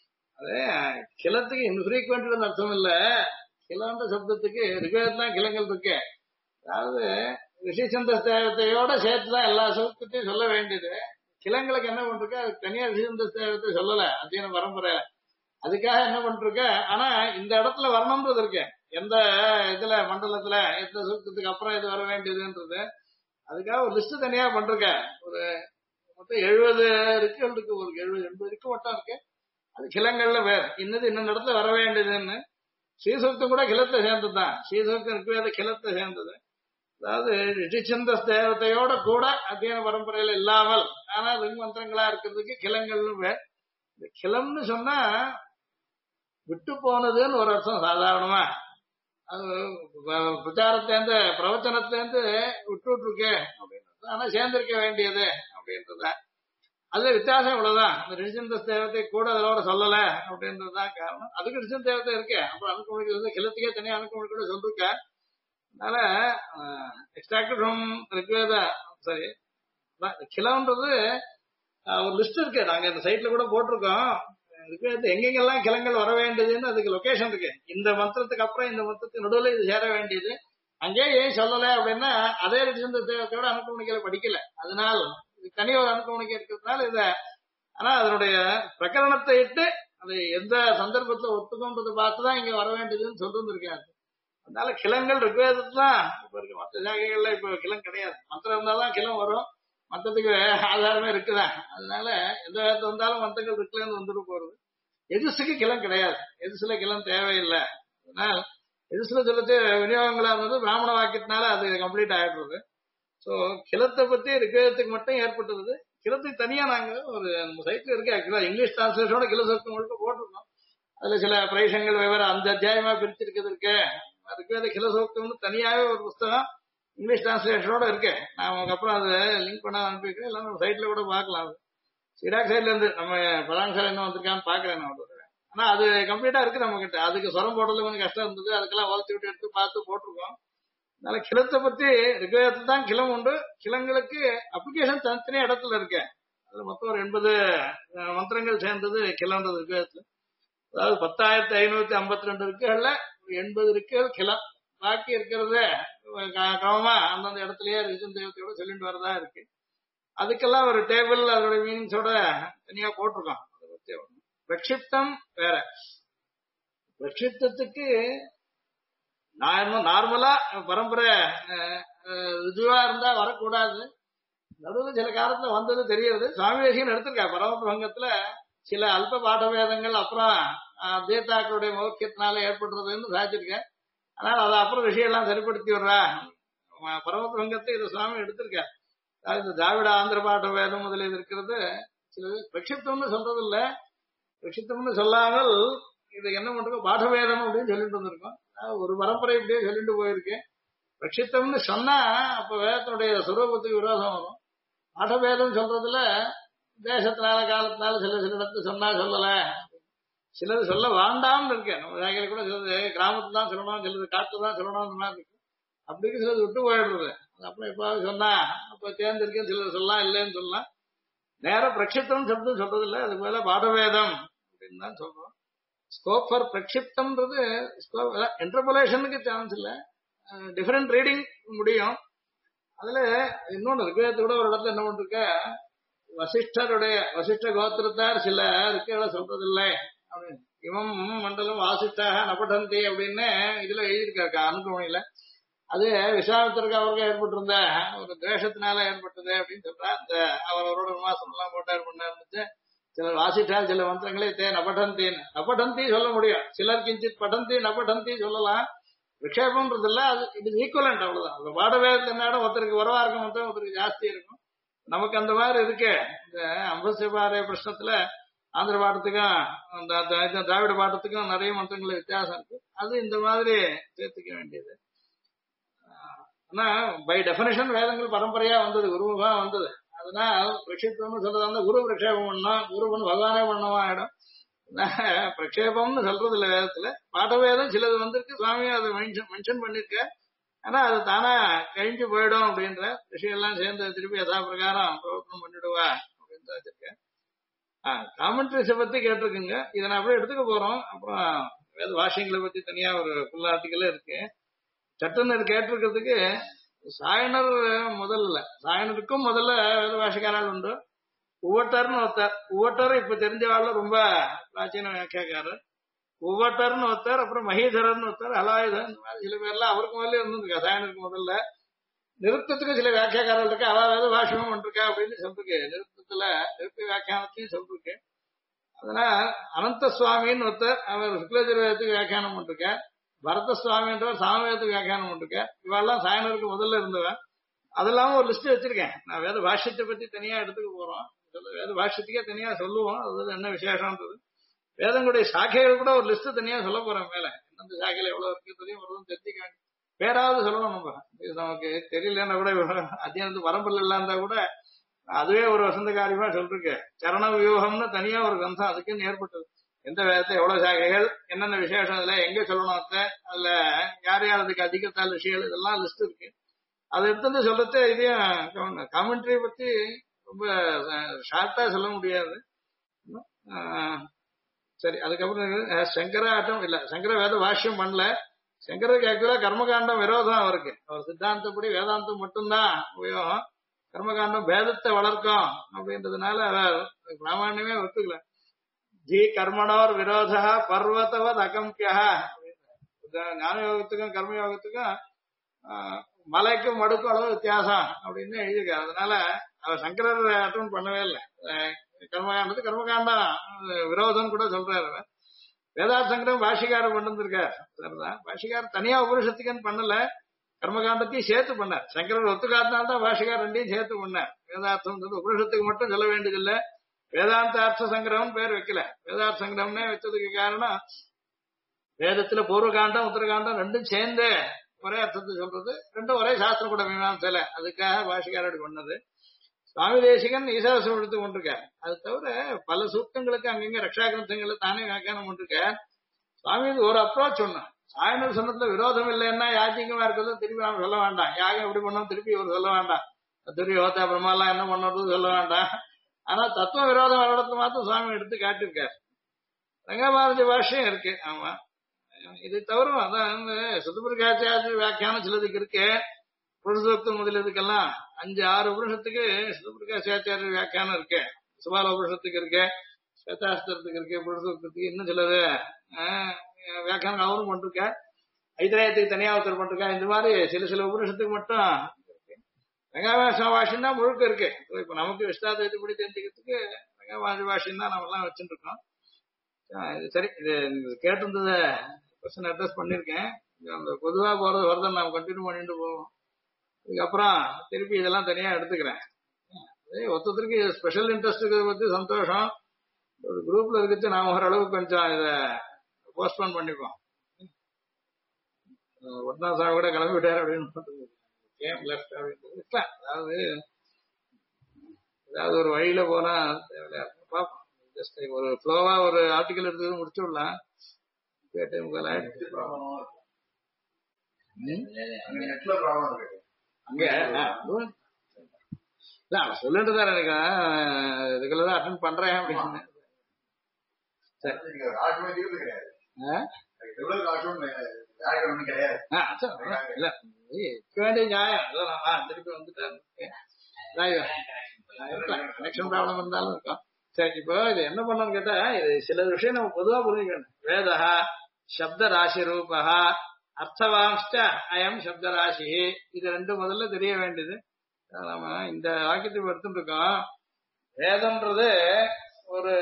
Speaker 1: அதே கிளத்துக்கு இன்ஃப்ரீக்வெண்டட் அர்த்தம் இல்ல. கிளன்ற சப்தத்துக்கு ரிவேதத்தான் கிளங்கள் இருக்கு. அதாவது ரிஷிசந்த தேவத்தையோட சேர்த்துதான் எல்லா சப்தத்தையும் சொல்ல வேண்டியது. கிளங்களுக்கு என்ன பண்றது அதுக்கு தனியா ரிஷிசந்த தேவத்தை சொல்லல அத்தியன பரம்பரை. அதுக்காக என்ன பண்றக்க ஆனா இந்த இடத்துல வரணும்ன்றது இருக்கு. எந்த இதுல மண்டலத்துல எந்த சூக்கத்துக்கு அப்புறம் இது வர வேண்டியதுன்றது அதுக்காக ஒரு லிஸ்ட் தனியா பண்றக்க. ஒரு மொத்தம் 70 ரிக்குகள் இருக்கு. ஒரு 70-80 ரிக்கு மட்டும் இருக்கு. அது கிளங்கள்ல வேற இன்னது இன்னொரு இடத்துல வர வேண்டியதுன்னு. ஸ்ரீசூக்தம் கூட கிளத்தை சேர்ந்ததுதான். ஸ்ரீசூக்தம் ரிக்வேத கிளத்தை சேர்ந்தது. அதாவது ரிஷிச்சந்த தேவத்தையோட கூட அத்தியன பரம்பரையில இல்லாமல் ஆனா ரிங் மந்திரங்களா இருக்கிறதுக்கு கிளங்கள்னு வேற. இந்த கிளம்னு சொன்னா விட்டு போனதுன்னு ஒரு அர்த்தம். சாதாரணமா அது பிரச்சாரத்திலேருந்து பிரவச்சனத்திலேருந்து விட்டு இருக்கு அப்படின்றது. ஆனா சேர்ந்திருக்க வேண்டியது அப்படின்றத அதுல வித்தியாசம் இவ்வளவுதான். அந்த ரிஷிசந்த தேவத்தை கூட அதோட சொல்லல அப்படின்றதுதான் காரணம். அதுக்கு ரிஷிசந்த தேவத்தை இருக்கு. அப்புறம் அனுக்குமணிக்கு வந்து கிளத்துக்கே தனியா அனுக்குமணி கூட சொல்லிருக்க. அதனால எக்ஸ்ட்ராக்டட் ஃப்ரம் ரிக்வேத சரி கிளம்ன்றது ஒரு லிஸ்ட் இருக்கு. நாங்க இந்த சைட்ல கூட போட்டிருக்கோம். எங்கெங்கெல்லாம் கிளங்கள் வர வேண்டியதுன்னு அதுக்கு லொகேஷன் இருக்கு. இந்த மந்திரத்துக்கு அப்புறம் இந்த மந்திரத்துக்கு நடுவில் இது சேர வேண்டியது. அங்கே ஏன் சொல்லல அப்படின்னா அதே ரிஷிசந்த தேவத்தையோட அனுக்குமணிகளை படிக்கல. அதனால தனி ஒரு அனுக்குமணிக்க இருக்கிறதுனால இத ஆனா அதனுடைய பிரகரணத்தை இட்டு அது எந்த சந்தர்ப்பத்துல ஒத்துக்கொன்றதை பார்த்துதான் இங்க வர வேண்டியதுன்னு சொல்லிட்டு இருக்காரு. அதனால கிளங்கள் ரிக்வேதத்தான் இப்ப இருக்கு. மற்ற ஜாகைகள்ல இப்ப கிளம் கிடையாது. மந்திரம் இருந்தாதான் கிளம் வரும். மத்தத்துக்கு ஆதாரமே இருக்குதான். அதனால எந்த வேதத்தை வந்தாலும் மந்திரங்கள் இருக்குலன்னு வந்துட்டு போறது. எதிர்சுக்கு கிளம் கிடையாது. எதிர்சுல கிளம் தேவையில்லை. அதனால எதிர்சுல சொல்லிட்டு விநியோகங்களா இருந்தது பிராமண வாக்கியத்தினால அது கம்ப்ளீட் ஆயிடுறது. சோ கிளத்தை பத்தி ரிக்வேதத்துக்கு மட்டும் ஏற்பட்டுருது. கிளத்துக்கு தனியா நாங்க ஒரு சைட்ல இருக்கு. ஆக்சுவலா இங்கிலீஷ் டிரான்ஸ்லேஷனோட கிள சொத்து முழுக்க போட்டிருக்கோம். அதுல சில பிரேஷங்கள் விவரம் அந்த அத்தியாயமா பிரிச்சிருக்கிறது இருக்கு. ரிக்வேத கிள சோக்தம்னு தனியாவே ஒரு புஸ்தகம் இங்கிலீஷ் டிரான்ஸ்லேஷனோட இருக்கு. நான் உங்களுக்கு அப்புறம் அதை லிங்க் பண்ண அனுப்பிக்கிறேன். எல்லாம் நம்ம சைட்ல கூட பார்க்கலாம். அது சிராக் சைட்ல இருந்து நம்ம பலாங் சார் என்ன வந்திருக்கான்னு பாக்குறேன் நான். ஆனா அது கம்ப்ளீட்டா இருக்கு நம்ம கிட்ட. அதுக்கு சொரம் போடுறது கொஞ்சம் கஷ்டம் இருந்தது. அதுக்கெல்லாம் வளர்த்து விட்டு எடுத்து பார்த்து போட்டிருக்கோம். அதனால கிளத்தை பத்தி ரிக்வேதத்துல தான் கிளம் உண்டு. கிளங்களுக்கு அப்ளிகேஷன் தனித்தனியா இடத்துல இருக்கு. அதுல மொத்தம் ஒரு 80 மந்திரங்கள் சேர்ந்தது கிளம்ன்றது ரிக்வேதத்துல. அதாவது 10,552 இருக்குகள்ல 80 இருக்குகள் கிளம். பாக்கி இருக்கிறது கிரமமா அந்தந்த இடத்துலயே ரிஷிசந்த தேவத்தையோட சொல்லிட்டு வரதா இருக்கு. அதுக்கெல்லாம் ஒரு டேபிள் அதோட மீனிங்ஸோட தனியா போட்டிருக்கோம். பிரக்ஷிப்தம் வேற. பிரக்ஷிப்தத்துக்கு நார்மலா பரம்பரை இதுவா இருந்தா வரக்கூடாது. நடுவில் சில காலத்துல வந்தது தெரியுது. சுவாமி தேசிகன் எடுத்திருக்கா பரமபிரபங்கத்துல சில அல்ப பாட வேதங்கள் அப்புறம் தீர்த்தாக்களுடைய மௌக்கியத்தினால ஏற்படுறதுன்னு சாதிச்சிருக்கேன். ஆனால் அதை அப்புறம் விஷயம் எல்லாம் சரிப்படுத்தி வர்றா பரமபிரபங்கத்தை இதை சுவாமி எடுத்திருக்காரு. அதாவது இந்த திராவிட ஆந்திர பாட வேதம் முதலில் இருக்கிறது சிலது பிரக்ஷிப்தம்னு சொல்றது இல்ல. பிரக்ஷிப்தம்னு சொல்லாமல் இது என்ன பண்றோம் பாடவேதம் அப்படின்னு சொல்லிட்டு வந்திருக்கோம். ஒரு பரம்பரை இப்படியே சொல்லிட்டு போயிருக்கேன். பிரக்ஷிப்தம்னு சொன்னா அப்ப வேதத்தினுடைய சுரூபத்துக்கு விரோதம் வரும். பாடவேதம் சொல்றதுல தேசத்தினால காலத்தினால சில சில இடத்துல சொன்னா சொல்லல, சிலது சொல்ல வேண்டாம்னு இருக்கேன். நம்ம ஜாகிர கூட சிலது கிராமத்துல தான் சொல்லணும், சிலது காட்டுல தான் சொல்லணும், அந்த மாதிரி இருக்கு. அப்படிக்கு சிலது விட்டு போயிடுறது. அப்புறம் எப்பாவது சொன்னா அப்ப தேர்ந்திருக்கேன், சிலது சொல்லலாம் இல்லைன்னு சொல்லலாம். நேரம் பிரக்ஷிப்தம் சொல்றது இல்லை, அதுக்கு மேல பாடவேதம் அப்படின்னு தான் சொல்றோம். ஸ்கோப் ஃபார் பிரக்ஷிப்தம்ன்றது இன்டர்போலேஷனுக்கு சான்ஸ் இல்லை, டிஃபரெண்ட் ரீடிங் முடியும். அதுல இன்னொன்னு ரிக்வேதத்தை கூட ஒரு இடத்துல என்ன பண்ணிருக்க, வசிஷ்ட கோத்திரத்தார் சில ரிக்குகளை சொல்றது இல்லை அப்படின்னு. இவம் மண்டலம் வாசிஷ்டாக நபடந்தி அப்படின்னு இதுல எழுதியிருக்காரு அனுபவனில. அது விஸ்வாமித்திற்கு அவருக்கு ஏற்பட்டிருந்த ஒரு துவேஷத்தினால ஏற்பட்டது அப்படின்னு சொல்றா. அந்த அவரோட விமாசம் எல்லாம் போட்டார் பண்ணாரு. சிலர் வாசிட்டா சில மந்திரங்களே நபடந்தின்னு நபடந்தி சொல்ல முடியும், சிலர் கிஞ்சித் படந்தி நபடந்தி சொல்லலாம். விக்ஷேபம்ன்றது இல்ல, அது இது ஈக்குவலண்ட், அவ்வளவுதான். அந்த பாடவேதத்து நேரம் ஒருத்தருக்கு உறவா இருக்கும், ஒருத்தருக்கு ஜாஸ்தி இருக்கும். நமக்கு அந்த மாதிரி இருக்கு. இந்த அம்பசிபாரே பிரശ്னத்துல ஆந்திர பாட்டத்துக்கும் அந்த திராவிட பாட்டத்துக்கும் நிறைய மந்திரங்கள் வித்தியாசம் இருக்கு. அது இந்த மாதிரி சேர்த்துக்க வேண்டியது. ஆனா பை டெபினேஷன் வேதங்கள் பரம்பரையா வந்தது, குருவா வந்தது. அதனால பிரக்ஷேபம்னு சொல்றது வந்து குரு பிரக்ஷேபம் பண்ணோம், குரு பண்ணு பகவானே பண்ணவா ஆயிடும். பிரக்ஷேபம்னு சொல்றது இல்ல வேதத்துல. பாடவேதம் சிலது வந்திருக்கு, சுவாமியும் அதை மென்ஷன் பண்ணிருக்க. ஆனா அது தானா கழிஞ்சு போயிடும் அப்படின்ற விஷயம் எல்லாம் சேர்ந்து திருப்பி யதா பிரகாரம் பிரவர்த்தனம் பண்ணிடுவா அப்படின்னு வச்சிருக்கேன். காமெண்ட்ரிஸை பத்தி கேட்டிருக்குங்க, இதை நான் அப்படியே எடுத்துக்க போறோம். அப்புறம் வேத வாஷியங்களை பத்தி தனியா ஒரு ஃபுல் ஆர்டிக்கலே இருக்கு. சட்டுன்னு இது கேட்டிருக்கிறதுக்கு சாயனர் சாயனருக்கும் முதல்ல வேத பாஷக்காரால் உண்டு. உவட்டர்னு ஒருத்தர், உவட்டர் இப்ப தெரிஞ்சவாள் ரொம்ப பிராச்சீன வியாக்கியாக்காரர். உவட்டர்னு ஒருத்தர், அப்புறம் மகீதரர்னு ஒருத்தர், அலாயுதன், இந்த மாதிரி சில பேர்லாம் அவருக்கு முதல்ல இருந்திருக்கா. சாயனருக்கு முதல்ல நிறுத்தத்துக்கு சில வியாக்கியாக்காரர்கள் இருக்கு, அதாவது பாஷமும் பண்ணிருக்கா அப்படின்னு சொல்லிருக்கு. நிறுத்தத்துல நிறுத்த வியாக்கியானத்தையும் சொல்லிருக்கு. அதனால அனந்த சுவாமின்னு ஒருத்தர், அவர் சுக்லஜுர்வேதத்துக்கு வியாக்கியானம் பண்ணிருக்க. பரத சுவாமின்றவர் சாமவேதத்துக்கு வியாக்கியானம் பண்ணிருக்க. இவெல்லாம் சாயனருக்கு முதல்ல இருந்தவன். அதெல்லாம் ஒரு லிஸ்ட் வச்சிருக்கேன். நான் வேத பாஷ்யத்தை பத்தி தனியா எடுத்துக்க போறோம். வேத பாஷ்யத்துக்கே தனியா சொல்லுவோம், அது என்ன விசேஷம்ன்றது. வேதங்களுடைய சாக்கைகள் கூட ஒரு லிஸ்ட் தனியா சொல்ல போறேன். மேல எந்தெந்த சாக்கையில எவ்வளவு இருக்குன்றதையும் ஒரு தெரிஞ்சுக்க வேண்டிய பேராவது சொல்லணும். நம்ம இது நமக்கு தெரியலன்னா கூட அத்தியானத்து வரம்பில் இல்லாந்தா கூட அதுவே ஒரு வசந்த காரியமா சொல்லிருக்கு. சரண வியூகம்னு தனியா ஒரு கிரந்தம் அதுக்குன்னு ஏற்பட்டது. எந்த வேதத்தை எவ்வளவு சாக்கைகள், என்னென்ன விசேஷம், அதுல எங்க சொல்லணும், அதுல யார் யார் அதுக்கு அதிகத்தால் விஷயங்கள், இதெல்லாம் லிஸ்ட் இருக்கு. அதை எடுத்து சொல்றது. இதையும் காமெண்ட்ரி பத்தி ரொம்ப ஷார்ட்டா சொல்ல முடியாது. சரி, அதுக்கப்புறம் சங்கர ஆட்டம் இல்ல, சங்கர வேத பாஷ்யம் பண்ணல. சங்கருக்கு ஆக்சுவலா கர்மகாண்டம் விரோதம் அவருக்கு. அவர் சித்தாந்தப்படி வேதாந்தம் மட்டும்தான் உபயோகம், கர்மகாண்டம் பேதத்தை வளர்க்கும் அப்படின்றதுனால அவர் பிராமணியமே ஒத்துக்கல. ஜி கர்மணோர் விரோதா பர்வதவத் அகம்பியா. ஞான யோகத்துக்கும் கர்மயோகத்துக்கும் மலைக்கும் மடுக்கும் அளவு வித்தியாசம் அப்படின்னு எழுதியிருக்காரு. அதனால அவர் சங்கரர் அட்டன் பண்ணவே இல்லை. கர்மகாண்டம் விரோதம் கூட சொல்றாரு. வேதார்த்த சங்கரம் பாஷிகாரம் பண்ணிருக்காரு. சரிதான், பாஷிகாரம் தனியா உபனிஷத்துக்குன்னு பண்ணல, கர்மகாண்டத்தையும் சேர்த்து பண்ணார். சங்கரர் ஒத்துக்காதனால்தான் பாஷிகார் ரெண்டையும் சேர்த்து பண்ணார். வேதார்த்தம் உபனிஷத்துக்கு மட்டும் சொல்ல வேண்டியதில்லை. வேதாந்த அர்த்த சங்கிரகம் பேர் வைக்கல, வேதார்த்த சங்கிரகம்னே வச்சதுக்கு காரணம் வேதத்துல பூர்வகாண்டம் உத்தரகாண்டம் ரெண்டும் சேர்ந்து ஒரே அர்த்தத்தை சொல்றது, ரெண்டும் ஒரே சாஸ்திரம் கூட மீமாம்சையில, அதுக்காக பாஷிகாரர் பண்ணது. சுவாமி தேசிகன் ஈசாவாசியம் எடுத்து கொண்டிருக்கார். அது தவிர பல சூக்தங்களுக்கு அங்கங்க ரக்ஷா கிரந்தங்களை தானே வியாக்கியானம் பண்ணிருக்கார். சுவாமி ஒரு அப்ரோச் சொன்னார். சாயனர் சொன்னதுல விரோதம் இல்லைன்னா யாஜிகமா இருக்கிறது திருப்பி நாம சொல்ல வேண்டாம். யாகம் எப்படி பண்ணோம் திருப்பி இவர் சொல்ல வேண்டாம். திருப்பி யோகா பிரம்மாலாம் என்ன பண்ணது சொல்ல வேண்டாம். ஆனா தத்துவ விரோதம் வர மாத்திரம் சுவாமி எடுத்து காட்டியிருக்காரு. ரங்கபாரதி பாஷ்யம் இருக்கு. ஆமா, இது தவிர அதான் சுதபிரகாச்சாரிய வியாக்கியானம் சிலதுக்கு இருக்கு. புருஷோக்தம் முதலதுக்கெல்லாம் 5-6 உபனிஷத்துக்கு சுதபிரகாச்சாரிய வியாக்கியானம் இருக்கு. சுபால உபனிஷத்துக்கு இருக்கு, ஸ்வேதாஸ்திரத்துக்கு இருக்கு, புருஷோக்தத்துக்கு இன்னும் சிலது வியாக்கியானம் அவரும் பண்ணிருக்க. ஐத்திரேயத்துக்கு தனியா ஒருத்தர் பண்ணிருக்கா. இந்த மாதிரி சில உபனிஷத்துக்கு மட்டும் ரங்கபாஷா பாஷம் தான் முழுக்க இருக்கு. இப்ப நமக்கு விஸ்தாதபடி தெரிஞ்சுக்கிறதுக்கு ரங்கபாஷ பாஷம் தான் நம்ம எல்லாம் வச்சுட்டு இருக்கோம். சரி, இது கேட்டிருந்தத கொஸ்டின் அட்ரஸ் பண்ணிருக்கேன். அந்த பொதுவா போறது வரதை நம்ம கண்டினியூ பண்ணிட்டு போவோம். இதுக்கப்புறம் திருப்பி இதெல்லாம் தனியா எடுத்துக்கிறேன். ஒருத்தருக்கு ஸ்பெஷல் இன்ட்ரெஸ்ட் இருக்கிறத பத்தி சந்தோஷம். ஒரு குரூப்ல இருக்கிறது நாம ஓரளவுக்கு கொஞ்சம் இத போஸ்ட்போன் பண்ணிப்போம். ஒன்னா சார் கூட கிளம்பிட்டாரு அப்படின்னு கேம் லெஃப்ட் அப்படின்னு அதாவது ஏதாவது ஒரு வழியில போனா தேவையா பார்ப்போம். ஜஸ்ட் ஒரு ஃப்ளோவா ஒரு ஆர்டிக்கல் எடுத்து முடிச்சு விடலாம். அங்க இல்ல அவன் சொல்லிட்டு தான் எனக்கு இதுக்குள்ளதான் அட்டன் பண்றேன் அப்படின்னு. இல்ல வேண்டிய நியாயம் திருப்பி வந்துட்டேன். கனெக்ஷன் ப்ராப்ளம் இருந்தாலும் இருக்கும். சரி, இப்போ இது என்ன பண்ணணும்னு கேட்டா, இது சில விஷயம் நம்ம பொதுவா புரிஞ்சுக்கணும். வேதா சப்த ராசி ரூபா அர்த்தவாம்ச அயம் சப்த ராசி, இது ரெண்டு முதல்ல தெரிய வேண்டியது. நம்ம இந்த வாக்கியத்தை எடுத்துட்டு இருக்கோம். வேதம்ன்றது ஒரு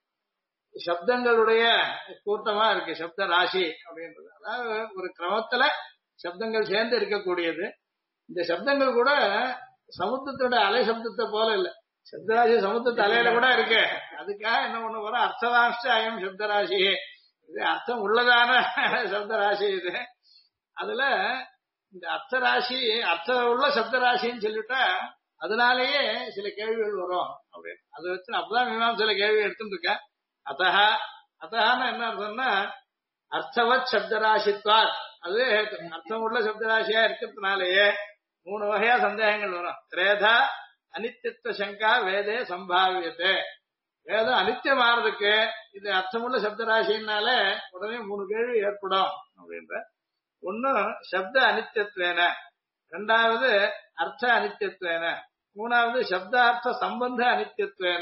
Speaker 1: சப்தங்களுடைய கூட்டமா இருக்கு, சப்த ராசி அப்படின்றது. அதாவது ஒரு கிரமத்துல சப்தங்கள் சேர்ந்து இருக்கக்கூடியது. இந்த சப்தங்கள் கூட சமுத்திரத்தோட அலை சப்தத்தை போல இல்ல. சப்தராசி சமுத்திரத்து அலையில கூட இருக்கு. அதுக்காக என்ன பண்ண போறோம், அர்த்தவாம்ச அயம் சப்தராசி, இது அர்த்தம் உள்ளதான சப்தராசி. இது அதுல இந்த அர்த்தராசி அர்த்தம் உள்ள சப்தராசின்னு சொல்லிட்டா அதனாலேயே சில கேள்விகள் வரும் அப்படின்னு அதை வச்சு அப்பதான் மீமாம்சையில கேள்வி எடுத்துட்டு இருக்கேன். அத்தகான்னு என்ன அர்த்தம்னா அர்த்தவத் சப்தராசித்வாத், அது அர்த்தம் உள்ள சப்தராசியா இருக்கிறதுனாலேயே 3 வகையா சந்தேகங்கள் வரும். திரேதா அனித்தியத்துவ சங்கா வேதே சம்பாவியத்தை. வேதம் அனித்தியமாறதுக்கு இது அர்த்தமுள்ள சப்தராசினால உடனே 3 கேள்வி ஏற்படும் அப்படின்ற. ஒன்னு சப்த அனித்தியத்துவேன, ரெண்டாவது அர்த்த அனித்தியத்துவேன, மூணாவது சப்தார்த்த சம்பந்த அனித்தியத்துவேன.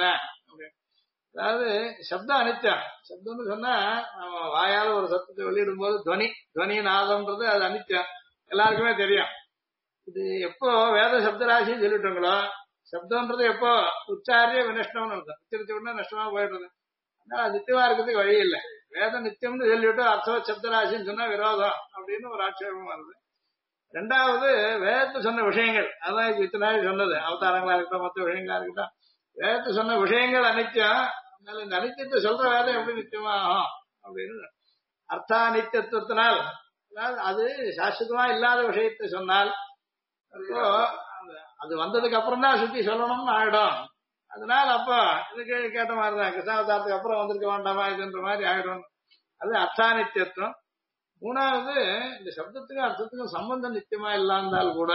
Speaker 1: அதாவது சப்தம் அனித்தியம். சப்தம்னு சொன்னா நம்ம வாயால ஒரு சத்தத்தை வெளியிடும் போது துவனி நாதம்ன்றது அது அனித்தியம், எல்லாருக்குமே தெரியும். இது எப்போ வேத சப்தராசின்னு சொல்லிட்டோங்களோ, சப்தம்ன்றது எப்போ உச்சாரிய வினஷ்டம்னு இருக்கும், உச்சரித்த உடனே நஷ்டமா போயிடுறது. அதனால அது நித்தியமா இருக்கிறதுக்கு வழி இல்லை. வேதம் நித்தியம்னு சொல்லிவிட்டு அர்த்த சப்தராசின்னு சொன்னா விரோதம் அப்படின்னு ஒரு ஆட்சேபம் வருது. ரெண்டாவது வேதத்தை சொன்ன விஷயங்கள், அதான் இப்ப இத்தனை நாள் சொன்னது, அவதாரங்களா இருக்கட்டும் மற்ற விஷயங்களா இருக்கட்டும், வேதத்தை சொன்ன விஷயங்கள் அனித்தியம். அதனால இந்த அனித்தியத்தை சொல்ற வேதம் எப்படி நித்தியமா ஆகும் அப்படின்னு அர்த்தானித்தியத்தினால், அதாவது அது சாஸ்வதமா இல்லாத விஷயத்தை சொன்னால் அப்போ அது வந்ததுக்கு அப்புறம் தான் சுத்தி சொல்லணும்னு ஆயிடும். அதனால அப்போ இதுக்கு கேட்ட மாதிரிதான் கிருஷ்ணாவதாரத்துக்கு அப்புறம் வந்திருக்க வேண்டாமா இதுன்ற மாதிரி ஆயிடும். அது அர்த்தானித்தியத்துவம். மூணாவது இந்த சப்தத்துக்கும் அர்த்தத்துக்கும் சம்பந்தம் நித்தியமா இல்லாந்தால் கூட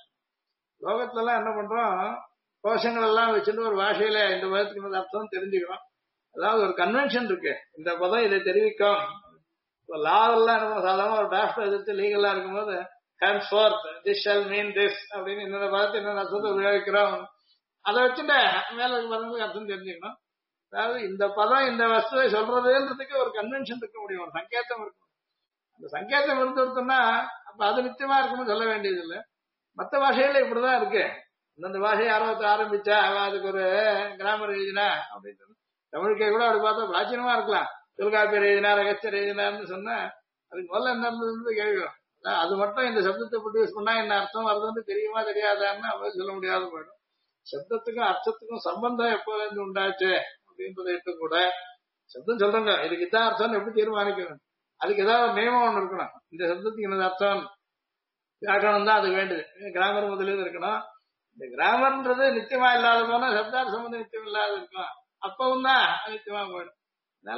Speaker 1: லோகத்துல எல்லாம் என்ன பண்றோம், கோஷங்கள் எல்லாம் வச்சுட்டு ஒரு பாஷையில இந்த பதத்துக்கு அர்த்தம் தெரிஞ்சுக்கிறோம். அதாவது ஒரு கன்வென்ஷன் இருக்கு, இந்த பதம் இதை தெரிவிக்கும். இப்போ லாவெல்லாம் என்ன பண்ண சாதாரண ஒரு டிராஃப்ட் எதிர்த்து லீகலா இருக்கும்போது henceforth this shall mean this அப்படின்னு இன்னொரு பதத்தை இன்னொரு அர்த்தத்தை உபயோகிக்கிறோம். அதை வச்சுட்டு மேல பதத்துக்கு அர்த்தம் தெரிஞ்சுக்கணும். அதாவது இந்த பதம் இந்த வஸ்துவை சொல்றதுன்றதுக்கு ஒரு கன்வென்ஷன் இருக்க முடியும், ஒரு சங்கேதம் இருக்கும். அந்த சங்கேதம் இருந்துட்டோம்னா அப்ப அது நிச்சயமா இருக்கணும்னு சொல்ல வேண்டியது இல்லை. மற்ற பாஷையில இப்படிதான் இருக்கு. அந்தந்த பாஷையை ஆர்வத்தை ஆரம்பிச்சா அதுக்கு ஒரு கிராமர் எழுதினா அப்படின்னு. தமிழுக்கே கூட அப்படி பார்த்தா பிராச்சீனமா இருக்கலாம். தொல்காப்பியர் எழுதினா ரகசியர் எழுதினார்னு சொன்னா அதுக்கு முதல்ல என்ன இருந்தது கேள்வி. அது மட்டும் இந்த சப்தத்தை ப்ரொடியூஸ் பண்ணா என்ன அர்த்தம் வருதுன்னு தெரியுமா தெரியாதான்னு அவன் சொல்ல முடியாத போயிடும். சப்தத்துக்கும் அர்த்தத்துக்கும் சம்பந்தம் எப்போது இருந்து உண்டாச்சு அப்படின்றத இட்டு கூட சப்தம் சொல்றாங்க இதுக்கு இதான் அர்த்தம்னு எப்படி தீர்மானிக்கணும், அதுக்கு ஏதாவது ஒரு நியமம் ஒண்ணு இருக்கணும். இந்த சப்தத்துக்கு என்னது அர்த்தம் வியாக்கரணம் தான் அதுக்கு வேண்டியது, கிராமர் முதலீடு இருக்கணும். இந்த கிராமர்ன்றது நிச்சயமா இல்லாத போனா சப்தார்த்த சம்பந்தம் நிச்சயம் இல்லாத இருக்கும், அப்பவும் தான் நிச்சயமா போயிடும். அதனால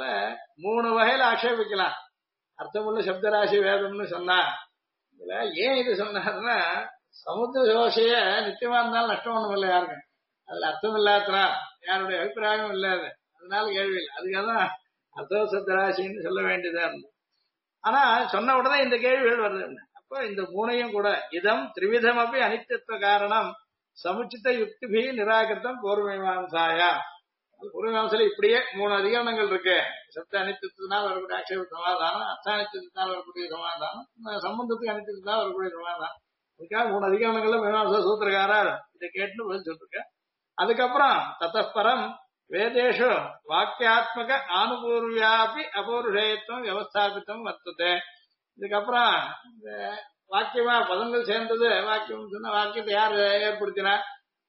Speaker 1: 3 வகையில ஆட்சேபிக்கலாம். அர்த்தமுள்ள சப்தராசி வேதம்னு சொன்னா இதுல ஏன் இது சொன்னாருன்னா சமுத்திர ஜோஷைய நிச்சயமா இருந்தாலும் நஷ்டம் ஒண்ணும் இல்லை யாருக்கும், அதுல அர்த்தம் இல்லாதா யாருடைய அபிப்பிராயமும் இல்லாது, அதனால கேள்வி இல்லை. அதுக்காகதான் அர்த்த சப்தராசின்னு சொல்ல வேண்டியதா இருந்தது. ஆனா சொன்ன உடனே இந்த கேள்விகள் வருது. அப்ப இந்த 3ஐயும் கூட இதம் திரிவிதம் அப்படி அனித்தியத்துவ காரணம் சமுச்சித யுக்திபி நிராகரித்தம் பூர்வமீமாம்சாயா. பூர்வமீமாம்சையில இப்படியே 3 அதிகரணங்கள் இருக்கு. சப்த அனித்தியத்தினால் வரக்கூடிய ஆட்சேப சமாதானம், அர்த்த அனித்தியத்தினால் வரக்கூடிய சமாதானம், சம்பந்தத்துக்கு அனித்தியத்தினால் வரக்கூடிய சமாதானம். அதுக்காக 3 அதிகரணங்கள்ல மீமாம்சா சூத்திரக்காரர் இதை கேட்டு பதில் சொல்லிருக்க. அதுக்கப்புறம் தத்தப்பரம் வேதேஷு வாக்கியாத்மக ஆனுபூர்வியாபி அபௌருஷேயத்துவம் வியவஸ்தாபித்தம் வர்த்ததே. இதுக்கப்புறம் இந்த வாக்கியமா பதங்கள் சேர்ந்தது, வாக்கியம் சொன்ன வாக்கியத்தை யார் ஏற்படுத்தினா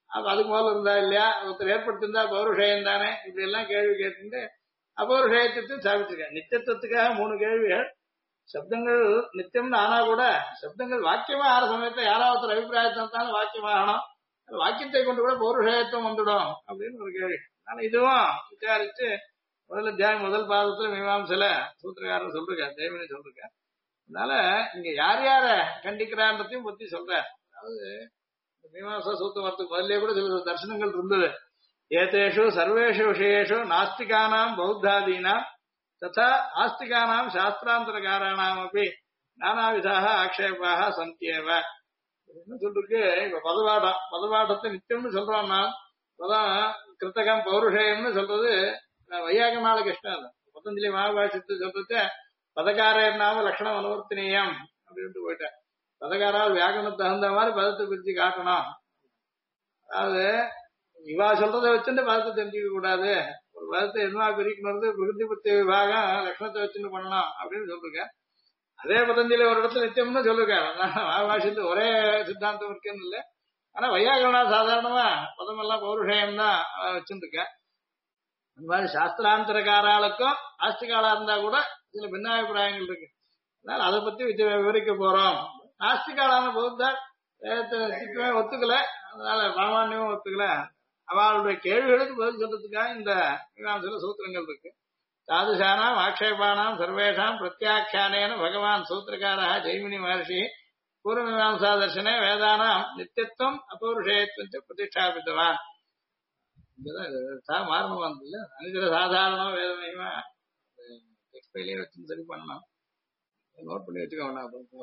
Speaker 1: அப்ப அதுக்கு முதல்ல இருந்தா இல்லையா, ஒருத்தர் ஏற்படுத்திருந்தா பௌருஷேயம் தானே, இப்படி எல்லாம் கேள்வி கேட்டு அபௌருஷேயத்தையும் சாபிச்சிருக்கேன். நித்தியத்துவத்துக்காக 3 கேள்விகள். சப்தங்கள் நித்தியம்னு ஆனா கூட சப்தங்கள் வாக்கியமா ஆற சமயத்துல யாராவது ஒருத்தர் அபிப்பிராயத்தான் வாக்கியமாகணும், வாக்கியத்தை கொண்டு கூட பௌருஷேயத்துவம் வந்துடும் அப்படின்னு ஒரு கேள்வி. ஆனா இதுவும் விசாரிச்சு முதல் பாதத்துல மீமாம்சையில சூத்திரக்காரன் சொல்லிருக்கார், தேவினி சொல்லிருக்கார். அதனால இங்க யார் யார கண்டிக்கிறான்றதையும் பத்தி சொல்றார். அதாவது மீமாம்சா சூத்திரத்துக்கு முதல்ல கூட சில தர்சனங்கள் இருந்தது. ஏதேஷு சர்வேஷு விஷயேஷு நாஸ்திகானாம் பௌத்தாதீனாம் ததா ஆஸ்திகானாம் சாஸ்திராந்தரகாராணாம் அப்படி நானாவிதாக ஆக்ஷேபாக சந்தியேவ என்ன சொல்லிருக்கு. இப்ப பதவாட்டத்தை நித்தியம்னு சொல்றோம். நான் பதம் கிருத்தகம் பௌருஷேயம்னு சொல்றது வையாகமாளுக்கு இஷ்டம் இல்லை. பதஞ்சலி மகாபாஷ்யத்தை சொல்றது பதக்காரனாம லட்சணம் அனுவர்த்தனீயம் அப்படின்ட்டு போயிட்டேன். பதக்காரால் வியாகரணத்துக்கு தகுந்த மாதிரி பதத்தை பிரிச்சு காட்டணும். அதாவது இவா சொல்றதை வச்சுட்டு பதத்தை தெரிஞ்சுக்க கூடாது. ஒரு பதத்தை என்ன பிரிக்கணும், பிரகிருதி பத்தி விபாகம் லட்சணத்தை வச்சுட்டு பண்ணலாம் அப்படின்னு சொல்லிருக்கேன். அதே பதஞ்சலி ஒரு இடத்துல நித்தியம்னு சொல்லிருக்காரு. மகாபாஷ்யத்து ஒரே சித்தாந்தம் இருக்குன்னு இல்லை. ஆனா வையாகரணா சாதாரணமா பதமெல்லாம் பௌருஷேயம் தான் வச்சுருக்கேன். அந்த மாதிரி சாஸ்திராந்தரக்காராளுக்கும் ஆஸ்திகாலா இருந்தா கூட சில பின்னாபிப்பிராயங்கள் இருக்கு. அதனால அதை பத்தி விவரிக்க போறோம். ஆஸ்திகாலான பௌத்தர் ஒத்துக்கல, அதனால பிராமணியமும் ஒத்துக்கல. அவளுடைய கேள்விகளுக்கு பதில் சொல்றதுக்காக இந்த மீமாம்சையில சூத்திரங்கள் இருக்கு. தாதுஷானாம் ஆக்ஷேபானாம் சர்வேஷாம் பிரத்யாக்கியானேன பகவான் சூத்திரக்காரா ஜெய்மினி மகர்ஷி பூர்வமீமாம்சா தர்சனே வேதானாம் நித்தியத்துவம் அபௌருஷேயத்துவம் பிரதிஷ்டாபித்தவான். இங்கதான் மாறணும் வந்தது. அனுகிற சாதாரணம் வேத மகிமா டெக்ஸ்டைலே வச்சு சரி பண்ணலாம். நோட் பண்ணி வச்சுக்கோங்க.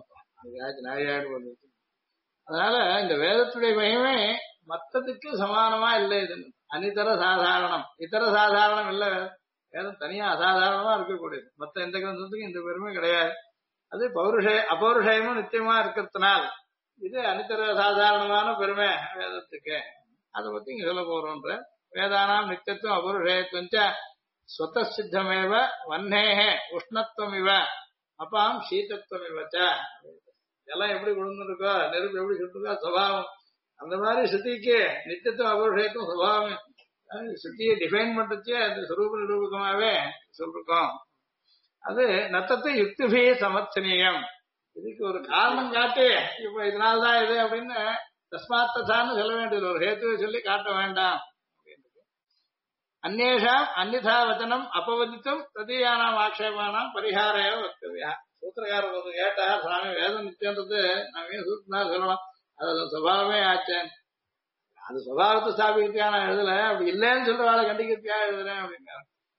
Speaker 1: அதனால இந்த வேதத்துடைய மகிமை மத்ததுக்கு சமானமா இல்லை. இது அனிதர சாதாரணம், இதர சாதாரணம் இல்ல. வேதம் தனியா அசாதாரணமா இருக்கக்கூடியது. மத்த எந்த கிரந்தத்துக்கும் இந்த பெருமை கிடையாது. அது அபௌருஷயமும் நித்தியமா இருக்கிறதுனால் இது அனிதர சாதாரணமான பெருமை வேதத்துக்கு. அதை பத்தி இங்க சொல்ல போறோன்ற வேதானாம் நித்தியத்துவம் அபௌருஷயத்துவம் ஸ்வதசித்தமேவ வன்னேஹே உஷ்ணத்துவம் இவ அப்பாம் சீதத்துவம் இவச்ச. எல்லாம் எப்படி விழுந்துருக்கோ, நெருப்பு எப்படி சுட்டுருக்கோ சுபாவம், அந்த மாதிரி ஸ்ருதிக்கு நித்தியத்துவம் அபௌருஷயத்துவம் சுபாவம். ஸ்ருதியை டிஃபைன் பண்றச்சே அந்த சுரூப நிரூபகமாவே சொல்லிருக்கோம். அது நத்தத்தை யுக்திபி சமர்த்தனீயம். இதுக்கு ஒரு காரணம் காட்டி இப்ப இதனால்தான் இது அப்படின்னு தஸ்மாத்தான்னு சொல்ல வேண்டியது, ஒரு ஹேத்துவை சொல்லி காட்ட வேண்டாம். அந்நேஷாம் அந்நிதா வச்சனம் அபவதித்தும் ததீயானாம் ஆக்ஷேபானாம் பரிகாரையோ வக்தவியா. சூத்திரக்காரர் கேட்டா, சுவாமி வேதம் நித்தியன்றது நாம ஏன் சூத்திரனா சொல்லணும், அது சுபாவமே ஆச்சேன். அது சுபாவத்தை ஸ்தாபிக்கிறதுக்காக நான் எழுதல, அப்படி இல்லைன்னு சொல்றவாளை கண்டிக்கிறதுக்காக எழுதுறேன் அப்படின்னா.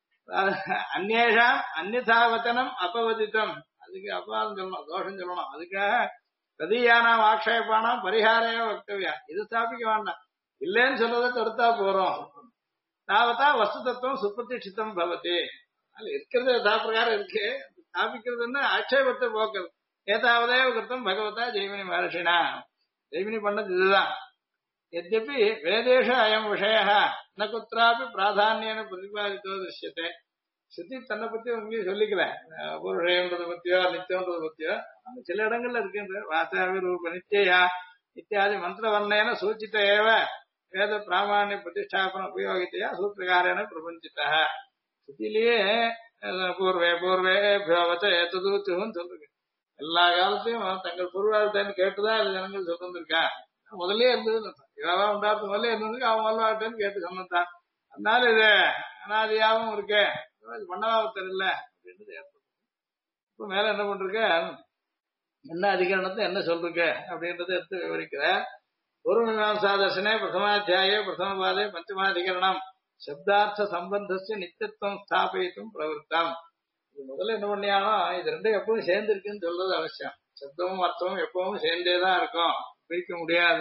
Speaker 1: அந்நேஷாம் அந்நிதா வச்சனம் அபவதித்தம், அதுக்கு அபவாதம் சொல்லணும், தோஷம் சொல்லணும். அதுக்காக ததீயானாம் ஆக்ஷேபானாம் பரிகாரையோ வக்தவியா, இது ஸ்தாபிக்க வேண்டாம். இல்லைன்னு சொல்றதை தடுத்தா போறோம். தாவத்தா வஸ்து தத்துவம் சுப்பிரதிஷ்டிதம் பவதி. அது இருக்கிறது யதா பிரகாரம் இருக்கு. ஸ்தாபிக்கிறதுன்னு ஆட்சேபத்தை போக்குறது. ஏதாவதே கிருத்தம் பகவதா ஜெய்மினி மகர்ஷினா. ஜெய்மினி பண்ணது இதுதான். எத்யபி வேதேஷ அயம் விஷய ந குத்ராபி பிராதான்யேன பிரதிபாதித்தோ திருஷ்யத்தை. ஸ்ருதி தன்னை பத்தி உங்களையும் சொல்லிக்கல, பூர்வன்றதை பத்தியோ நித்தியம்ன்றதை பத்தியோ சில இடங்கள்ல இருக்குன்ற வாசாவி ரூப நித்தியா இத்தியாதி மந்திரவர்ணேன சூச்சித்த ஏவ வேத பிராமணிய பிரதிஷ்டாபன உபயோகித்தையா சூத்திரகாரேன பிரபஞ்சித்தா. ஸ்ருதியிலேயே பூர்வே பூர்வேபியோவச்ச ஏத்ததூத்துன்னு சொல்லிருக்கு. எல்லா காலத்தையும் தங்கள் பூர்வார்த்தன்னு கேட்டுதான் அது ஜனங்கள் சொல்லிருக்கா. முதல்ல இருந்தது இவாவா உண்டாத்து முதல்ல இருந்ததுக்கு அவன் முதல்வாட்டேன்னு கேட்டு சொன்னதான். அதனால இது அனாதியாவும் இருக்கு, பண்ணவாவத்தர் இல்ல அப்படின்றது ஏற்படும். இப்ப மேல என்ன பண்ருக்க, என்ன அதிகரணத்தை என்ன சொல்றீங்க அப்படின்றத எடுத்து விவரிக்கிற. பூர்வமீமாம்சா தர்சனே பிரதமாத்தியாயே பிரதமபாதே பஞ்சமாதிகரணம் சப்தார்த்த சம்பந்தஸ்ய நித்தியத்துவம் ஸ்தாபித்தும் பிரவருத்தம். இது முதல்ல என்ன பண்ணியானோ இது ரெண்டும் எப்பவும் சேர்ந்து இருக்குன்னு சொல்றது அவசியம். சப்தமும் அர்த்தமும் எப்பவும் சேர்ந்தேதான் இருக்கும், பிரிக்க முடியாது.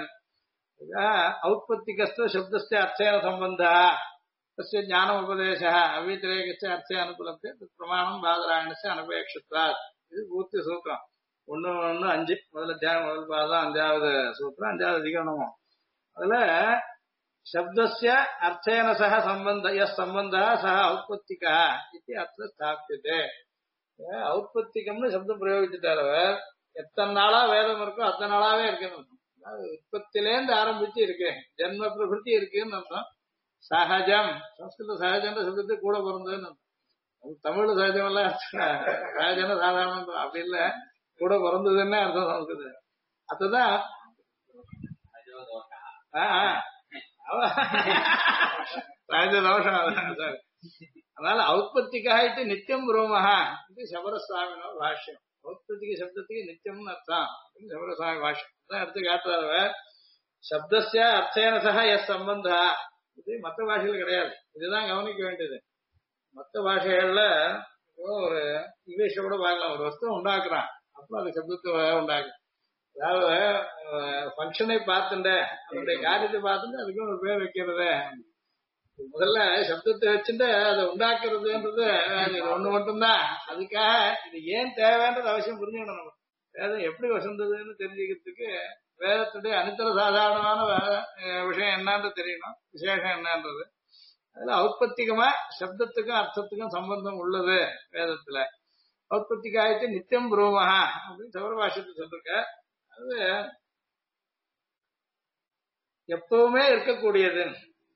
Speaker 1: ஔத்பத்திகஸ்து சப்தஸ்ய அர்த்தேன சம்பந்தா தஸ்ய ஞானம் உபதேச அவ்யதிரேகஸ்ய அர்த்தே அனுபலப்தே பிரமாணம் பாதராயணஸ்ய அனபேட்சத்வாத். இது பூர்த்தி சூத்திரம். 1:5 முதல் அத்தியாயம் முதல் பாதம் 5வது சூத்திரம் 5வது அதிகரணமும். அதுல சப்தஸ்ய அர்த்தேன சக சம்பந்த சம்பந்த சக ஔத்பத்திகா இது அர்த்த ஸ்தாபியதே. ஔத்பத்திகம்னு சப்தம் பிரயோகிச்சுட்டார். அவர் எத்தனை நாளா வேதம் இருக்கோ அத்தனை நாளாவே இருக்கணும். உற்பத்திலேருந்து ஆரம்பிச்சு இருக்கு, ஜென்ம பிரகிருதி இருக்குன்னு அர்த்தம். சகஜம், சம்ஸ்கிருத சகஜன்ற சப்தத்துக்கு கூட பிறந்ததுன்னு அர்த்தம். தமிழ் சகஜம் எல்லாம் சகஜன சாதாரணம் அப்படி இல்ல, கூட பிறந்ததுன்னு அர்த்தம் சம்ஸ்கிருதம். அதுதான் சகஜ தோஷம். அதனால ஔத்பத்திக்காயிட்டு நித்தியம் புரோமஹா இது சபரசுவாமினோ பாஷ்யம். ஔத்பத்திக சப்தத்துக்கு நித்தியம்னு அர்த்தம் சபரசுவாமி பாஷ்யம் தான் எடுத்து காட்டுறாரு. சப்தஸ்ய அர்த்தேன சக எஸ் சம்பந்தா, இது மற்ற பாஷைகள் கிடையாது. இதுதான் கவனிக்க வேண்டியது. மற்ற பாஷைகள்ல ஒரு இங்கிலீஷ கூட பார்க்கலாம், ஒரு வஸ்து உண்டாக்குறான் அப்புறம் அது சப்தத்தை உண்டாக்குறான். அதாவது ஃபங்க்ஷனை பார்த்துட்டு அதனுடைய காரியத்தை பார்த்துட்டு அதுக்கு ஒரு பேர் வைக்கிறது. முதல்ல சப்தத்தை வச்சுட்டு அதை உண்டாக்குறதுன்றது ஒண்ணு மட்டும்தான். அதுக்காக இது ஏன் தேவைன்றது அவசியம் புரிஞ்சுக்கணும். நம்ம வேதம் எப்படி வசந்ததுன்னு தெரிஞ்சுக்கிறதுக்கு வேதத்துடைய அனுத்தர சாதாரணமான விஷயம் என்னன்றது தெரியணும், விசேஷம் என்னன்றது. அதுல ஔத்பத்திகமா சப்தத்துக்கும் அர்த்தத்துக்கும் சம்பந்தம் உள்ளது வேதத்துல. ஔத்பத்திகாயத்து நித்தியம் புரோமஹா அப்படின்னு சௌர பாஷ்யத்தை சொல்லிருக்க. அது எப்பவுமே இருக்கக்கூடியது.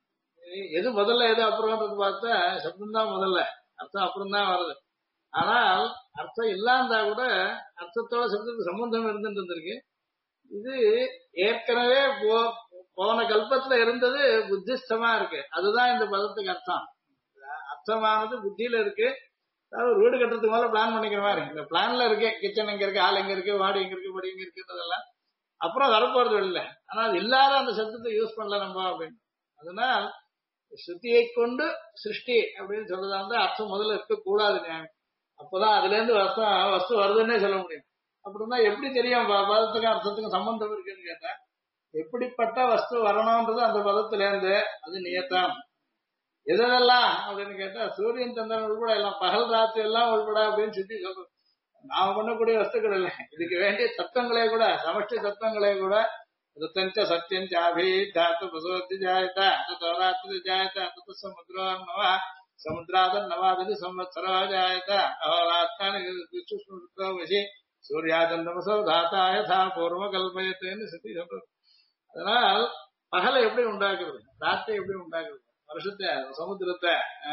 Speaker 1: எது முதல்ல எது அப்புறம்ன்றது பார்த்தா சப்தம் தான் முதல்ல, அர்த்தம் அப்புறம் தான் வருது. ஆனால் அர்த்தம் இல்லாந்தா கூட அர்த்தத்தோட சப்தத்துக்கு சம்பந்தம் இருந்துட்டு இருந்திருக்கு. இது ஏற்கனவே போன கல்பத்துல இருந்தது புத்திஸ்தமா இருக்கு. அதுதான் இந்த பதத்துக்கு அர்த்தம். அர்த்தமானது புத்தியில இருக்கு. அதாவது ஒரு வீடு கட்டுறதுக்கு மேல பிளான் பண்ணிக்கிற மாதிரி இந்த பிளான்ல இருக்கு. கிச்சன் எங்க இருக்கு, ஆள் எங்க இருக்கு, வாடி எங்க இருக்கு, படி எங்க இருக்குன்றதெல்லாம் அப்புறம் வரப்போறது இல்லை. ஆனா அது இல்லாத அந்த சப்தத்தை யூஸ் பண்ணல நம்ம அப்படின்னு. அதனால் ஸ்ருதியை கொண்டு சிருஷ்டி அப்படின்னு சொல்றதா இருந்தா அர்த்தம் முதல்ல இருக்கக்கூடாது நியாயம். அப்பதான் அதுல இருந்து வஸ்து வருதுன்னே சொல்ல முடியும். அப்படின்னா எப்படி தெரியும் பதத்துக்கும் அர்த்தத்துக்கும் சம்பந்தம் இருக்குன்னு கேட்டா, எப்படிப்பட்ட வஸ்து வரணும்ன்றது அந்த பதத்துல இருந்து அது நியத்தம். எதெல்லாம் அப்படின்னு கேட்டா சூரியன் சந்திரன் உள்பட எல்லாம், பகல் ராத்திரி எல்லாம் உள்பட அப்படின்னு சுத்தி சொல்றோம். நாம பண்ணக்கூடிய வஸ்துக்கள் இல்லை, இதுக்கு வேண்டிய தத்துவங்களே கூட, சமஷ்டி தத்துவங்களே கூட ருத்தஞ்ச சத்தியஞ்ச அபீதாத்து பிரசவத்தி ஜாயத தோராத்திரி ஜாயத தத்து சமுத்ரோ நவ சமுத்ராதன் நவாதி சம்வத்சரோ ஜாயத அஹோராத்தானி விஷ்ணுஷ்ணுருத்தோ வசி சூர்யாதந்தமசோ தாத்தாய தா பூர்வ கல்பயத்துன்னு சுத்தி சொல்றது. அதனால் பகலை எப்படி உண்டாக்குறது, ராத்திரி எப்படி உண்டாக்குறது, வருஷத்தை, சமுத்திரத்தை,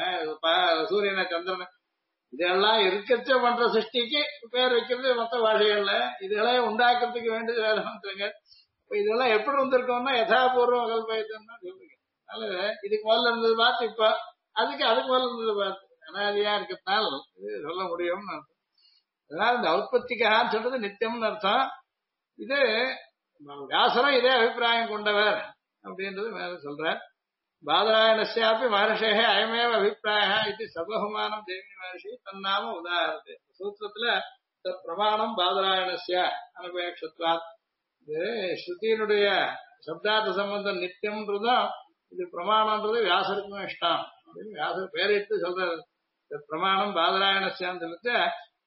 Speaker 1: சூரியனை, சந்திரனை, இதெல்லாம் இருக்கச்ச பண்ற சிருஷ்டிக்கு பேர் வைக்கிறது மற்ற பாஷைகள்ல. இதெல்லாம் உண்டாக்குறதுக்கு வேண்டிய வேதமந்திரங்கள். இப்ப இதெல்லாம் எப்படி வந்திருக்கோம்னா யதாபூர்வ கல்பயத்தான் சொல்லுங்க. அதனால இதுக்கு முதல்ல இருந்தது பார்த்து இப்ப அதுக்கு முதல்ல இருந்தது பார்த்து அனாதியா இருக்கிறதுனால இது சொல்ல முடியும்னு அர்த்தம். அதனால இந்த ஔத்பத்திகான்னு சொல்றது நித்தியம்னு அர்த்தம். இது வியாசரும் இதே அபிப்பிராயம் கொண்டவர் அப்படின்றது மேல சொல்ற. பாதராயணஸ்யாபி மகர்ஷே அயமேவ அபிப்பிராய இது சபகுமானம் தேவி மகர்ஷி தன்னாம உதாரணத்து சூத்திரத்துல பிரமாணம் பாதராயணஸ்ய அனுபேட்சத்வாத். இது ஸ்ருதியினுடைய சப்தார்த்த சம்பந்தம் நித்தியம்ன்றதும் இது பிரமாணம்ன்றது வியாசருக்கும் இஷ்டம் அப்படின்னு வியாசர் பேரிட்டு சொல்றாரு. பிரமாணம் பாதராயணஸ்யான்னு சொல்லிட்டு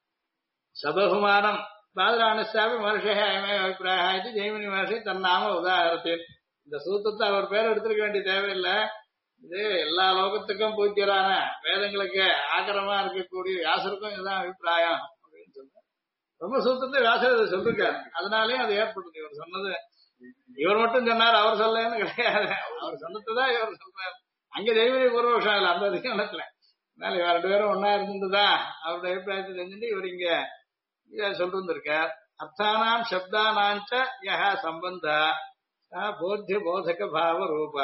Speaker 1: சபகுமானம் பாதராயணஸ்யாபி மகர்ஷே அயமேவ அபிப்பிராய இது ஜெய்மினி மகர்ஷி தன்னாம உதாரணத்தில். இந்த சூத்திரத்தை அவர் பேர் எடுத்திருக்க வேண்டிய தேவையில்லை. இது எல்லா லோகத்துக்கும் பூஜ்யரான வேதங்களுக்கு ஆகரமா இருக்கக்கூடிய வியாசருக்கும் இதுதான் அபிப்பிராயம் அப்படின்னு சொல்றாரு. ரொம்ப சூத்திரத்தை வியாசர் இதை சொல்லிருக்காரு. அதனாலேயும் அது ஏற்படுது. இவர் சொன்னது இவர் மட்டும் சொன்னார், அவர் சொல்லன்னு கிடையாது. அவர் சொன்னதுதான் இவர் சொல்றாரு. அங்க தெய்வீக பூர்வபக்ஷம் இல்லை, அந்த அதிகாரத்துல. அதனால இவர் ரெண்டு பேரும் ஒன்னா இருந்துதான் அவருடைய அபிப்பிராயத்தை தெரிஞ்சுட்டு இவர் இங்க இதை சொல்லிருந்திருக்கார். அர்த்தானாம் சப்தானாஞ்ச யஹ சம்பந்தா போத்திய போதக பாவ ரூபா.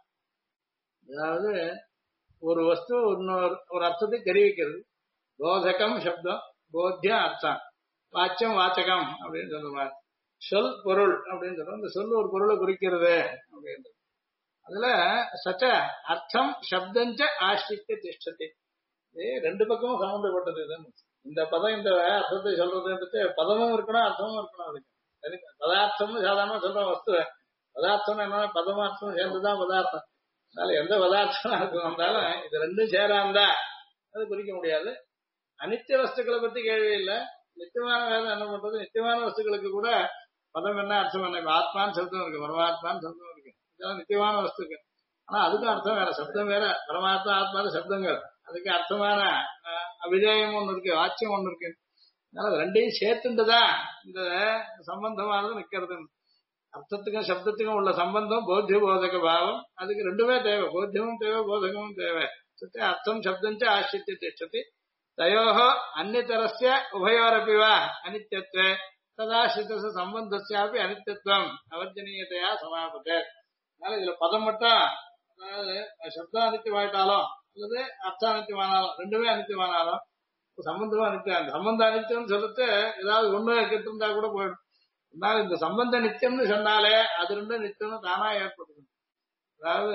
Speaker 1: அதாவது ஒரு வஸ்து ஒரு அர்த்தத்தை தெரிவிக்கிறது. போதகம் சப்தம், போத்தியம் அர்த்தம், வாச்சியம் வாச்சகம் அப்படின்னு சொல்லுவாங்க. சொல் பொருள் அப்படின்னு சொல்றோம். இந்த சொல் ஒரு பொருளை குறிக்கிறது அப்படின்றது. அதுல சச்ச அர்த்தம் சப்தஞ்ச ஆஷ்டித்த திஷ்டத்தை. ரெண்டு பக்கமும் சம்பந்தப்பட்டது. இந்த பதம் இந்த அர்த்தத்தை சொல்றதுன்றது பதமும் இருக்கணும் அர்த்தமும் இருக்கணும். அதுக்கு பதார்த்தம்னு சாதாரணமா சொல்ற வஸ்துவ பதார்த்தம் என்ன பதமார்த்தம் சேர்ந்துதான் பதார்த்தம். அதனால எந்த பதார்த்தம் வந்தாலும் இது ரெண்டும் சேராந்தா அது குறிக்க முடியாது. அனித்திய வஸ்துக்களை பத்தி கேள்வி இல்லை. நித்தியமான வேதம் என்ன பண்றது, நித்தியமான வஸ்துக்களுக்கு கூட பதம் என்ன அர்த்தம் என்ன, ஆத்மான்னு சப்தம் இருக்கு, பரமாத்மான்னு சப்தம் இருக்கு. இதெல்லாம் நித்தியமான வஸ்துக்கள். ஆனா அதுக்கும் அர்த்தம் வேற, சப்தம் வேற. பரமாத்மா ஆத்மாத சப்தங்கள், அதுக்கு அர்த்தமான அபிதேயம் ஒண்ணு இருக்கு, வாச்சியம் ஒண்ணு இருக்கு. அதனால ரெண்டையும் சேர்த்துட்டுதான் இந்த சம்பந்தமானது நிக்கிறது. அர்த்தத்துக்கும் சப்தத்துக்கும் உள்ள சம்பந்தம் போத்திய போதக பாவம். அதுக்கு ரெண்டுமே தேவை, போத்தியமும் தேவை போதகமும் தேவை. அர்த்தம் சப்தம் ஆசிரித்ய திஷ்டதி தயோஹ அந்நிதரஸ்ய உபயோரப்பி வா அனித்யத்வே ததாசிரித சம்பந்தஸ்யாபி அனித்யத்வம் அவர்ஜனீயத்தையா சமாபத்தே. அதனால இதுல பதம் மட்டும், அதாவது சப்தம் அனித்தியமாயிட்டாலும் அல்லது அர்த்தம் அனித்தியமானாலும் ரெண்டுமே அனித்தியமானாலும் சம்பந்தமும் அனித்தியம். சம்பந்தம் அனித்தியம்னு சொல்லிட்டு ஏதாவது ஒண்ணு கெட்டிருந்தா கூட போயிடும். அதனால இந்த சம்பந்த நித்தியம்னு சொன்னாலே அது ரெண்டும் நித்தியம்னு தானா ஏற்படுது. அதாவது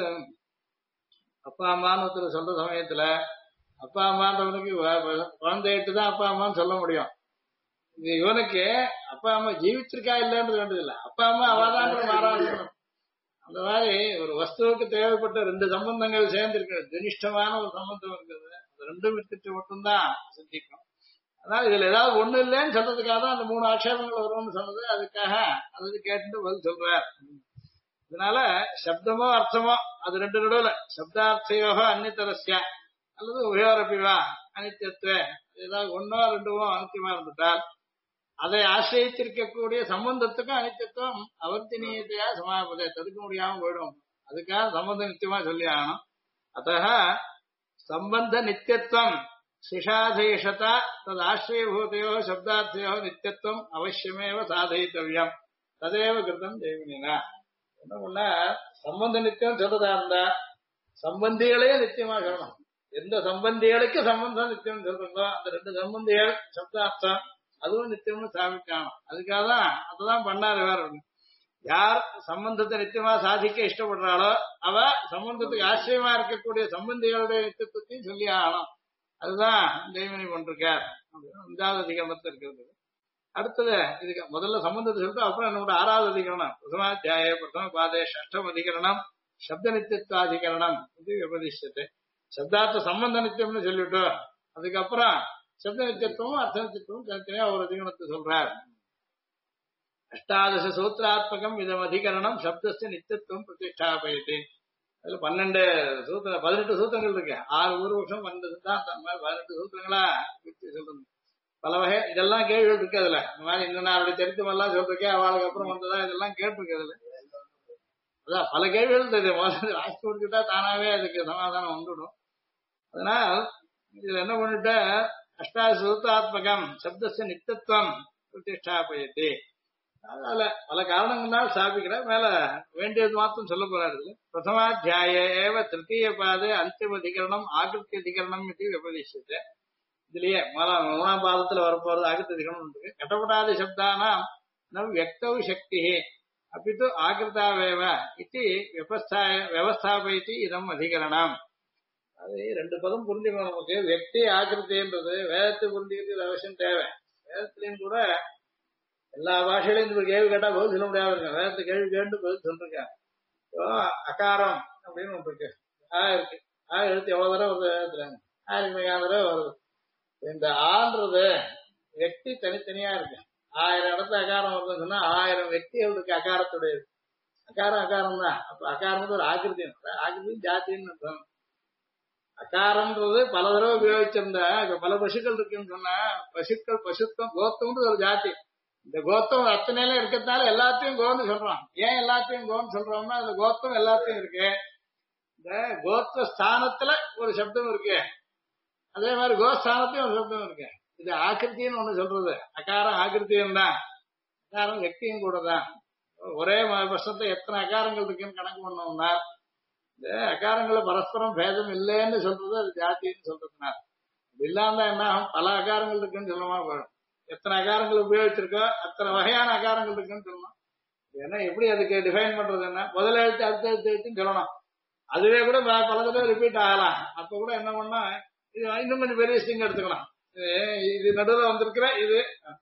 Speaker 1: அப்பா அம்மான்னு ஒருத்தர் சொல்ற சமயத்துல அப்பா அம்மான்றவனுக்கு குழந்தைகிட்டு தான் அப்பா அம்மான்னு சொல்ல முடியும். இவனுக்கு அப்பா அம்மா ஜீவிச்சிருக்கா இல்லைன்றது வேண்டியது இல்லை, அப்பா அம்மா அவாதான் மாறாது. அந்த மாதிரி ஒரு வஸ்துவுக்கு தேவைப்பட்ட ரெண்டு சம்பந்தங்கள் சேர்ந்து இருக்கிறது, ஜனிஷ்டமான ஒரு சம்பந்தம் இருக்குது. அது ரெண்டும் வித்துட்டு மட்டும்தான் சிந்திக்கும். அதனால இதுல ஏதாவது ஒண்ணு இல்லைன்னு சொல்றதுக்காக தான் அந்த 3 ஆட்சேபங்கள் வரும்னு சொன்னது. அதுக்காக அது கேட்டு பதில் சொல்றார். இதனால சப்தமோ அர்த்தமோ அது ரெண்டு நடுவுல சப்தார்த்தையோக அந்நித்தரஸ்யா அல்லது உபயோரப்பிவா அனித்தியத்துவ ஏதாவது ஒன்னோ ரெண்டுவோ அனித்தியமா இருந்துட்டால் அதை ஆசிரியத்திருக்கக்கூடிய சம்பந்தத்துக்கும் அனித்தியத்துவம் அவர்த்தினியத்தையா சமாபத்தை தடுக்க முடியாம போயிடும். அதுக்காக சம்பந்தம் நித்தியமா சொல்லி ஆகணும். அத்தக சம்பந்த நித்தியத்துவம் சிஷாதேஷதா தது ஆசிரியபூதையோ சப்தார்த்தையோ நித்தியத்துவம் அவசியமேவ சாதயித்தவியம் ததேவ கிருதம் தேவினா. என்ன பண்ண சம்பந்த நித்தியம் சொல்றதா இருந்தா சம்பந்திகளே நித்தியமா சொல்லணும். எந்த சம்பந்திகளுக்கு சம்பந்தம் நித்தியம் சொல்றதோ அந்த ரெண்டு சம்பந்திகள் சப்தார்த்தம் அதுவும் நித்தியம்னு சாமிக்கணும். அதுக்காக தான் அதுதான் பண்ணாரு. வேற யார் சம்பந்தத்தை நித்தியமா சாதிக்க இஷ்டப்படுறாளோ அவ சம்பந்தத்துக்கு ஆச்சரியமா இருக்கக்கூடிய சம்பந்திகளுடைய நித்தியத்தையும் சொல்லி ஆகணும். அதுதான் தெய்வனி பண்றார். 5வது அதிகரணத்துல இருக்கிறது. அடுத்தது இதுக்கு முதல்ல சம்பந்தத்தை சொல்லிட்டு அப்புறம் என்னோட 6வது அதிகரணம் பிரதமாத்தியாய பிரதம பாதே ஷஷ்டம் அதிகரணம் சப்த நித்தியத்வாதிகரணம் இது விபதிஷத்தை. சப்தார்த்த சம்பந்த நித்தியம்னு சொல்லிட்டு அதுக்கப்புறம் சப்த நித்தியத்துவமும் அர்த்த நித்தியத்துவம் தனித்தனியா ஒரு அதிகரணத்தை சொல்றார். அஷ்டாதச சூத்திராத்மகம் இதம் அதிகரணம் சப்தஸ்ய நித்தியத்துவம் பிரதிஷ்டாபயத்தை. அதுல 18 சூத்திரங்கள் இருக்கு. 6 பூர்வபக்ஷம் 12 சித்தாந்தம், 18 சூத்திரங்களா சொல்றது. பல வகை இதெல்லாம் கேள்விகள் இருக்கு அதுல. இந்த மாதிரி இந்த நாளுடைய சரித்திரம் எல்லாம் சொல்றேன் அவளுக்கு அப்புறம் வந்ததா இதெல்லாம் கேட்டிருக்கு அதுல. அதான் பல கேள்விகள் தெரியும். ஆட்சி கொடுத்துட்டா தானாவே அதுக்கு சமாதானம் வந்துடும். அதனால் இதுல என்ன பண்ணிட்ட அஷ்டாதச சூத்திராத்மகம் சப்தஸ்ய நித்தியத்துவம் பிரதிஷ்டாபயத்தை. அதனால பல காரணங்களால் ஸ்தாபிக்கிற மேல வேண்டியது மாத்திரம் சொல்ல போறாரு. பிரதமாத்தியாய திருத்தீய பாதே அந்திம அதிகரணம் ஆகிருத்திய அதிகரணம் இது விபதிஷத்தை. இதுலயே 3ஆம் பாதத்துல வரப்போறது ஆகிருத்திய அதிகரணம் இருக்கு. கட்டப்படாத சப்தானா நம் வியக்தௌ சக்தி அப்பித்து ஆகிருதாவேவ இது வியவஸ்தாபயத்தி இதம் அதிகரணம். அது 2 பதம் புரிஞ்சுக்கணும் நமக்கு. வியக்தி ஆகிருத்தின்றது வேதத்தை புரிஞ்சுக்கிறது அவசியம் தேவை. வேதத்திலையும் கூட எல்லா பாஷையிலையும் இந்த கேள்வி கேட்டா பதில் சொல்ல முடியாது இருக்கு. வேதத்தை கேள்வி கேட்டு பதில் சொல்லிருக்கேன். அகாரம் அப்படின்னு ஒன்று இருக்கு. இருக்கு எழுத்து எவ்வளவு தடவை வருது வேதத்துல 1000 தடவை வருது. இந்த ஆன்றது வெக்தி தனித்தனியா இருக்கு. 1000 இடத்துல அகாரம் வருதுன்னு சொன்னா 1000 வெக்திகள் இருக்கு அகாரத்துடைய. அகாரம் தான். அப்ப அகாரம் ஒரு ஆகிருதி, ஆகிருதி ஜாத்தின்னு அர்த்தம். அகாரம்ன்றது பல தடவை உபயோகிச்சிருந்தா இப்ப பல பசுக்கள் இருக்குன்னு சொன்னா பசுக்கள் பசுத்தம் கோத்தம்ன்றது ஒரு ஜாதி. இந்த கோத்தம் அத்தனையில இருக்கிறதுனால எல்லாத்தையும் கோன்னு சொல்றோம். ஏன் எல்லாத்தையும் கோன்னு சொல்றோம்னா அந்த கோத்தம் எல்லாத்தையும் இருக்கு. இந்த கோத்திர ஸ்தானத்துல ஒரு சப்தம் இருக்கு, அதே மாதிரி கோஸ்தானத்தையும் ஒரு சப்தம் இருக்கு. இது ஆக்கிருத்தின்னு ஒண்ணு சொல்றது. அகாரம் ஆக்கிருத்தியம் தான், அகாரம் வெக்தியும் கூட தான். ஒரே வருஷத்துல எத்தனை அகாரங்கள் இருக்குன்னு கணக்கு பண்ணோம்னா இந்த அகாரங்களை பரஸ்பரம் பேதம் இல்லைன்னு சொல்றது அது ஜாத்தின்னு சொல்றதுனால. இது இல்லாம என்ன பல அகாரங்கள் இருக்குன்னு சொல்லமா போயிடும். எத்தனை அகாரங்கள் உபயோகிச்சிருக்கோ அத்தனை வகையான அகாரங்கள் இருக்குன்னு சொல்லணும். ஏன்னா எப்படி அதுக்கு டிஃபைன் பண்றது என்ன முதல் எழுத்து அடுத்த எழுத்துன்னு சொல்லணும். அதுவே கூட பல தடவை ரிப்பீட் ஆகலாம். அப்ப கூட என்ன பண்ணா இது இன்னும் கொஞ்சம் பெரிய ஸ்டிங் எடுத்துக்கலாம். இது நடுவில் வந்திருக்கிற இது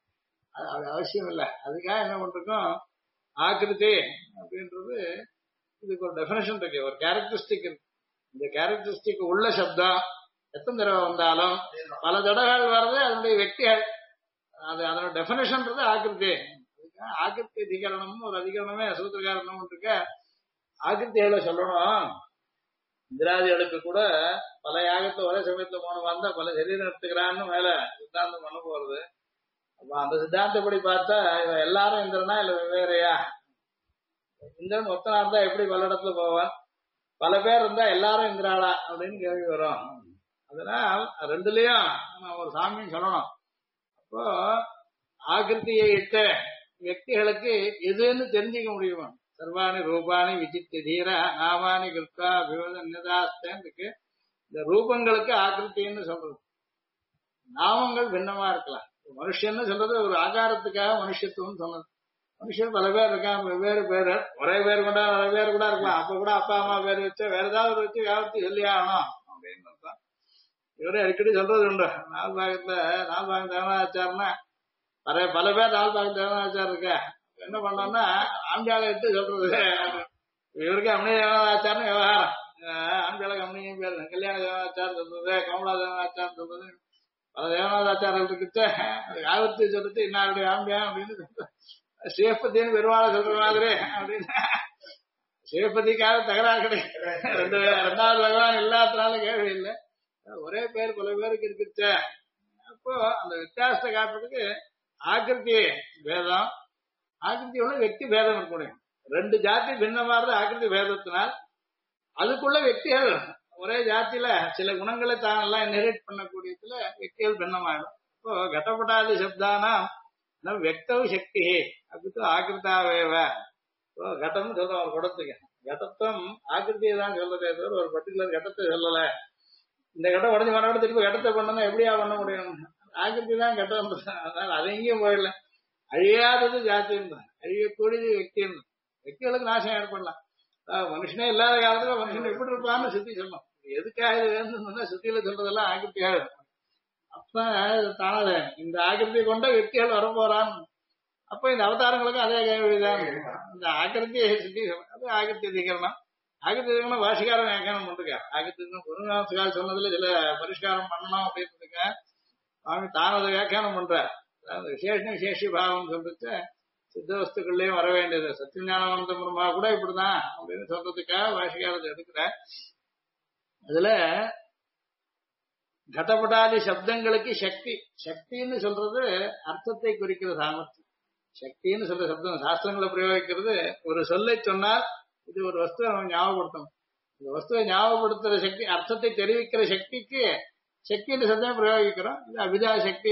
Speaker 1: அது அவசியம் இல்லை. அதுக்காக என்ன பண்றோம் ஆக்கிருதி அப்படின்றது இதுக்கு ஒரு டெபினேஷன் இருக்கு, ஒரு கேரக்டரிஸ்டிக் இருக்கு. இந்த கேரக்டரிஸ்டிக் உள்ள சப்தம் எத்தனை தடவை வந்தாலும் பல தடவைகள் வர்றது அதனுடைய வெக்திகள். அது அதனோட டெபினேஷன்றது ஆக்கிருதி. ஆக்கிருத்தி அதிகரணம்னு ஒரு அதிகரணமே சூத்திரகாரணம் இருக்க. ஆக்கிருத்திகளை சொல்லணும். இந்திராதிகளுக்கு கூட பல யாகத்துல ஒரே சமயத்துல போன வந்தா பல சரீரம் எடுத்துக்கிறான்னு மேல சித்தாந்தம் பண்ண போறது. அப்ப அந்த சித்தாந்தப்படி பார்த்தா இவன் எல்லாரும் இந்திரனா இல்ல வெவ்வேறையா இந்திரன் ஒத்தனா இருந்தா எப்படி பல இடத்துல போவான், பல பேர் இருந்தா எல்லாரும் இந்திராளா அப்படின்னு கேள்வி வரும். அதனால் ரெண்டுலயும் நம்ம ஒரு சாமியும் சொல்லணும். இப்போ ஆகிருத்தியை இட்ட வியக்திகளுக்கு எதுன்னு தெரிஞ்சுக்க முடியுமா? சர்வாணி ரூபானி விசித்தி தீர நாமானி கிருத்தா விவதன்யதாஸ்தேன் இருக்கு. இந்த ரூபங்களுக்கு ஆகிருத்தின்னு சொல்றது. நாமங்கள் பின்னமா இருக்கலாம். மனுஷன்னு சொல்றது ஒரு ஆகாரத்துக்காக மனுஷத்துவம் சொன்னது. மனுஷன் பல பேர் இருக்காங்க, வெவ்வேறு பேரு, ஒரே பேர் கொண்டா நிறைய பேர் கூட இருக்கலாம். அப்ப கூட அப்பா அம்மா பேர் வச்சா வேற ஏதாவது வச்சு வியாபத்தி சொல்லி ஆகணும் அப்படின்னு அர்த்தம். இவரே அடிக்கடி சொல்றது உண்டு. நால்பாகம் தேவனாச்சாரனா பல பேர் நால்பாகம் தேவனாச்சாரம் இருக்க என்ன பண்ணோம்னா ஆம்பியாளை எடுத்து சொல்றது. இவருக்கு அம்னி தேவனாச்சாரம் விவகாரம், ஆம்பியாளுக்கு அம்னியும் பேர், கல்யாண தேவனாச்சாரம் சொல்றது, கமலா தேவனாச்சாரம் சொல்றது, பல தேவனாச்சாரம் இருக்குச்சு. ஆபத்து சொல்லிட்டு இன்னாருடைய ஆம்பியா அப்படின்னு ஸ்ரீபதினு பெருமாளை சொல்ற மாதிரி அப்படின்னு ஸ்ரீபதிக்காக தகராறு கிடையாது. ரெண்டாவது பகவான் இல்லாதனால கேள்வி இல்லை, ஒரே பேர் பல பேருக்கு இருக்குச்ச. அப்போ அந்த வித்தியாசத்தை காட்டுறதுக்கு ஆக்கிருத்தி பேதம், ஆக்கிருத்தியோட வெக்தி பேதம் இருக்க முடியும். ரெண்டு ஜாதி பின்னமாறது ஆக்கிருத்தி பேதத்தினால் அதுக்குள்ள வெக்திகள் ஒரே ஜாத்தியில சில குணங்களை தான் எல்லாம் இன்ஹெரிட் பண்ணக்கூடியதுல வெக்திகள் பின்னமாயிடும். இப்போ கட்டப்பட்டாதி சப்தானா வெக்தவு சக்தி அப்படித்து ஆக்கிருத்தாவேவ. இப்போ கட்டம்னு சொல்ற ஒரு குடத்துக்கு கட்டத்தம் ஆக்கிருத்தியை தான் சொல்றதே தவிர ஒரு பர்டிகுலர் கட்டத்தை சொல்லல. இந்த கட்டம் உடஞ்சி மறுபடியும் திருப்பி கட்டத்தை பண்ணணும், எப்படியா பண்ண முடியும்? ஆக்கிருத்தி தான் கட்டம். அதனால அது எங்கேயும் போயிடல. அழியாதது ஜாதி இருந்தான், அழியக்கூடியது வெக்தி இருந்தான். வெக்திகளுக்கு நாசம் ஏற்படலாம். மனுஷனே இல்லாத காலத்துல மனுஷன் எப்படி இருப்பான்னு சுத்தி சொல்லணும். எதுக்காக இது வேணும்னா சுத்தியில சொல்றதெல்லாம் ஆக்கிருத்தியாக. அப்ப தானே இந்த ஆக்கிருத்தியை கொண்ட வெக்திகள் வரப்போறான். அப்ப இந்த அவதாரங்களுக்கும் அதே கேள்விதான். இந்த ஆக்கிருத்தியை சுத்தி அது ஆக்கிருத்தி அதிகரணம். ஆகிருத்தினா பாஷிகாரம் வியாக்கியானம் பண்ணிருக்க. ஆகிருத்தி குருநாசுகால் சொன்னதுல சில பரிஷ்காரம் பண்ணணும் அப்படின்றதுக்க சுவாமி தான் அதை வியாக்கியானம் பண்ற. விசேஷம் விசேஷி பாவம் சொல்லிட்டு சித்த வஸ்துக்கள்லயும் வர வேண்டியது. சத்தியஞானவந்த பிரம்மா கூட இப்படிதான் அப்படின்னு சொல்றதுக்காக பாஷிகாரத்தை எடுக்கிற. அதுல கடப்படாதி சப்தங்களுக்கு சக்தி, சக்தின்னு சொல்றது அர்த்தத்தை குறிக்கிற சாமர்த்தியம். சக்தின்னு சொல்ற சப்தம் சாஸ்திரங்களை பிரயோகிக்கிறது. ஒரு சொல்லை சொன்னால் இது ஒரு வஸ்துவை நம்ம ஞாபகப்படுத்தணும். இந்த வஸ்துவை ஞாபகப்படுத்துற சக்தி, அர்த்தத்தை தெரிவிக்கிற சக்திக்கு சக்தின்னு சப்தம் பிரயோகிக்கிறோம். இது அபிதா சக்தி,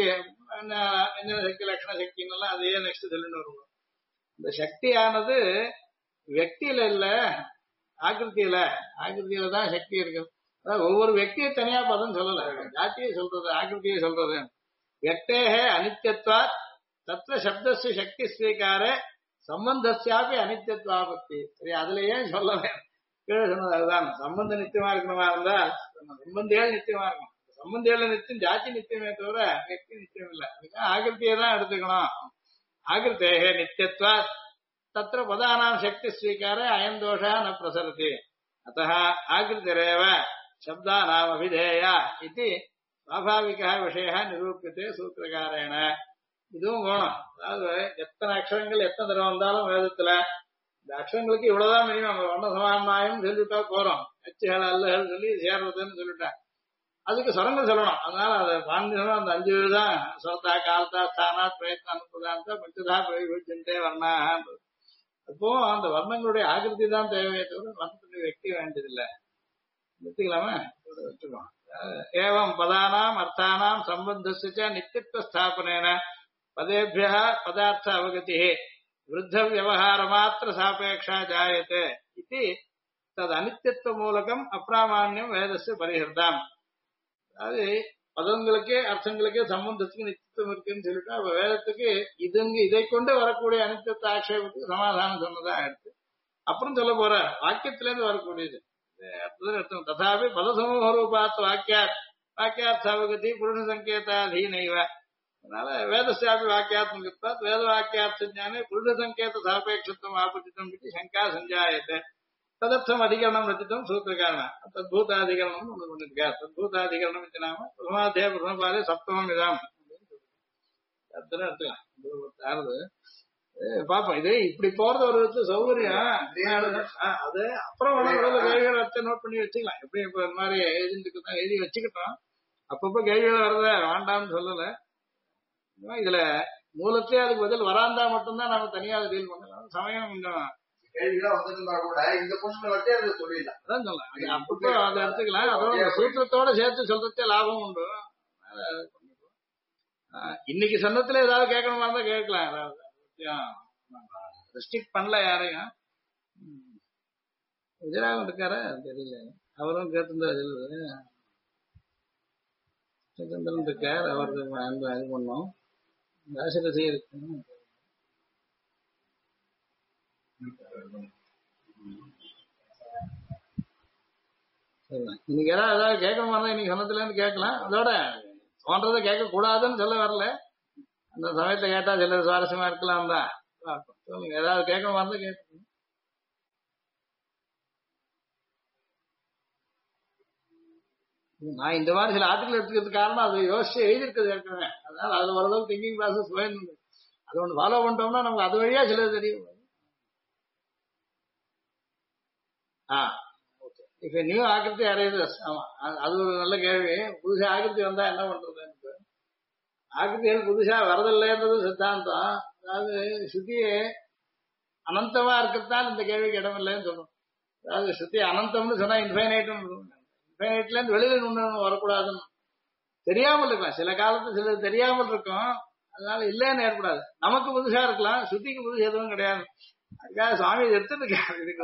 Speaker 1: என்ன சக்தி, லட்சண சக்தின்னு அதையே நெக்ஸ்ட் சொல்லிட்டு வருவோம். இந்த சக்தியானது வெக்தியில இல்ல, ஆக்கிருத்தியில. ஆக்கிருத்தியில தான் சக்தி இருக்கு. அதாவது ஒவ்வொரு வெக்தியை தனியா பதம் சொல்லல, ஜாத்தியை சொல்றது, ஆக்கிருத்தியை சொல்றது. வெக்தேகே அனித்யத்வா தத்துவ சப்தஸ்ய சக்தி ஸ்வீகாரே சம்பந்தஸ்யாபி அனித்யத்வாபத்தி. சரி, அதுல ஏன் சொல்லல கீழே சொன்னது அதுதான். சம்பந்தம் நித்தியமா இருக்கணுமா இருந்தா சம்பந்தியால் நித்தியமா இருக்கணும். சம்பந்தியால நித்தியம் ஜாதி நித்தியமே தவிர வெக்தி நித்தியம் இல்லை. அதுக்காக ஆகிருத்தியை தான் எடுத்துக்கணும். ஆகிருத்தேகே நித்தியத்வா தத்திர பதானாம் சக்தி ஸ்வீகாரே அயம் தோஷா ந பிரசரதி. அத்தः ஆகிருத்திரேவ சப்தானாம் அபிதேயா இது ஸ்வாபாவிக விஷய நிரூபியதே சூத்திரகாரேன. இதுவும் வேணும். அதாவது எத்தனை அக்ஷரங்கள் எத்தனை தடவை வந்தாலும் வேதத்துல இந்த அக்ஷரங்களுக்கு இவ்வளவுதான் மினிமம். வண்ண சமானாயம் சொல்லிட்டா போறோம், எச்சுகள் அல்லகள் சொல்லி சேர்றதுன்னு சொல்லிட்டா அதுக்கு சொரங்கள் சொல்லணும். அதனால அதை பாண்டியனும் அந்த 5 தான் சொரத்தா காலத்தா ஸ்தானா பிரயத்ன அனுப்புதான்டா பஞ்சதா பிரயோஜனே வர்ணா. அப்போ அந்த வர்ணங்களுடைய ஆகிருதி தான் தேவையே தவிர வர்ணத்துடைய வெக்தி வேண்டியதில்லை. நிறுத்திக்கலாமா? வச்சுக்கோம். ஏவம் பதானாம் அர்த்தானாம் சம்பந்தஸ்ய நித்தியத்துவ ஸ்தாபனேன பதேபியः பதார்த்த அவகதிः விருத்த விவகார மாத்திர சாபேட்சா ஜாயते इति तद அனித்தியத்துவ மூலகம் அப்ராமான்யம் வேதஸ்ய பரிஹிருதாம். அதாவது பதங்களுக்கே அர்த்தங்களுக்கே சம்பந்தத்துக்கு நித்தியத்துவம் இருக்குன்னு சொல்லிட்டு அப்ப வேதத்துக்கு இதை கொண்டு வரக்கூடிய அனித்தியத்தை ஆட்சேபத்துக்கு சமாதானம் சொன்னதா எடுத்து அப்புறம் சொல்ல போற வாக்கியத்திலேருந்து வரக்கூடியது ததாபி பதசமூக ரூபாத் வாக்கியார்த்தாவகதி புருஷ சங்கேதாதீனைவ. அதனால வேதஸ்யாபி வாக்கியாத்மகத்வா வேத வாக்கியார்த்த ஞானே புருஷ சங்கேத சாபேட்சத்துவம் ஆபத்தித்தம் இது சங்கா சஞ்சாயத்தை. ததர்த்தம் அதிகரணம் ரச்சிதம் சூத்திரகாரணம் தத்பூதாதிகரணம் ஒன்று பண்ணிருக்கார். தத்பூதாதிகரணம் இது நாம பிரதமாத்திய பிரதமபாதே சப்தமம் இதாம் அத்தனை எடுத்துக்கலாம். பாப்போம். இது இப்படி போறது ஒரு விதத்துல சௌகரியம். அது அப்புறம் கேள்விகள் அர்த்தம் நோட் பண்ணி வச்சுக்கலாம். எப்படி இப்ப இந்த மாதிரி எழுதிட்டு தான் எழுதி வச்சுக்கிட்டோம். அப்பப்ப கேள்விகள் வர்றத வேண்டாம்னு சொல்லல. இதுல மூலத்திலே அதுக்கு பதில் வராந்தா மட்டும்தான் நம்ம தனியாக டீல் பண்ணலாம். சமயம் கொஞ்சம்
Speaker 3: கேள்விலாம் வந்திருந்தா கூட இந்த பொருள் வச்சே அதை சொல்லிடலாம்.
Speaker 1: அதான் சொல்லலாம். அது அப்பப்போ அதை எடுத்துக்கலாம். அதோட சூத்திரத்தோட சேர்த்து சொல்றதே லாபம் உண்டு. இன்னைக்கு சொன்னத்துல ஏதாவது கேட்கணுமா இருந்தா கேட்கலாம். ஏதாவது ரெஸ்ட்ரிக்ட் பண்ணல யாரையும். விஜயராகவன் இருக்காரா தெரியல, அவரும் கேட்டிருந்தாரு. சுதந்திரன் இருக்கார், அவருக்கு அன்பு இது பண்ணோம். ராசரசி இருக்கு. இன்னைக்கு ஏதாவது கேட்கணுமா இருந்தா இன்னைக்கு சொன்னதுல இருந்து கேட்கலாம். அதோட தோன்றதை கேட்க கூடாதுன்னு சொல்ல வரல. அந்த சமயத்துல கேட்டா சில சுவாரஸ்யமா இருக்கலாம் தான். சொல்லுங்க, ஏதாவது கேட்கணுமா இருந்தா கேட்கணும். நான் இந்த மாதிரி சில ஆர்டிகல் எடுத்துக்கிறது காரணம் அது யோசிச்சு எழுதிருக்குது ஏற்கனவே. அதனால அதுல ஓரளவுக்கு திங்கிங் ப்ராசஸ் போயிருந்தது. அது ஒன்று ஃபாலோ பண்ணிட்டோம்னா நமக்கு அது வழியா சிலது தெரியும். இப்ப நியூ ஆக்கிருத்தி அறையுது. ஆமா, அது ஒரு நல்ல கேள்வி. புதுசா ஆக்கிருத்தி வந்தா என்ன பண்றது? ஆக்கிருத்திகள் புதுசா வரதில்லைன்றது சித்தாந்தம். அதாவது சுத்தியே அனந்தமா இருக்கிறதுனால இந்த கேள்விக்கு இடம் இல்லைன்னு சொல்லணும். அதாவது சுத்தி அனந்தம்னு சொன்னா இன்ஃபைனைட்னு, இன்ஃபைனைட்ல இருந்து வெளியில ஒண்ணு வரக்கூடாதுன்னு தெரியாமல் இருக்கலாம். சில காலத்துல சிலது தெரியாமல் இருக்கும், அதனால இல்லைன்னு ஏற்படாது. நமக்கு புதுசா இருக்கலாம், சுத்திக்கு புதுசு எதுவும் கிடையாது. அதுக்காக சுவாமி எடுத்துருக்காரு. இதுக்கு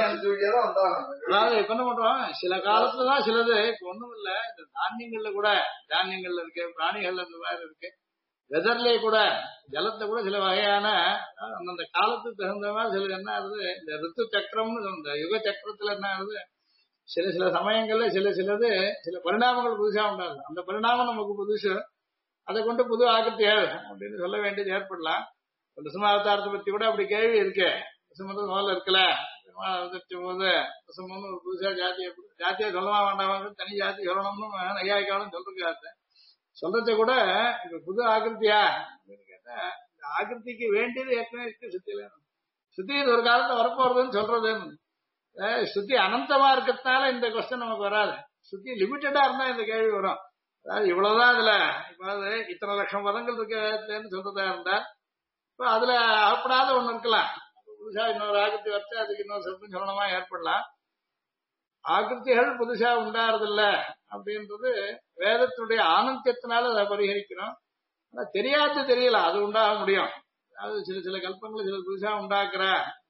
Speaker 1: அதாவது இப்ப என்ன பண்றோம், சில காலத்துலதான் சிலது இப்ப ஒண்ணும் இல்ல. இந்த தானியங்கள்ல கூட, தானியங்கள்ல இருக்கு, பிராணிகள்ல இந்த மாதிரி இருக்கு, வெதர்லயே கூட, ஜலத்துல கூட சில வகையான அந்தந்த காலத்துக்கு தகுந்த மாதிரி சில என்ன ஆகுது, இந்த ரித்து சக்கரம்னு இந்த யுக சக்கரத்துல என்ன ஆகுது, சில சில சமயங்கள்ல சிலது சில பரிணாமங்கள் புதுசா உண்டாது. அந்த பரிணாமம் நமக்கு புதுசு, அதை கொண்டு புது ஆக்கிருத்திகள் அப்படின்னு சொல்ல வேண்டியது ஏற்படலாம். ரிசுமாவதாரத்தை பத்தி கூட அப்படி கேள்வி இருக்கு. ரிசுமத்து முதல்ல இருக்கல, போது ரிசுமன்னு ஒரு புதுசா ஜாத்தியா சொல்லலாம் வேண்டாம், தனி ஜாதி சொல்லணும்னு ஐயாயிக்காலும் சொல்றாரு. சொல்றத கூட இப்ப புது ஆக்கிருத்தியா அப்படின்னு கேட்டா, இந்த ஆக்கிருத்திக்கு வேண்டியது ஏற்கனவே இருக்கு சுத்தியில. சுத்தி இது ஒரு காலத்துல வரப்போறதுன்னு சொல்றதுன்னு. சுத்தி அனந்தமா இருக்கிறதுனால இந்த கொஸ்டின் நமக்கு வராது. சுத்தி லிமிட்டடா இருந்தா இந்த கேள்வி வரும். அதாவது இவ்வளவுதான் இதுல, இப்ப இத்தனை லட்சம் பதங்கள் இருக்குன்னு சொல்றதா இருந்தா இப்ப அதுல அகப்படாத ஒண்ணு இருக்கலாம். புதுசா இன்னொரு ஆக்கிருத்தி வச்சா அதுக்கு இன்னொரு சப்தம் சொல்லணுமா ஏற்படலாம். ஆக்கிருத்திகள் புதுசா உண்டாறதில்ல அப்படின்றது வேதத்துடைய ஆனந்தியத்தினால அதை பரிகரிக்கிறோம். ஆனா தெரியாது தெரியல, அது உண்டாக முடியும். அதாவது சில சில கல்பங்களை சில புதுசா உண்டாக்குற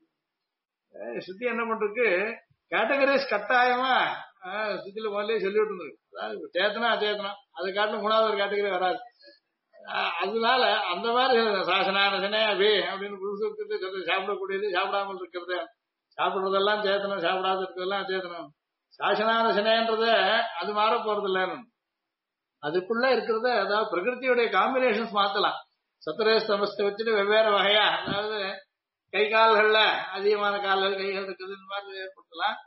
Speaker 1: சுத்தி என்ன பண்றதுக்கு கேட்டகரிஸ் கட்டாயமா சுத்தில முதல்ல சொல்லிவிட்டு இருந்தது. அதாவது சேத்தனா அச்சேதனா, அதை காட்டிலும் மூணாவது ஒரு கேட்டகரி வராது. அதனால அந்த மாதிரி சாசனானசனே அபி அப்படின்னு புதுசு சொல்றது. சாப்பிடக்கூடியது, சாப்பிடாமல் இருக்கிறது, சாப்பிடுறதெல்லாம் சேத்தனம், சாப்பிடாத இருக்கிறதெல்லாம் அச்சேதனம். சாசனானசனேன்றத அது மாற போறது இல்லைன்னு, அதுக்குள்ள இருக்கிறத அதாவது பிரகிருத்தியுடைய காம்பினேஷன்ஸ் மாத்தலாம். சத்துரஸ்தமஸ்தை வச்சுட்டு வெவ்வேறு வகையா, அதாவது கை கால்கள்ல அதிகமான கால்கள் கைகள் இருக்குது, இந்த மாதிரி ஏற்படுத்தலாம்.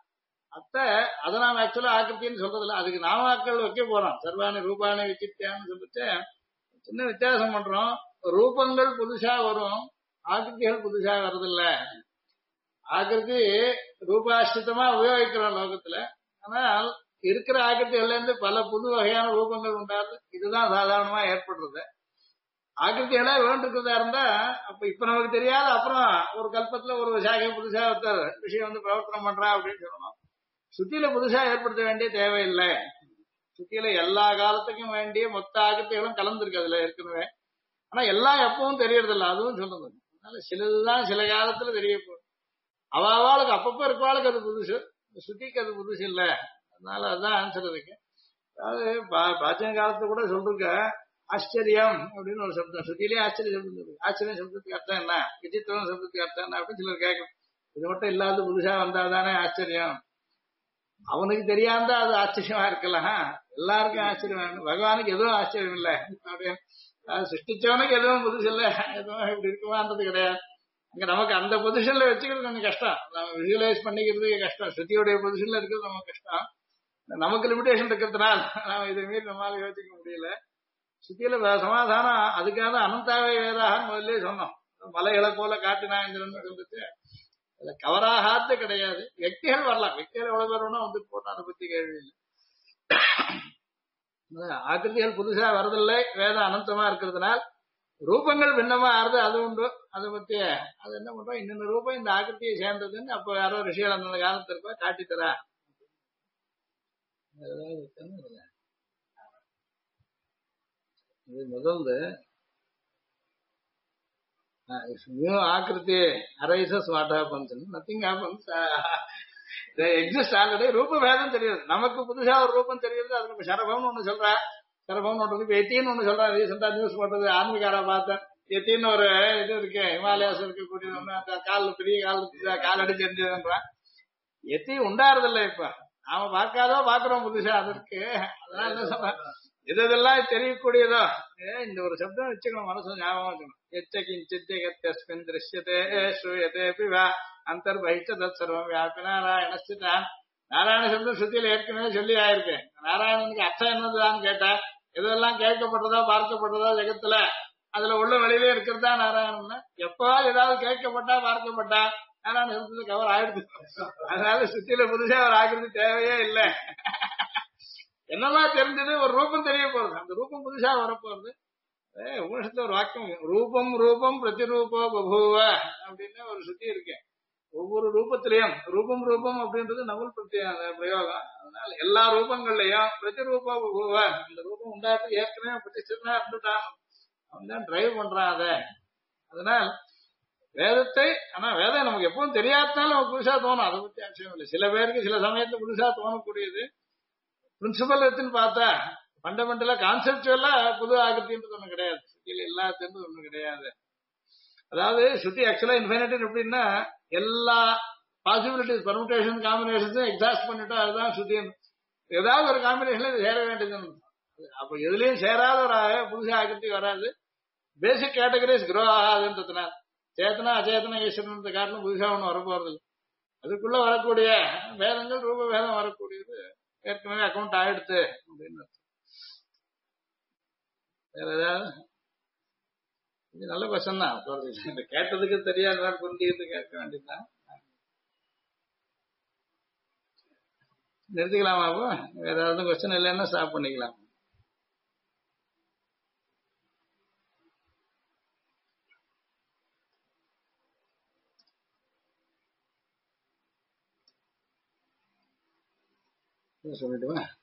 Speaker 1: அதை நாம் ஆக்சுவலா ஆக்கிருத்தின்னு சொல்றதில்ல, அதுக்கு நாமாக்கள் வைக்க போறோம். சர்வாணி ரூபானி விசித்தியான்னு சொல்லிட்டு சின்ன வித்தியாசம் பண்றோம். ரூபங்கள் புதுசா வரும், ஆக்கிருத்திகள் புதுசா வர்றதில்ல. ஆக்கிருத்தி ரூபாஷ்டிதமா உபயோகிக்கிறோம் லோகத்துல. ஆனால் இருக்கிற ஆக்கிருத்திகள்ல இருந்து பல புது வகையான ரூபங்கள் உண்டாது. இதுதான் சாதாரணமா ஏற்படுறது. ஆக்கிருத்திகளா வேண்டிருக்கிறதா இருந்தா அப்ப இப்ப நமக்கு தெரியாத அப்புறம் ஒரு கல்பத்துல ஒரு சாகை புதுசா ஒருத்தர் விஷயம் வந்து பிரவர்த்தனம் பண்றா அப்படின்னு சொல்லணும். சுத்தியில புதுசா ஏற்படுத்த வேண்டிய தேவையில்லை. சுத்தியில எல்லா காலத்துக்கும் வேண்டிய மொத்த ஆக்கிருத்திகளும் கலந்துருக்கு அதுல ஏற்கனவே. ஆனா எல்லாம் எப்பவும் தெரியறது இல்லை, அதுவும் சொல்றது. அதனால சிலதுதான் சில காலத்துல தெரிய போகுது. அவளுக்கு அப்பப்ப இருக்கவாளுக்கு அது புதுசு, சுத்திக்கு அது புதுசு இல்லை. அதனால அதுதான் ஆன்சர் இருக்கு. அதாவது பிராச்சீன காலத்துல கூட சொல்றீங்க ஆச்சரியம் அப்படின்னு ஒரு சப்தம். சுத்திலேயே ஆச்சரிய சப்தம் இருக்கு. ஆச்சரியம் சப்தத்துக்கு அர்த்தம் என்ன, விசித்திரம் சப்தத்துக்கு அர்த்தம் என்ன அப்படின்னு சிலர் கேட்கணும். இது மட்டும் இல்லாத புதுசா வந்தாதானே ஆச்சரியம். அவனுக்கு தெரியாம அது ஆச்சரியமா இருக்கலாம், எல்லாருக்கும் ஆச்சரியம் வேணும். பகவானுக்கு எதுவும் ஆச்சரியம் இல்லை அப்படின்னு சிருஷ்டிச்சவனுக்கு எதுவும் புதுசு இல்லை, எதுவும் இப்படி இருக்குமான்றது கிடையாது. அங்க நமக்கு அந்த பொசிஷன்ல வச்சுக்கிறது கொஞ்சம் கஷ்டம், நம்ம விஜுவலைஸ் பண்ணிக்கிறதுக்கு கஷ்டம். ஸ்ருதியோடைய பொசிஷன்ல இருக்கிறது நமக்கு கஷ்டம். நமக்கு லிமிடேஷன் இருக்கிறதுனால நாம இதை மீறி நம்மளால யோசிக்க முடியல. சுத்தியில சமாதானம் அதுக்காக அனந்தாவை வேதாக முதல்ல சொன்னோம். மலைகளை போல காட்டினாங்கிறன்னு சொல்லிட்டு அதுல கவராகாத்து கிடையாது. வெக்திகள் வரலாம், வெக்திகள் எவ்வளவு பேர் வேணும் வந்து போட்டா அதை பத்தி கேள்வி இல்லை. ஆக்கிருதிகள் புதுசா வரதில்லை, வேதம் அனந்தமா இருக்கிறதுனால் ரூபங்கள் பின்னமா ஆறுது அது உண்டு. அதை பத்தி அது என்ன பண்றோம், இன்னொரு ரூபம் இந்த ஆக்கிருத்தியை சேர்ந்ததுன்னு அப்போ யாரோ ரிஷிகள் அந்த காலத்திற்கு காட்டித்தரா. இது முதல்ல நியூ ஆக்கிருத்தி arises what happens, nothing happens, exist already. ரூப பேதம் தெரியுது நமக்கு, புதுசா ஒரு ரூபம் தெரியுது. அது நம்ம சரபம்னு ஒண்ணு சொல்றா, சரபம்னு ஒன்று இருக்கு, எத்தின்னு ஒண்ணு சொல்றா. ரீசெண்டா நியூஸ் போட்டது ஆர்மிக்காரா பார்த்தேன். எத்தின்னு ஒரு இது இருக்கு, ஹிமாலயாஸ் இருக்கக்கூடிய ஒண்ணு, அந்த கால் பெரிய கால் அடி தெரிஞ்சதுன்றான். எத்தி உண்டாறதில்ல இப்ப, அவன் பார்க்காதோ பாக்குறோம் புதுசா அதற்கு. அதனால என்ன சொல்றான், இதெல்லாம் தெரியக்கூடியதோ இந்த ஒரு சப்தம் வச்சுக்கணும், மனசு ஞாபகம் வச்சுக்கணும். எச்சகிஞ்சித்யகத்யஸ்மின் திருஷ்யதே ஸ்ரூயதே பிவா அந்தர்பகிஷ்ட தத் சர்வம் வியாபி நாராயணஸ்திதான். நாராயண சப்தம் ஸ்ருதியில ஏற்கனவே சொல்லி ஆயிருக்கேன். நாராயணனுக்கு அர்த்தம் என்னதுதான்னு கேட்டா, எதெல்லாம் கேட்கப்பட்டதோ பார்க்கப்பட்டதோ ஜெகத்துல அதுல உள்ள வழியிலே இருக்கிறதா நாராயணன். எப்போ ஏதாவது கேட்கப்பட்டா பார்க்கப்பட்டா நாராயண சப்தத்தை கவர் ஆயிடுது. அதனால ஸ்ருதியில புதுசா ஒரு ஆகிறது தேவையே இல்லை. என்னெல்லாம் தெரிஞ்சது, ஒரு ரூபம் தெரிய போறது, அந்த ரூபம் புதுசா வரப்போறது. உபனிஷத்துல ஒரு வாக்கியம், ரூபம் ரூபம் பிரதிரூபோ பபூவ அப்படின்னு ஒரு சுத்தி இருக்கு. ஒவ்வொரு ரூபத்திலையும் ரூபம் ரூபம் அப்படின்றது நவல் பிரயோகம். அதனால எல்லா ரூபங்கள்லயும் பிரதிரூபோ பபூவ, அந்த ரூபம் உண்டாட்டு ஏற்கனவே பிரதிஷ்டா இருந்துட்டான், அவன் தான் டிரைவ் பண்றான் அதை. அதனால் வேதத்தை, ஆனா வேதம் நமக்கு எப்பவும் தெரியாதனால நமக்கு புதுசா தோணும், அதை பத்தி ஆச்சரியம் இல்லை. சில பேருக்கு சில சமயத்துல புதுசா தோணக்கூடியது. பிரின்சிபல் எடுத்துன்னு பார்த்தா ஃபண்டமெண்டலா கான்செப்டுவலா புது ஆகிருத்தின்றது ஒண்ணு கிடையாது, ஸ்ருதியில எல்லாத்துன்றது ஒண்ணு கிடையாது. அதாவது ஸ்ருதி ஆக்சுவலா இன்ஃபைனைட் எப்படின்னா, எல்லா பாசிபிலிட்டிஸ் பர்முடேஷன் காம்பினேஷன்ஸும் எக்ஸாஸ்ட் பண்ணிட்டா அதுதான் ஸ்ருதி. ஏதாவது ஒரு காம்பினேஷன்ல இது சேர வேண்டியது. அப்ப எதுலயும் சேராத ஒரு புதுசா ஆகிருத்தி வராது. பேசிக் கேட்டகரிஸ் குரோ ஆகாதுன்றதுனால சேத்தனா அச்சேதனா ஈஸ்வரன் காரணம் புதுசா ஒண்ணு வரப்போறது. அதுக்குள்ள வரக்கூடிய வேதங்கள் ரூப வேதம் வரக்கூடியது ஏற்கனவே அக்கௌண்ட் ஆயிடுத்து அப்படின்னு. வேற ஏதாவது இது நல்ல கொஸ்டின் தான். கேட்டதுக்கு தெரியாத புரிஞ்சுக்கிட்டு கேட்க வேண்டியதுதான். நிறுத்திக்கலாமா? அப்போ வேற ஏதாவது கொஸ்டின் இல்லைன்னா ஸ்டாப் பண்ணிக்கலாம். சொல்லிட்டுமா?